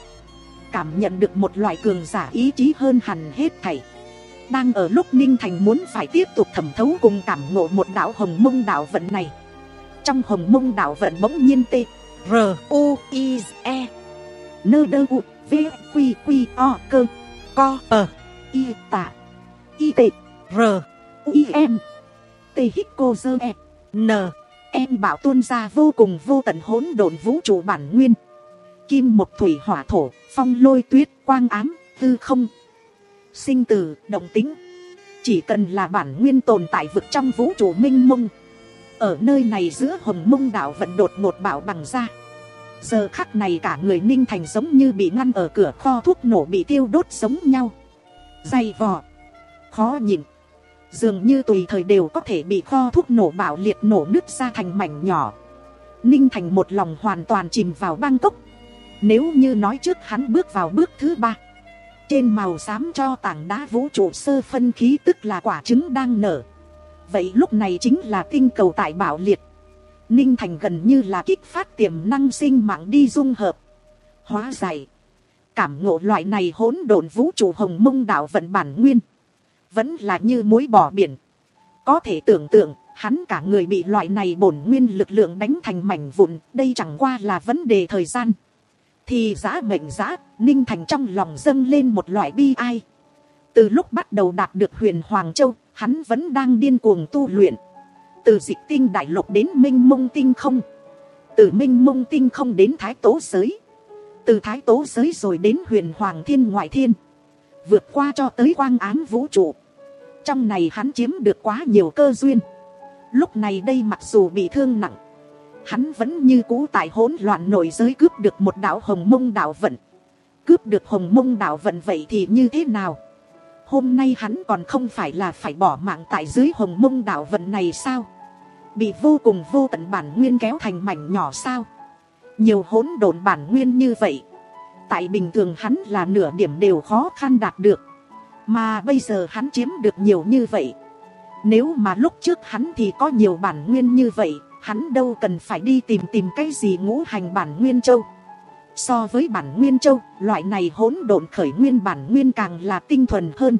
cảm nhận được một loại cường giả ý chí hơn hẳn hết thảy. Đang ở lúc Ninh Thành muốn phải tiếp tục thẩm thấu cùng cảm ngộ một đạo hồng mông đạo vận này, trong hồng mông đạo vận bỗng nhiên tê R U I E nơ đơ u v quy quy o cơ Co Ờ y tạ y tệ R u i em tê hít cô dơ e N em bảo tuôn ra vô cùng vô tận hỗn độn vũ trụ bản nguyên. Kim một thủy hỏa thổ, phong lôi tuyết, quang ám, tư không, sinh tử, động tính. Chỉ cần là bản nguyên tồn tại vực trong vũ trụ minh mông, ở nơi này giữa hồng mông đạo vận đột ngột bảo bằng ra. Giờ khắc này cả người Ninh Thành giống như bị ngăn ở cửa kho thuốc nổ bị tiêu đốt giống nhau, dày vò, khó nhìn, dường như tùy thời đều có thể bị kho thuốc nổ bạo liệt nổ nứt ra thành mảnh nhỏ. Ninh Thành một lòng hoàn toàn chìm vào Bangkok. Nếu như nói trước hắn bước vào bước thứ ba, trên màu xám cho tảng đá vũ trụ sơ phân khí tức là quả trứng đang nở, vậy lúc này chính là tinh cầu tại bạo liệt. Ninh Thành gần như là kích phát tiềm năng sinh mạng đi dung hợp, hóa giải, cảm ngộ loại này hỗn độn vũ trụ hồng mông đạo vận bản nguyên, vẫn là như muối bỏ biển. Có thể tưởng tượng, hắn cả người bị loại này bổn nguyên lực lượng đánh thành mảnh vụn, đây chẳng qua là vấn đề thời gian. Thì giã mệnh giã, Ninh Thành trong lòng dâng lên một loại bi ai. Từ lúc bắt đầu đạt được Huyền Hoàng Châu, hắn vẫn đang điên cuồng tu luyện. Từ dịch tinh đại lục đến minh mông tinh không, từ minh mông tinh không đến thái tố giới, từ thái tố giới rồi đến Huyền Hoàng Thiên ngoại thiên, vượt qua cho tới quang ám vũ trụ. Trong này hắn chiếm được quá nhiều cơ duyên. Lúc này đây mặc dù bị thương nặng, hắn vẫn như cũ tại hỗn loạn nội giới cướp được một đạo hồng mông đạo vận. Cướp được hồng mông đạo vận vậy thì như thế nào? Hôm nay hắn còn không phải là phải bỏ mạng tại dưới hồng mông đạo vận này sao? Bị vô cùng vô tận bản nguyên kéo thành mảnh nhỏ sao? Nhiều hỗn độn bản nguyên như vậy, tại bình thường hắn là nửa điểm đều khó khăn đạt được, mà bây giờ hắn chiếm được nhiều như vậy. Nếu mà lúc trước hắn thì có nhiều bản nguyên như vậy, hắn đâu cần phải đi tìm tìm cái gì ngũ hành bản nguyên châu. So với bản nguyên châu, loại này hỗn độn khởi nguyên bản nguyên càng là tinh thuần hơn.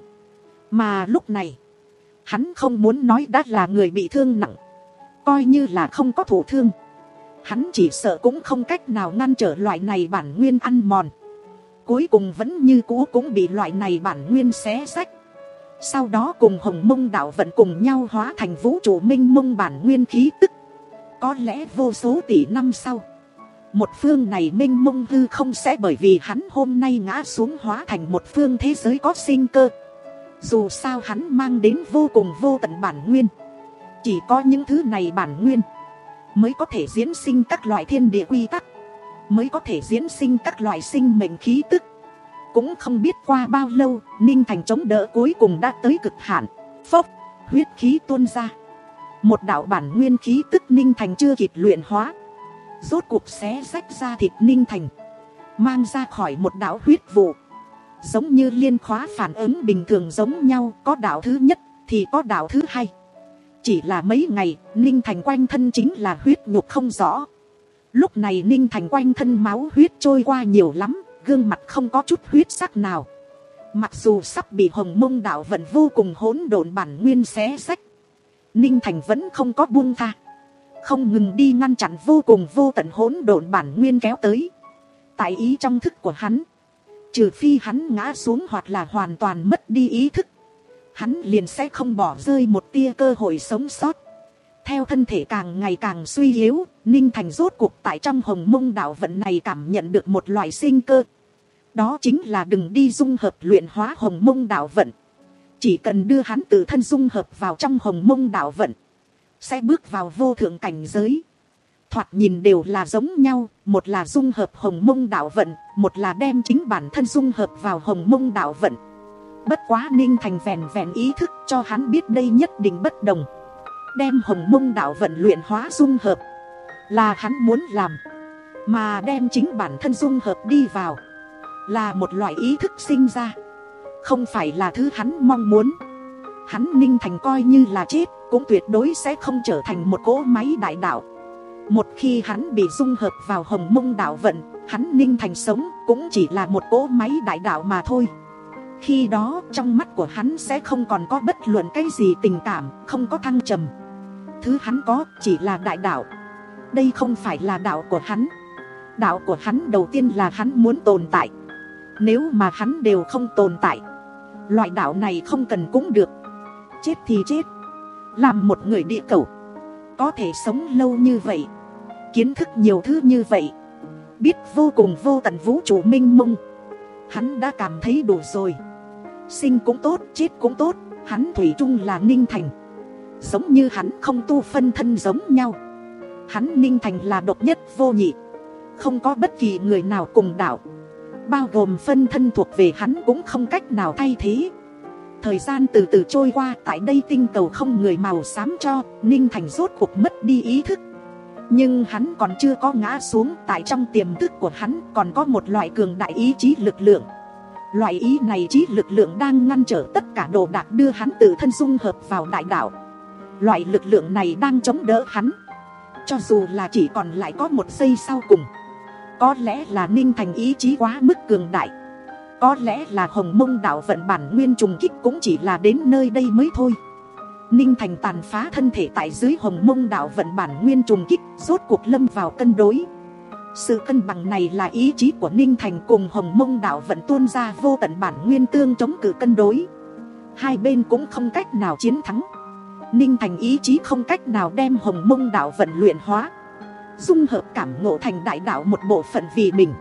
Mà lúc này, hắn không muốn nói đã là người bị thương nặng, coi như là không có thụ thương, hắn chỉ sợ cũng không cách nào ngăn trở loại này bản nguyên ăn mòn. Cuối cùng vẫn như cũ cũng bị loại này bản nguyên xé rách. Sau đó cùng hồng mông đạo vận cùng nhau hóa thành vũ trụ minh mông bản nguyên khí tức. Có lẽ vô số tỷ năm sau, một phương này minh mông hư không sẽ bởi vì hắn hôm nay ngã xuống hóa thành một phương thế giới có sinh cơ. Dù sao hắn mang đến vô cùng vô tận bản nguyên. Chỉ có những thứ này bản nguyên mới có thể diễn sinh các loại thiên địa quy tắc, mới có thể diễn sinh các loại sinh mệnh khí tức. Cũng không biết qua bao lâu, Ninh Thành chống đỡ cuối cùng đã tới cực hạn. Phốc, huyết khí tuôn ra. Một đạo bản nguyên khí tức Ninh Thành chưa kịp luyện hóa, rốt cuộc xé rách ra thịt Ninh Thành, mang ra khỏi một đạo huyết vụ. Giống như liên khóa phản ứng bình thường giống nhau, có đạo thứ nhất thì có đạo thứ hai. Chỉ là mấy ngày, Ninh Thành quanh thân chính là huyết nhục không rõ. Lúc này Ninh Thành quanh thân máu huyết trôi qua nhiều lắm, gương mặt không có chút huyết sắc nào. Mặc dù sắp bị hồng mông đạo vận vô cùng hỗn độn bản nguyên xé rách, Ninh Thành vẫn không có buông tha, không ngừng đi ngăn chặn vô cùng vô tận hỗn độn bản nguyên kéo tới. Tại ý trong thức của hắn, trừ phi hắn ngã xuống hoặc là hoàn toàn mất đi ý thức, hắn liền sẽ không bỏ rơi một tia cơ hội sống sót. Theo thân thể càng ngày càng suy yếu, Ninh Thành rốt cuộc tại trong hồng mông đạo vận này cảm nhận được một loại sinh cơ. Đó chính là đừng đi dung hợp luyện hóa hồng mông đạo vận. Chỉ cần đưa hắn tự thân dung hợp vào trong hồng mông đạo vận, sẽ bước vào vô thượng cảnh giới. Thoạt nhìn đều là giống nhau, một là dung hợp hồng mông đạo vận, một là đem chính bản thân dung hợp vào hồng mông đạo vận. Bất quá Ninh Thành vẹn vẹn ý thức cho hắn biết đây nhất định bất đồng. Đem hồng mông đạo vận luyện hóa dung hợp là hắn muốn làm, mà đem chính bản thân dung hợp đi vào là một loại ý thức sinh ra, không phải là thứ hắn mong muốn. Hắn Ninh Thành coi như là chết cũng tuyệt đối sẽ không trở thành một cỗ máy đại đạo. Một khi hắn bị dung hợp vào hồng mông đạo vận, hắn Ninh Thành sống cũng chỉ là một cỗ máy đại đạo mà thôi. Khi đó trong mắt của hắn sẽ không còn có bất luận cái gì tình cảm, không có thăng trầm. Thứ hắn có chỉ là đại đạo. Đây không phải là đạo của hắn. Đạo của hắn đầu tiên là hắn muốn tồn tại. Nếu mà hắn đều không tồn tại, loại đạo này không cần cũng được. Chết thì chết. Làm một người địa cầu, có thể sống lâu như vậy, kiến thức nhiều thứ như vậy, biết vô cùng vô tận vũ trụ minh mông, hắn đã cảm thấy đủ rồi. Sinh cũng tốt, chết cũng tốt, hắn thủy chung là Ninh Thành. Giống như hắn không tu phân thân giống nhau, hắn Ninh Thành là độc nhất vô nhị, không có bất kỳ người nào cùng đạo, bao gồm phân thân thuộc về hắn cũng không cách nào thay thế. Thời gian từ từ trôi qua, tại đây tinh cầu không người màu xám cho, Ninh Thành rốt cuộc mất đi ý thức. Nhưng hắn còn chưa có ngã xuống, tại trong tiềm thức của hắn còn có một loại cường đại ý chí lực lượng. Loại ý này chí lực lượng đang ngăn trở tất cả đồ đạc đưa hắn tự thân dung hợp vào đại đạo. Loại lực lượng này đang chống đỡ hắn, cho dù là chỉ còn lại có một giây sau cùng. Có lẽ là Ninh Thành ý chí quá mức cường đại, có lẽ là hồng mông đạo vận bản nguyên trùng kích cũng chỉ là đến nơi đây mới thôi. Ninh Thành tàn phá thân thể tại dưới hồng mông đạo vận bản nguyên trùng kích, rốt cuộc lâm vào cân đối. Sự cân bằng này là ý chí của Ninh Thành cùng hồng mông đạo vận tuôn ra vô tận bản nguyên tương chống cự cân đối. Hai bên cũng không cách nào chiến thắng. Ninh Thành ý chí không cách nào đem hồng mông đạo vận luyện hóa, dung hợp cảm ngộ thành đại đạo một bộ phận vì mình.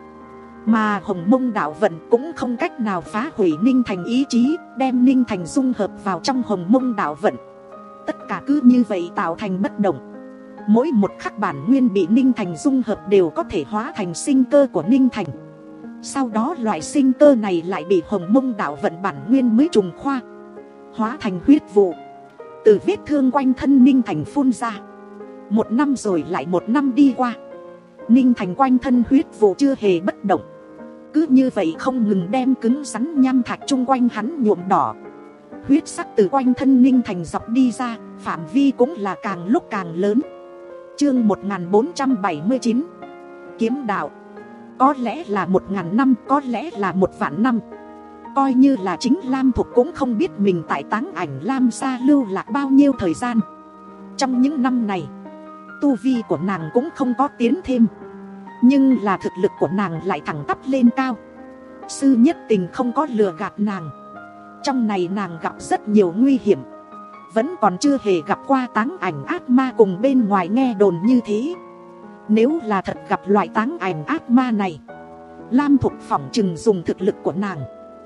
Mà hồng mông đạo vận cũng không cách nào phá hủy Ninh Thành ý chí, đem Ninh Thành dung hợp vào trong hồng mông đạo vận. Tất cả cứ như vậy tạo thành bất động. Mỗi một khắc bản nguyên bị Ninh Thành dung hợp đều có thể hóa thành sinh cơ của Ninh Thành. Sau đó loại sinh cơ này lại bị hồng mông đạo vận bản nguyên mới trùng khoa, hóa thành huyết vụ, từ vết thương quanh thân Ninh Thành phun ra. Một năm rồi lại một năm đi qua, Ninh Thành quanh thân huyết vụ chưa hề bất động, cứ như vậy không ngừng đem cứng rắn nham thạch chung quanh hắn nhuộm đỏ. Huyết sắc từ quanh thân Ninh Thành dọc đi ra, phạm vi cũng là càng lúc càng lớn. Chương một nghìn bốn trăm bảy mươi chín, Kiếm đạo. Có lẽ là một ngàn năm, có lẽ là một vạn năm. Coi như là chính Lam Thục cũng không biết mình tại Táng Ảnh Lam Sa lưu lạc bao nhiêu thời gian. Trong những năm này, tu vi của nàng cũng không có tiến thêm, nhưng là thực lực của nàng lại thẳng tắp lên cao. Sư Nhất Tình không có lừa gạt nàng. Trong này nàng gặp rất nhiều nguy hiểm, vẫn còn chưa hề gặp qua Táng Ảnh ác ma cùng bên ngoài nghe đồn như thế. Nếu là thật gặp loại Táng Ảnh ác ma này, Lam Thục phỏng chừng dùng thực lực của nàng,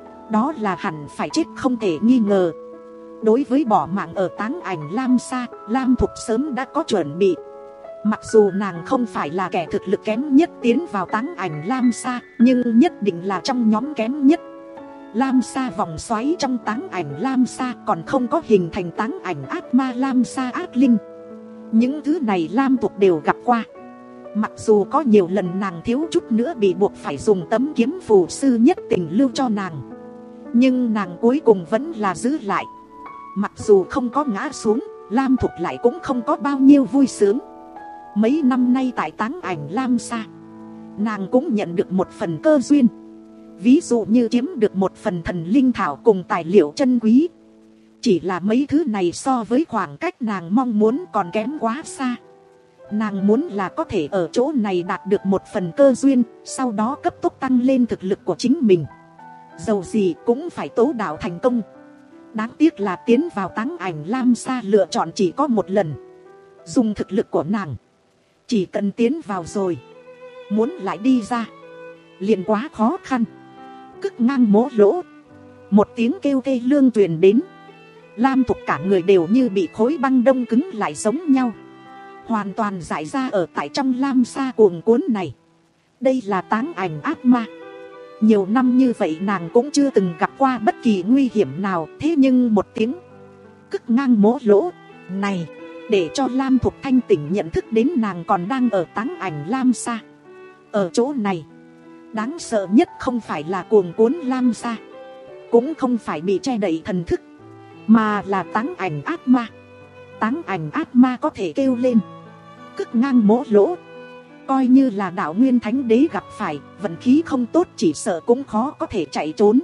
đó là hẳn phải chết không thể nghi ngờ. Đối với bỏ mạng ở Táng Ảnh Lam Sa, Lam Thục sớm đã có chuẩn bị. Mặc dù nàng không phải là kẻ thực lực kém nhất tiến vào Táng Ảnh Lam Sa, nhưng nhất định là trong nhóm kém nhất. Lam Sa vòng xoáy trong Táng Ảnh Lam Sa còn không có hình thành Táng Ảnh ác ma Lam Sa ác linh. Những thứ này Lam Thục đều gặp qua. Mặc dù có nhiều lần nàng thiếu chút nữa bị buộc phải dùng tấm kiếm phù Sư Nhất Tình lưu cho nàng, nhưng nàng cuối cùng vẫn là giữ lại. Mặc dù không có ngã xuống, Lam Thục lại cũng không có bao nhiêu vui sướng. Mấy năm nay tại Táng Ảnh Lam Sa, nàng cũng nhận được một phần cơ duyên. Ví dụ như chiếm được một phần thần linh thảo cùng tài liệu chân quý. Chỉ là mấy thứ này so với khoảng cách nàng mong muốn còn kém quá xa. Nàng muốn là có thể ở chỗ này đạt được một phần cơ duyên, sau đó cấp tốc tăng lên thực lực của chính mình. Dầu gì cũng phải tố đạo thành công. Đáng tiếc là tiến vào Táng Ảnh Lam Sa lựa chọn chỉ có một lần. Dùng thực lực của nàng, chỉ cần tiến vào rồi, muốn lại đi ra liền quá khó khăn. Cức ngang mố lỗ, một tiếng kêu thê lương truyền đến. Lam Thục cả người đều như bị khối băng đông cứng lại giống nhau, hoàn toàn giải ra ở tại trong Lam Sa cuồng cuốn này. Đây là Táng Ảnh ác ma. Nhiều năm như vậy nàng cũng chưa từng gặp qua bất kỳ nguy hiểm nào. Thế nhưng một tiếng cức ngang mố lỗ này, để cho Lam Thục thanh tỉnh nhận thức đến nàng còn đang ở Táng Ảnh Lam Sa. Ở chỗ này, đáng sợ nhất không phải là cuồng cuốn Lam Sa, cũng không phải bị che đậy thần thức, mà là Táng Ảnh ác ma. Táng Ảnh ác ma có thể kêu lên cức ngang mố lỗ, coi như là đạo Nguyên Thánh Đế gặp phải, vận khí không tốt chỉ sợ cũng khó có thể chạy trốn.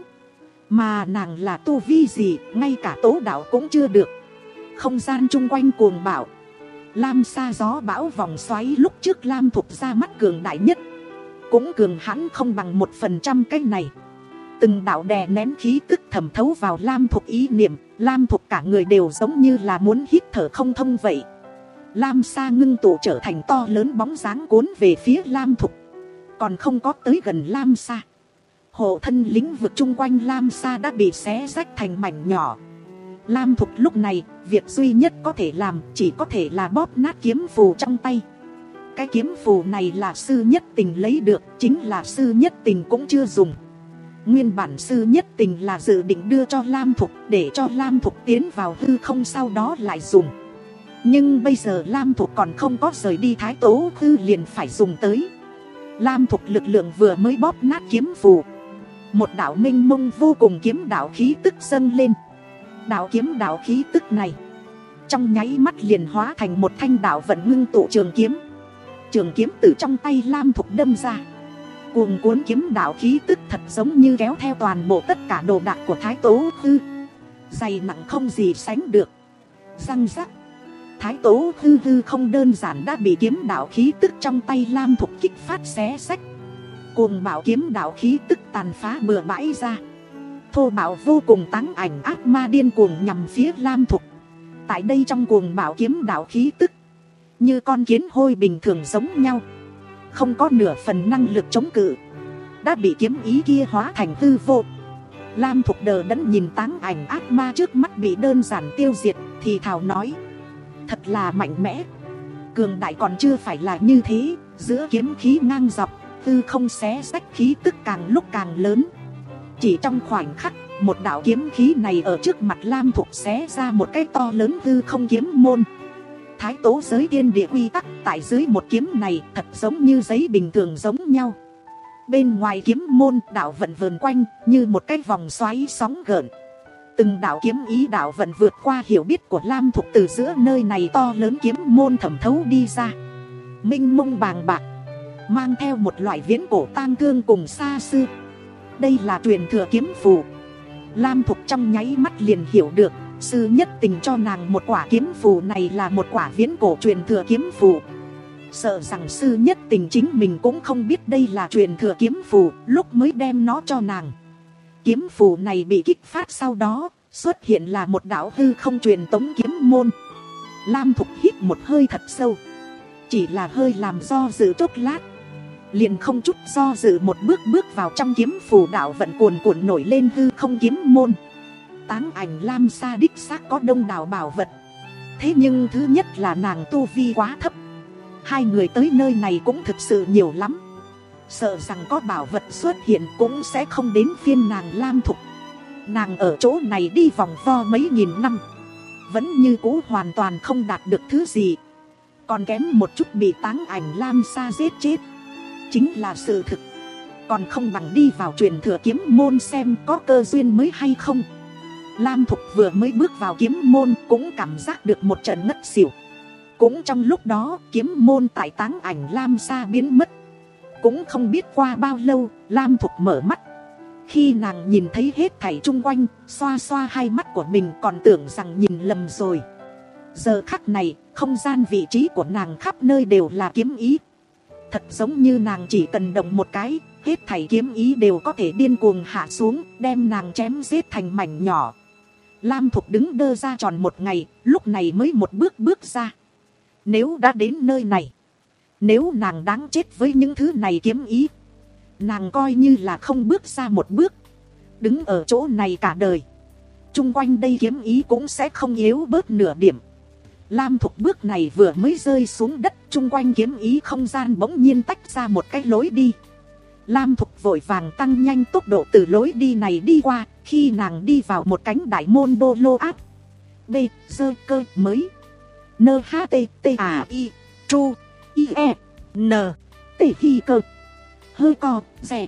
Mà nàng là tu vi gì, ngay cả tố đạo cũng chưa được. Không gian chung quanh cuồng bạo, Lam Sa gió bão vòng xoáy lúc trước Lam Thục ra mắt cường đại nhất, cũng cường hãn không bằng một phần trăm cái này. Từng đạo đè nén khí tức thẩm thấu vào Lam Thục ý niệm. Lam Thục cả người đều giống như là muốn hít thở không thông vậy. Lam Sa ngưng tụ trở thành to lớn bóng dáng cuốn về phía Lam Thục. Còn không có tới gần Lam Sa, hộ thân lĩnh vực chung quanh Lam Sa đã bị xé rách thành mảnh nhỏ. Lam Thục lúc này, việc duy nhất có thể làm chỉ có thể là bóp nát kiếm phù trong tay. Cái kiếm phù này là Sư Nhất Tình lấy được, chính là Sư Nhất Tình cũng chưa dùng. Nguyên bản Sư Nhất Tình là dự định đưa cho Lam Thục, để cho Lam Thục tiến vào hư không sau đó lại dùng. Nhưng bây giờ Lam Thục còn không có rời đi Thái Tố Hư liền phải dùng tới. Lam Thục lực lượng vừa mới bóp nát kiếm phù, một đạo mênh mông vô cùng kiếm đạo khí tức dâng lên. Đạo kiếm đạo khí tức này trong nháy mắt liền hóa thành một thanh đạo vận ngưng tụ trường kiếm. Trường kiếm từ trong tay Lam Thục đâm ra, cuồng cuốn kiếm đạo khí tức thật giống như kéo theo toàn bộ tất cả đồ đạc của Thái Tố Hư, dày nặng không gì sánh được. Răng rắc, Thái Tố Hư hư không đơn giản đã bị kiếm đạo khí tức trong tay Lam Thục kích phát xé xách. Cuồng bạo kiếm đạo khí tức tàn phá bừa bãi ra, thô bạo vô cùng. Táng Ảnh ác ma điên cuồng nhằm phía Lam Thục. Tại đây trong cuồng bạo kiếm đạo khí tức, như con kiến hôi bình thường giống nhau, không có nửa phần năng lực chống cự, đã bị kiếm ý kia hóa thành hư vô. Lam Thục đờ đẫn nhìn Táng Ảnh ác ma trước mắt bị đơn giản tiêu diệt, thì thào nói: thật là mạnh mẽ, cường đại còn chưa phải là như thế. Giữa kiếm khí ngang dọc, hư không xé rách khí tức càng lúc càng lớn. Chỉ trong khoảnh khắc, một đạo kiếm khí này ở trước mặt Lam Thục xé ra một cái to lớn hư không kiếm môn. Thái Tố giới thiên địa quy tắc tại dưới một kiếm này thật giống như giấy bình thường giống nhau. Bên ngoài kiếm môn, đạo vận vờn quanh như một cái vòng xoáy sóng gợn. Từng đạo kiếm ý đạo vận vượt qua hiểu biết của Lam Thục, từ giữa nơi này to lớn kiếm môn thẩm thấu đi ra, minh mông bàng bạc, mang theo một loại viễn cổ tang thương cùng xa xưa. Đây là truyền thừa kiếm phù. Lam Thục trong nháy mắt liền hiểu được, sư nhất tình cho nàng một quả kiếm phù này là một quả viễn cổ truyền thừa kiếm phù. Sợ rằng sư nhất tình chính mình cũng không biết đây là truyền thừa kiếm phù lúc mới đem nó cho nàng. Kiếm phù này bị kích phát sau đó, xuất hiện là một đạo hư không truyền tống kiếm môn. Lam Thục hít một hơi thật sâu, chỉ là hơi làm do dự chốc lát, liền không chút do dự một bước bước vào trong kiếm phù đạo vận cuồn cuộn nổi lên hư không kiếm môn. Táng Ảnh Lam Sa đích xác có đông đảo bảo vật. Thế nhưng thứ nhất là nàng tu vi quá thấp. Hai người tới nơi này cũng thực sự nhiều lắm, sợ rằng có bảo vật xuất hiện cũng sẽ không đến phiên nàng Lam Thục. Nàng ở chỗ này đi vòng vo mấy nghìn năm, vẫn như cũ hoàn toàn không đạt được thứ gì, còn kém một chút bị Táng Ảnh Lam Sa giết chết. Chính là sự thực, còn không bằng đi vào truyền thừa kiếm môn xem có cơ duyên mới hay không. Lam Thục vừa mới bước vào kiếm môn cũng cảm giác được một trận ngất xỉu. Cũng trong lúc đó kiếm môn tại Táng Ảnh Lam Sa biến mất. Cũng không biết qua bao lâu Lam Thục mở mắt. Khi nàng nhìn thấy hết thảy chung quanh, xoa xoa hai mắt của mình còn tưởng rằng nhìn lầm rồi. Giờ khắc này, không gian vị trí của nàng khắp nơi đều là kiếm ý. Thật giống như nàng chỉ cần động một cái, hết thảy kiếm ý đều có thể điên cuồng hạ xuống, đem nàng chém giết thành mảnh nhỏ. Lam Thục đứng đơ ra tròn một ngày, lúc này mới một bước bước ra. Nếu đã đến nơi này, nếu nàng đáng chết với những thứ này kiếm ý, nàng coi như là không bước ra một bước, đứng ở chỗ này cả đời, chung quanh đây kiếm ý cũng sẽ không yếu bớt nửa điểm. Lam Thục bước này vừa mới rơi xuống đất, chung quanh kiếm ý không gian bỗng nhiên tách ra một cái lối đi. Lam Thục vội vàng tăng nhanh tốc độ từ lối đi này đi qua. Khi nàng đi vào một cánh đại môn đô lô áp B, dơ cơ mới N H T T A I Tru I E N T Hi cơ hơi co rẻ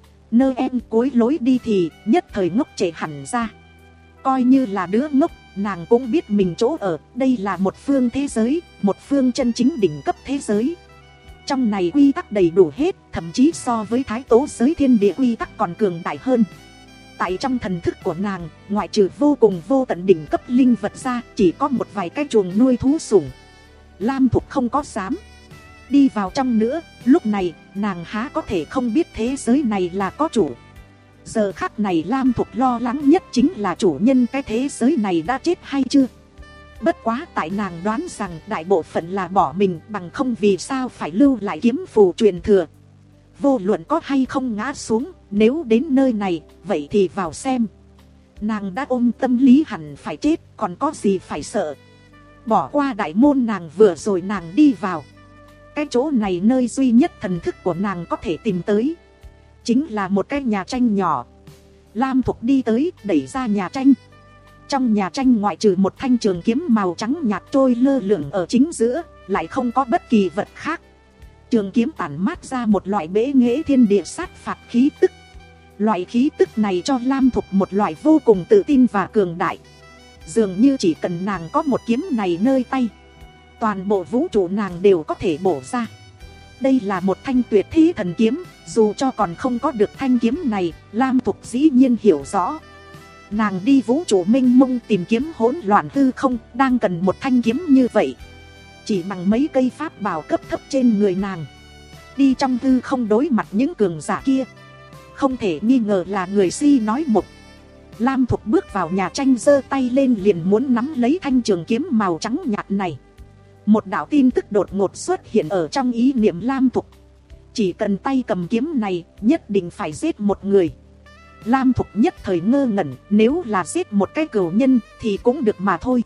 Nơ em cuối lối đi thì nhất thời ngốc trệ hẳn ra. Coi như là đứa ngốc, nàng cũng biết mình chỗ ở. Đây là một phương thế giới, một phương chân chính đỉnh cấp thế giới. Trong này quy tắc đầy đủ hết, thậm chí so với thái tố giới thiên địa quy tắc còn cường đại hơn. Tại trong thần thức của nàng, ngoại trừ vô cùng vô tận đỉnh cấp linh vật ra, chỉ có một vài cái chuồng nuôi thú sủng. Lam Thục không có dám đi vào trong nữa. Lúc này, nàng há có thể không biết thế giới này là có chủ. Giờ khắc này Lam Thục lo lắng nhất chính là chủ nhân cái thế giới này đã chết hay chưa. Bất quá tại nàng đoán rằng đại bộ phận là bỏ mình, bằng không vì sao phải lưu lại kiếm phù truyền thừa. Vô luận có hay không ngã xuống, nếu đến nơi này, vậy thì vào xem. Nàng đã ôm tâm lý hẳn phải chết, còn có gì phải sợ. Bỏ qua đại môn nàng vừa rồi nàng đi vào. Cái chỗ này nơi duy nhất thần thức của nàng có thể tìm tới, chính là một cái nhà tranh nhỏ. Lam Thục đi tới, đẩy ra nhà tranh. Trong nhà tranh ngoại trừ một thanh trường kiếm màu trắng nhạt trôi lơ lửng ở chính giữa, lại không có bất kỳ vật khác. Trường kiếm tản mát ra một loại bế nghệ thiên địa sát phạt khí tức. Loại khí tức này cho Lam Thục một loại vô cùng tự tin và cường đại. Dường như chỉ cần nàng có một kiếm này nơi tay, toàn bộ vũ trụ nàng đều có thể bổ ra. Đây là một thanh tuyệt thế thần kiếm. Dù cho còn không có được thanh kiếm này, Lam Thục dĩ nhiên hiểu rõ. Nàng đi vũ trụ mênh mông tìm kiếm hỗn loạn hư không, đang cần một thanh kiếm như vậy. Chỉ bằng mấy cây pháp bảo cấp thấp trên người nàng, đi trong hư không đối mặt những cường giả kia, không thể nghi ngờ là người si nói mộc. Lam Thục bước vào nhà tranh, giơ tay lên liền muốn nắm lấy thanh trường kiếm màu trắng nhạt này. Một đạo tin tức đột ngột xuất hiện ở trong ý niệm Lam Thục. Chỉ cần tay cầm kiếm này, nhất định phải giết một người. Lam Thục nhất thời ngơ ngẩn, nếu là giết một cái cừu nhân thì cũng được mà thôi.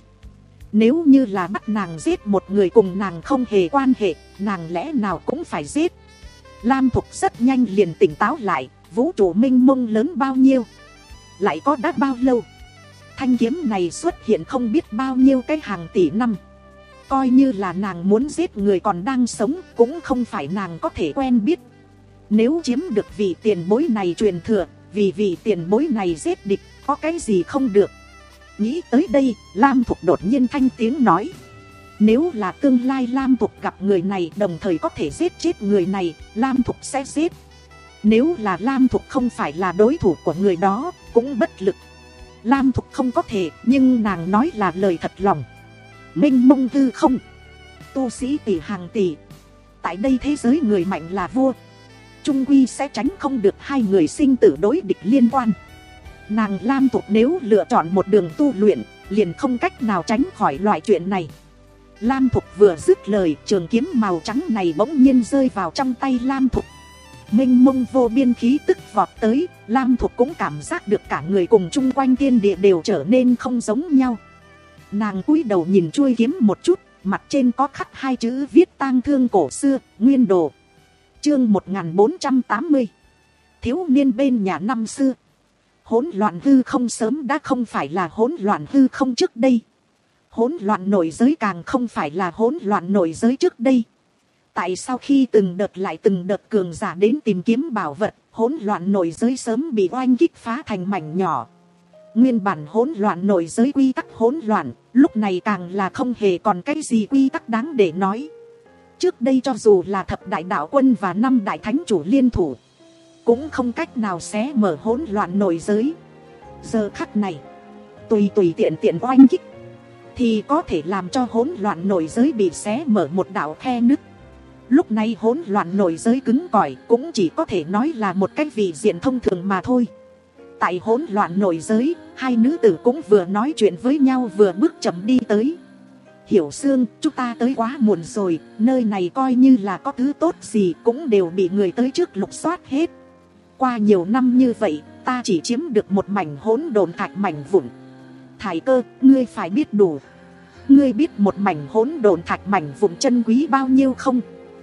Nếu như là bắt nàng giết một người cùng nàng không hề quan hệ, nàng lẽ nào cũng phải giết. Lam Thục rất nhanh liền tỉnh táo lại, vũ trụ mênh mông lớn bao nhiêu, lại có đã bao lâu. Thanh kiếm này xuất hiện không biết bao nhiêu cái hàng tỷ năm. Coi như là nàng muốn giết người còn đang sống, cũng không phải nàng có thể quen biết. Nếu chiếm được vị tiền bối này truyền thừa, vì vị tiền bối này giết địch, có cái gì không được. Nghĩ tới đây, Lam Thục đột nhiên thanh tiếng nói: Nếu là tương lai Lam Thục gặp người này đồng thời có thể giết chết người này, Lam Thục sẽ giết. Nếu là Lam Thục không phải là đối thủ của người đó, cũng bất lực. Lam Thục không có thể, nhưng nàng nói là lời thật lòng. Mênh mông hư không, tu sĩ tỷ hàng tỷ. Tại đây thế giới người mạnh là vua, chung quy sẽ tránh không được hai người sinh tử đối địch liên quan. Nàng Lam Thục nếu lựa chọn một đường tu luyện, liền không cách nào tránh khỏi loại chuyện này. Lam Thục vừa dứt lời, trường kiếm màu trắng này bỗng nhiên rơi vào trong tay Lam Thục. Mênh mông vô biên khí tức vọt tới, Lam Thục cũng cảm giác được cả người cùng chung quanh thiên địa đều trở nên không giống nhau. Nàng cúi đầu nhìn chuôi kiếm một chút, mặt trên có khắc hai chữ viết tang thương cổ xưa, Nguyên Đồ. Chương một nghìn bốn trăm tám mươi. Thiếu niên bên nhà năm xưa. Hỗn loạn hư không sớm đã không phải là hỗn loạn hư không trước đây. Hỗn loạn nội giới càng không phải là hỗn loạn nội giới trước đây. Tại sao khi từng đợt lại từng đợt cường giả đến tìm kiếm bảo vật, hỗn loạn nội giới sớm bị oanh kích phá thành mảnh nhỏ. Nguyên bản hỗn loạn nội giới quy tắc hỗn loạn, lúc này càng là không hề còn cái gì quy tắc đáng để nói. Trước đây cho dù là thập đại đạo quân và năm đại thánh chủ liên thủ, cũng không cách nào xé mở hỗn loạn nội giới. Giờ khắc này, tùy tùy tiện tiện oanh kích, thì có thể làm cho hỗn loạn nội giới bị xé mở một đạo khe nứt. Lúc này hỗn loạn nội giới cứng cỏi cũng chỉ có thể nói là một cái vị diện thông thường mà thôi. Tại hỗn loạn nội giới, hai nữ tử cũng vừa nói chuyện với nhau vừa bước chậm đi tới. Hiểu Sương, chúng ta tới quá muộn rồi, nơi này coi như là có thứ tốt gì cũng đều bị người tới trước lục soát hết. Qua nhiều năm như vậy, ta chỉ chiếm được một mảnh hỗn độn thạch mảnh vụn. Thải Cơ, ngươi phải biết đủ. Ngươi biết một mảnh hỗn độn thạch mảnh vụn chân quý bao nhiêu không?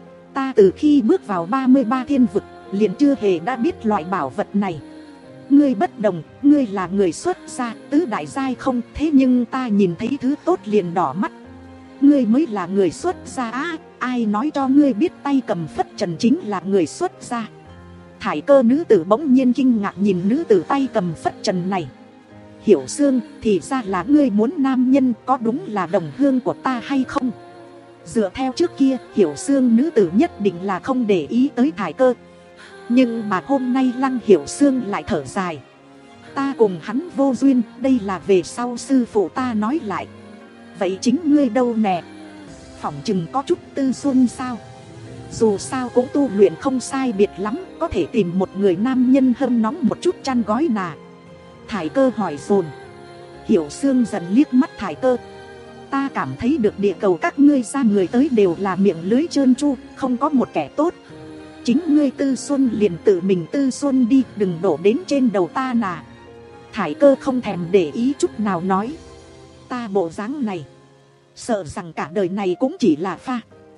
Ta từ khi bước vào ba mươi ba thiên vực, liền chưa hề đã biết loại bảo vật này. Ngươi bất đồng, ngươi là người xuất gia, tứ đại giai không, thế nhưng ta nhìn thấy thứ tốt liền đỏ mắt. Ngươi mới là người xuất gia á, ai nói cho ngươi biết tay cầm phất trần chính là người xuất gia? Thải Cơ nữ tử bỗng nhiên kinh ngạc nhìn nữ tử tay cầm phất trần này. Hiểu Sương, thì ra là ngươi muốn nam nhân, có đúng là đồng hương của ta hay không? Dựa theo trước kia, Hiểu Sương nữ tử nhất định là không để ý tới Thải Cơ. Nhưng mà hôm nay Lăng Hiểu Sương lại thở dài. Ta cùng hắn vô duyên, đây là về sau sư phụ ta nói lại. Vậy chính ngươi đâu nè? Phỏng chừng có chút tư xuân sao? Dù sao cũng tu luyện không sai biệt lắm, có thể tìm một người nam nhân hâm nóng một chút chăn gói nà. Thải Cơ hỏi dồn. Hiểu Sương dần liếc mắt Thải Cơ. Ta cảm thấy được địa cầu các ngươi ra người tới đều là miệng lưới trơn tru, không có một kẻ tốt. Chính ngươi tư xuân liền tự mình tư xuân đi, đừng đổ đến trên đầu ta nà. Thải Cơ không thèm để ý chút nào nói. Ta bộ dáng này, sợ rằng cả đời này cũng chỉ là pha.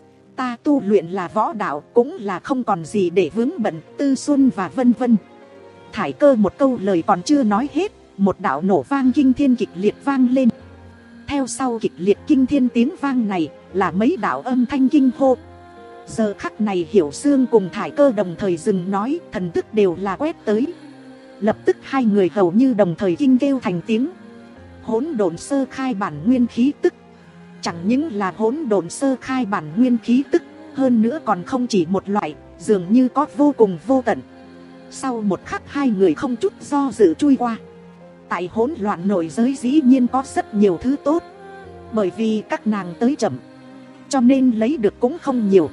Ta tu luyện là võ đạo, cũng là không còn gì để vướng bận, tư xuân và vân vân. Thải Cơ một câu lời còn chưa nói hết, một đạo nổ vang kinh thiên kịch liệt vang lên. Theo sau kịch liệt kinh thiên tiếng vang này là mấy đạo âm thanh kinh hô. Giờ khắc này Hiểu Sương cùng Thải Cơ đồng thời dừng nói, thần thức đều là quét tới. Lập tức hai người hầu như đồng thời kinh kêu thành tiếng. Hỗn độn sơ khai bản nguyên khí tức. Chẳng những là hỗn độn sơ khai bản nguyên khí tức, hơn nữa còn không chỉ một loại, dường như có vô cùng vô tận. Sau một khắc hai người không chút do dự chui qua. Tại hỗn loạn nội giới dĩ nhiên có rất nhiều thứ tốt. Bởi vì các nàng tới chậm, cho nên lấy được cũng không nhiều.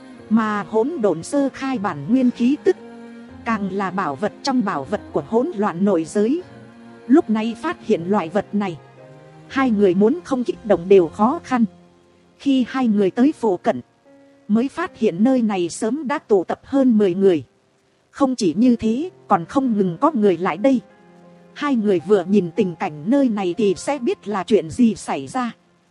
Mà hỗn độn sơ khai bản nguyên khí tức, càng là bảo vật trong bảo vật của hỗn loạn nội giới. Lúc này phát hiện loại vật này, hai người muốn không kích động đều khó khăn. Khi hai người tới phụ cận, mới phát hiện nơi này sớm đã tụ tập hơn mười người. Không chỉ như thế, còn không ngừng có người lại đây. Hai người vừa nhìn tình cảnh nơi này thì sẽ biết là chuyện gì xảy ra.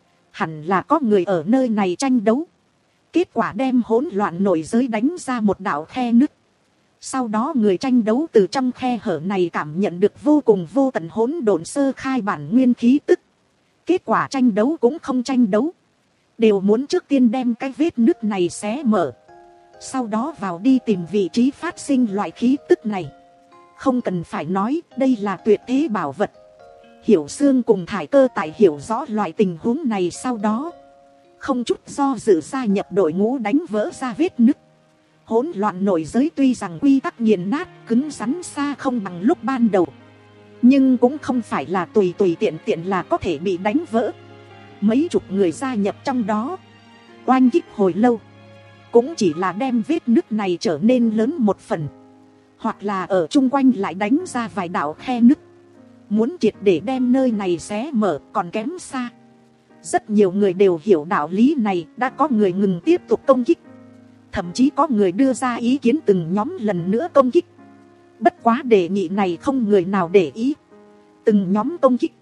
Hẳn là có người ở nơi này tranh đấu. Kết quả đem hỗn loạn nội giới đánh ra một đạo khe nứt. Sau đó người tranh đấu từ trong khe hở này cảm nhận được vô cùng vô tận hỗn độn sơ khai bản nguyên khí tức. Kết quả tranh đấu cũng không tranh đấu, đều muốn trước tiên đem cái vết nứt này xé mở, sau đó vào đi tìm vị trí phát sinh loại khí tức này. Không cần phải nói, đây là tuyệt thế bảo vật. Hiểu Sương cùng Thải Cơ tại hiểu rõ loại tình huống này sau đó, không chút do dự gia nhập đội ngũ đánh vỡ ra vết nứt. Hỗn loạn nội giới tuy rằng quy tắc nghiền nát cứng rắn xa không bằng lúc ban đầu, nhưng cũng không phải là tùy tùy tiện tiện là có thể bị đánh vỡ. Mấy chục người gia nhập trong đó, oanh kích hồi lâu, cũng chỉ là đem vết nứt này trở nên lớn một phần, hoặc là ở chung quanh lại đánh ra vài đạo khe nứt. Muốn triệt để đem nơi này xé mở còn kém xa. Rất nhiều người đều hiểu đạo lý này, đã có người ngừng tiếp tục công kích. Thậm chí có người đưa ra ý kiến từng nhóm lần nữa công kích. Bất quá đề nghị này không người nào để ý. Từng nhóm công kích,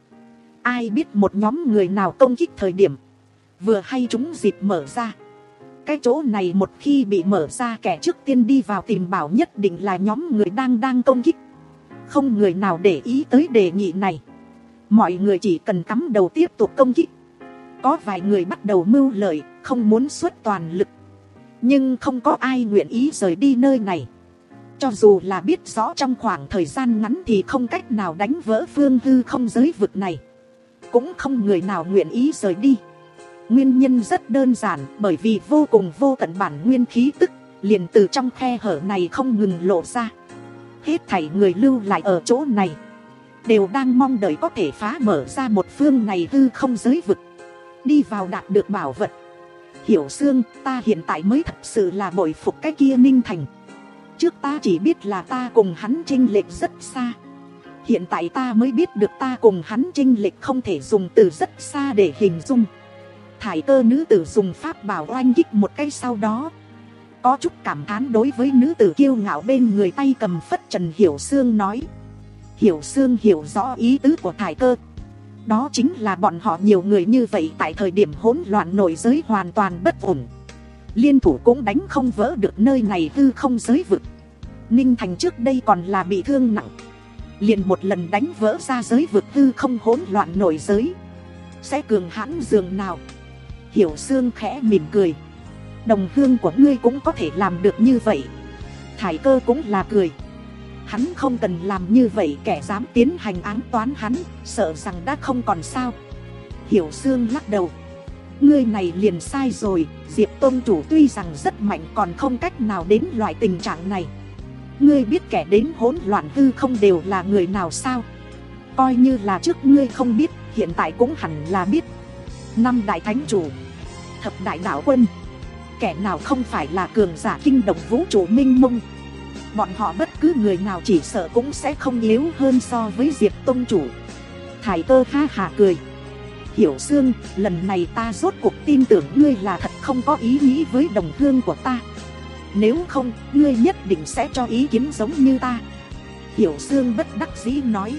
ai biết một nhóm người nào công kích thời điểm vừa hay chúng dịp mở ra. Cái chỗ này một khi bị mở ra, kẻ trước tiên đi vào tìm bảo nhất định là nhóm người đang đang công kích. Không người nào để ý tới đề nghị này. Mọi người chỉ cần cắm đầu tiếp tục công kích. Có vài người bắt đầu mưu lợi, không muốn xuất toàn lực, nhưng không có ai nguyện ý rời đi nơi này. Cho dù là biết rõ trong khoảng thời gian ngắn thì không cách nào đánh vỡ phương hư không giới vực này, cũng không người nào nguyện ý rời đi. Nguyên nhân rất đơn giản, bởi vì vô cùng vô tận bản nguyên khí tức liền từ trong khe hở này không ngừng lộ ra. Hết thảy người lưu lại ở chỗ này đều đang mong đợi có thể phá mở ra một phương này hư không giới vực, đi vào đạt được bảo vật. Hiểu Xương, ta hiện tại mới thật sự là bội phục cái kia Ninh Thành. Trước ta chỉ biết là ta cùng hắn chênh lệch rất xa, hiện tại ta mới biết được ta cùng hắn chênh lệch không thể dùng từ rất xa để hình dung. Thải Cơ nữ tử dùng pháp bảo oanh kích một cái, sau đó có chút cảm thán đối với nữ tử kiêu ngạo bên người tay cầm phất trần Hiểu Xương nói. Hiểu Xương hiểu rõ ý tứ của Thải Cơ. Đó chính là bọn họ nhiều người như vậy tại thời điểm hỗn loạn nội giới hoàn toàn bất ổn, liên thủ cũng đánh không vỡ được nơi này hư không giới vực. Ninh Thành trước đây còn là bị thương nặng, liền một lần đánh vỡ ra giới vực hư không hỗn loạn nội giới, sẽ cường hãn dường nào. Hiểu Xương khẽ mỉm cười. Đồng hương của ngươi cũng có thể làm được như vậy. Thải Cơ cũng là cười. Hắn không cần làm như vậy, kẻ dám tiến hành ám toán hắn sợ rằng đã không còn sao. Hiểu Xương lắc đầu. Ngươi này liền sai rồi, Diệp Tôn chủ tuy rằng rất mạnh còn không cách nào đến loại tình trạng này. Ngươi biết kẻ đến hỗn loạn hư không đều là người nào sao? Coi như là trước ngươi không biết, hiện tại cũng hẳn là biết. Năm đại thánh chủ, thập đại đạo quân, kẻ nào không phải là cường giả kinh động vũ trụ minh mông. Bọn họ bất cứ người nào chỉ sợ cũng sẽ không yếu hơn so với Diệp Tông chủ. Thải Cơ ha hà cười. Hiểu Xương, lần này ta rốt cuộc tin tưởng ngươi là thật không có ý nghĩ với đồng hương của ta. Nếu không, ngươi nhất định sẽ cho ý kiến giống như ta. Hiểu Xương bất đắc dĩ nói.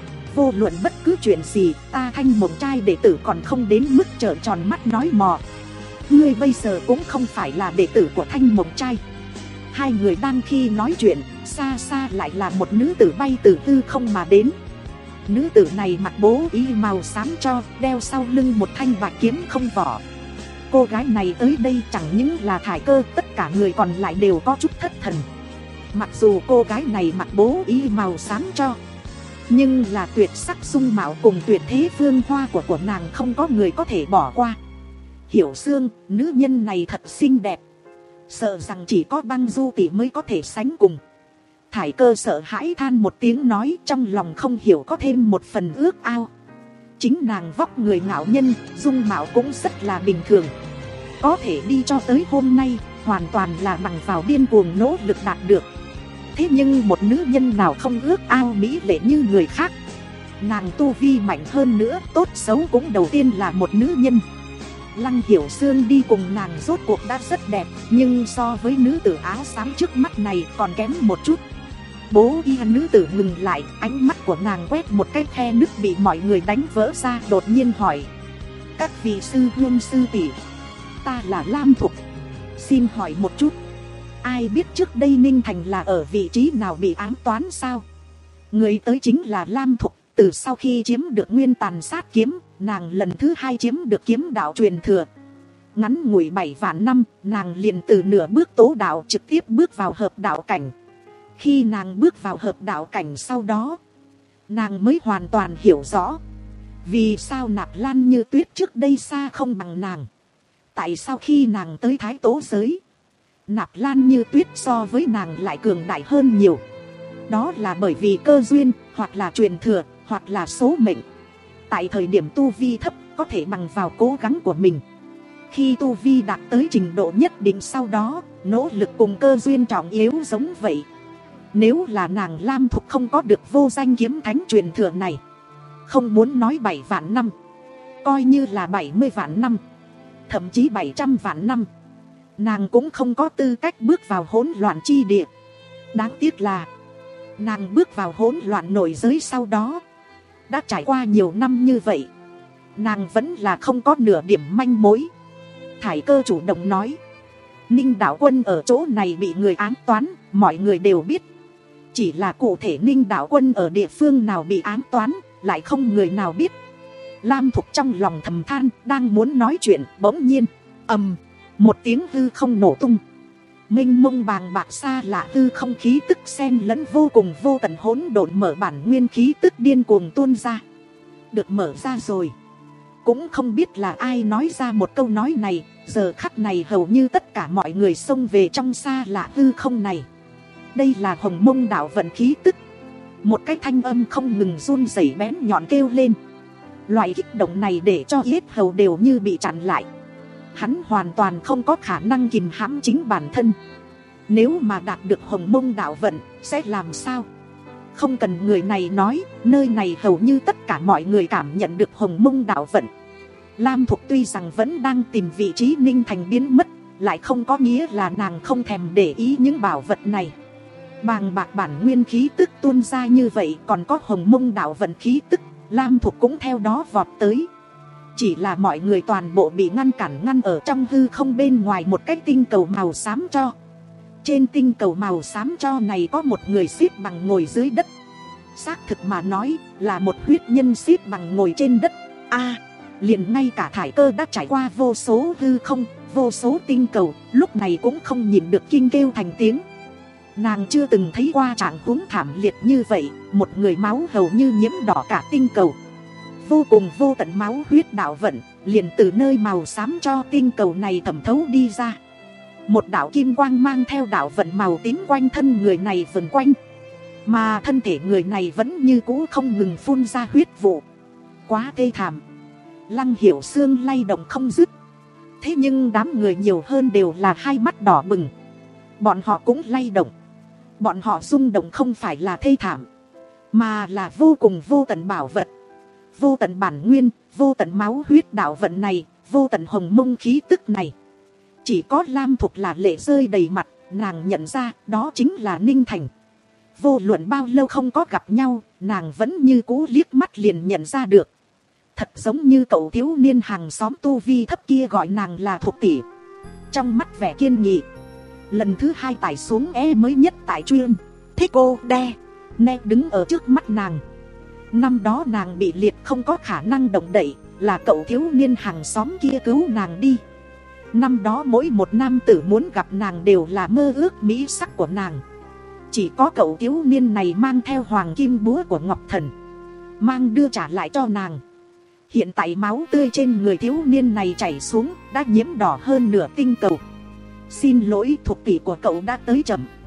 Vô luận bất cứ chuyện gì, ta Thanh Mộng trai đệ tử còn không đến mức trợn tròn mắt nói mò. Ngươi bây giờ cũng không phải là đệ tử của Thanh Mộng trai. Hai người đang khi nói chuyện, xa xa lại là một nữ tử bay từ hư không mà đến. Nữ tử này mặc bố y màu xám cho, đeo sau lưng một thanh bạch kiếm không vỏ. Cô gái này tới đây chẳng những là Thải Cơ, tất cả người còn lại đều có chút thất thần. Mặc dù cô gái này mặc bố y màu xám cho, nhưng là tuyệt sắc dung mạo cùng tuyệt thế phương hoa của của nàng không có người có thể bỏ qua. Hiểu Xương, nữ nhân này thật xinh đẹp, sợ rằng chỉ có Băng Du tỷ mới có thể sánh cùng. Thải Cơ sợ hãi than một tiếng nói, trong lòng không hiểu có thêm một phần ước ao. Chính nàng vóc người ngạo nhân, dung mạo cũng rất là bình thường, có thể đi cho tới hôm nay hoàn toàn là bằng vào điên cuồng nỗ lực đạt được. Thế nhưng một nữ nhân nào không ước ao mỹ lệ như người khác. Nàng tu vi mạnh hơn nữa, tốt xấu cũng đầu tiên là một nữ nhân. Lăng Hiểu Xương đi cùng nàng rốt cuộc đã rất đẹp, nhưng so với nữ tử áo xám trước mắt này còn kém một chút. Bố y nữ tử ngừng lại, ánh mắt của nàng quét một cái khe nứt bị mọi người đánh vỡ ra, đột nhiên hỏi. Các vị sư huynh sư tỷ, ta là Lam Thục. Xin hỏi một chút, ai biết trước đây Ninh Thành là ở vị trí nào bị ám toán sao? Người tới chính là Lam Thục. Từ sau khi chiếm được nguyên tàn sát kiếm, nàng lần thứ hai chiếm được kiếm đạo truyền thừa. Ngắn ngủi bảy vạn năm, nàng liền từ nửa bước tố đạo trực tiếp bước vào hợp đạo cảnh. Khi nàng bước vào hợp đạo cảnh sau đó, nàng mới hoàn toàn hiểu rõ vì sao Nạp Lan Như Tuyết trước đây xa không bằng nàng. Tại sao khi nàng tới Thái Tố giới, Nạp Lan Như Tuyết so với nàng lại cường đại hơn nhiều? Đó là bởi vì cơ duyên, hoặc là truyền thừa, hoặc là số mệnh. Tại thời điểm tu vi thấp, có thể bằng vào cố gắng của mình. Khi tu vi đạt tới trình độ nhất định sau đó, nỗ lực cùng cơ duyên trọng yếu giống vậy. Nếu là nàng Lam Thục không có được vô danh kiếm thánh truyền thừa này, không muốn nói bảy vạn năm, coi như là bảy mươi vạn năm, thậm chí bảy trăm vạn năm, nàng cũng không có tư cách bước vào hỗn loạn chi địa. Đáng tiếc là nàng bước vào hỗn loạn nội giới sau đó, đã trải qua nhiều năm như vậy, nàng vẫn là không có nửa điểm manh mối. Thải Cơ chủ động nói, Ninh đạo quân ở chỗ này bị người ám toán, mọi người đều biết. Chỉ là cụ thể Ninh đạo quân ở địa phương nào bị ám toán, lại không người nào biết. Lam Thục trong lòng thầm than, đang muốn nói chuyện, bỗng nhiên ầm, một tiếng hư không nổ tung. Mênh mông bàng bạc xa lạ hư không khí tức xen lẫn vô cùng vô tận hỗn độn mở bản nguyên khí tức điên cuồng tuôn ra. Được mở ra rồi. Cũng không biết là ai nói ra một câu nói này. Giờ khắc này hầu như tất cả mọi người xông về trong xa lạ hư không này. Đây là Hồng Mông đạo vận khí tức. Một cái thanh âm không ngừng run rẩy bén nhọn kêu lên. Loại kích động này để cho yết hầu đều như bị chặn lại. Hắn hoàn toàn không có khả năng kìm hãm chính bản thân. Nếu mà đạt được Hồng Mông đạo vận, sẽ làm sao? Không cần người này nói, nơi này hầu như tất cả mọi người cảm nhận được Hồng Mông đạo vận. Lam Thục tuy rằng vẫn đang tìm vị trí Ninh Thành biến mất, lại không có nghĩa là nàng không thèm để ý những bảo vật này. Bàng bạc bản nguyên khí tức tuôn ra như vậy, còn có Hồng Mông đạo vận khí tức, Lam Thục cũng theo đó vọt tới. Chỉ là mọi người toàn bộ bị ngăn cản ngăn ở trong hư không bên ngoài một cái tinh cầu màu xám cho. Trên tinh cầu màu xám cho này có một người xếp bằng ngồi dưới đất. Xác thực mà nói là một huyết nhân xếp bằng ngồi trên đất. A, liền ngay cả Thải Cơ đã trải qua vô số hư không, vô số tinh cầu, lúc này cũng không nhìn được kinh kêu thành tiếng. Nàng chưa từng thấy qua trạng huống thảm liệt như vậy, một người máu hầu như nhiễm đỏ cả tinh cầu. Vô cùng vô tận máu huyết đạo vận liền từ nơi màu xám cho tinh cầu này thẩm thấu đi ra. Một đạo kim quang mang theo đạo vận màu tím quanh thân người này vần quanh. Mà thân thể người này vẫn như cũ không ngừng phun ra huyết vụ. Quá thê thảm. Lăng Hiểu Xương lay động không dứt. Thế nhưng đám người nhiều hơn đều là hai mắt đỏ bừng. Bọn họ cũng lay động. Bọn họ rung động không phải là thê thảm, mà là vô cùng vô tận bảo vật. Vô tận bản nguyên, vô tận máu huyết đạo vận này, vô tận Hồng Mông khí tức này. Chỉ có Lam Thục là lệ rơi đầy mặt, nàng nhận ra đó chính là Ninh Thành. Vô luận bao lâu không có gặp nhau, nàng vẫn như cũ liếc mắt liền nhận ra được. Thật giống như cậu thiếu niên hàng xóm tu vi thấp kia gọi nàng là Thục tỷ. Trong mắt vẻ kiên nghị. Lần thứ hai tải xuống e mới nhất tại chuyên Thích cô đe ne đứng ở trước mắt nàng. Năm đó nàng bị liệt không có khả năng động đậy, là cậu thiếu niên hàng xóm kia cứu nàng đi. Năm đó mỗi một nam tử muốn gặp nàng đều là mơ ước mỹ sắc của nàng. Chỉ có cậu thiếu niên này mang theo hoàng kim búa của Ngọc Thần, mang đưa trả lại cho nàng. Hiện tại máu tươi trên người thiếu niên này chảy xuống, đã nhiễm đỏ hơn nửa tinh cầu. Xin lỗi, thuộc tỷ của cậu đã tới chậm.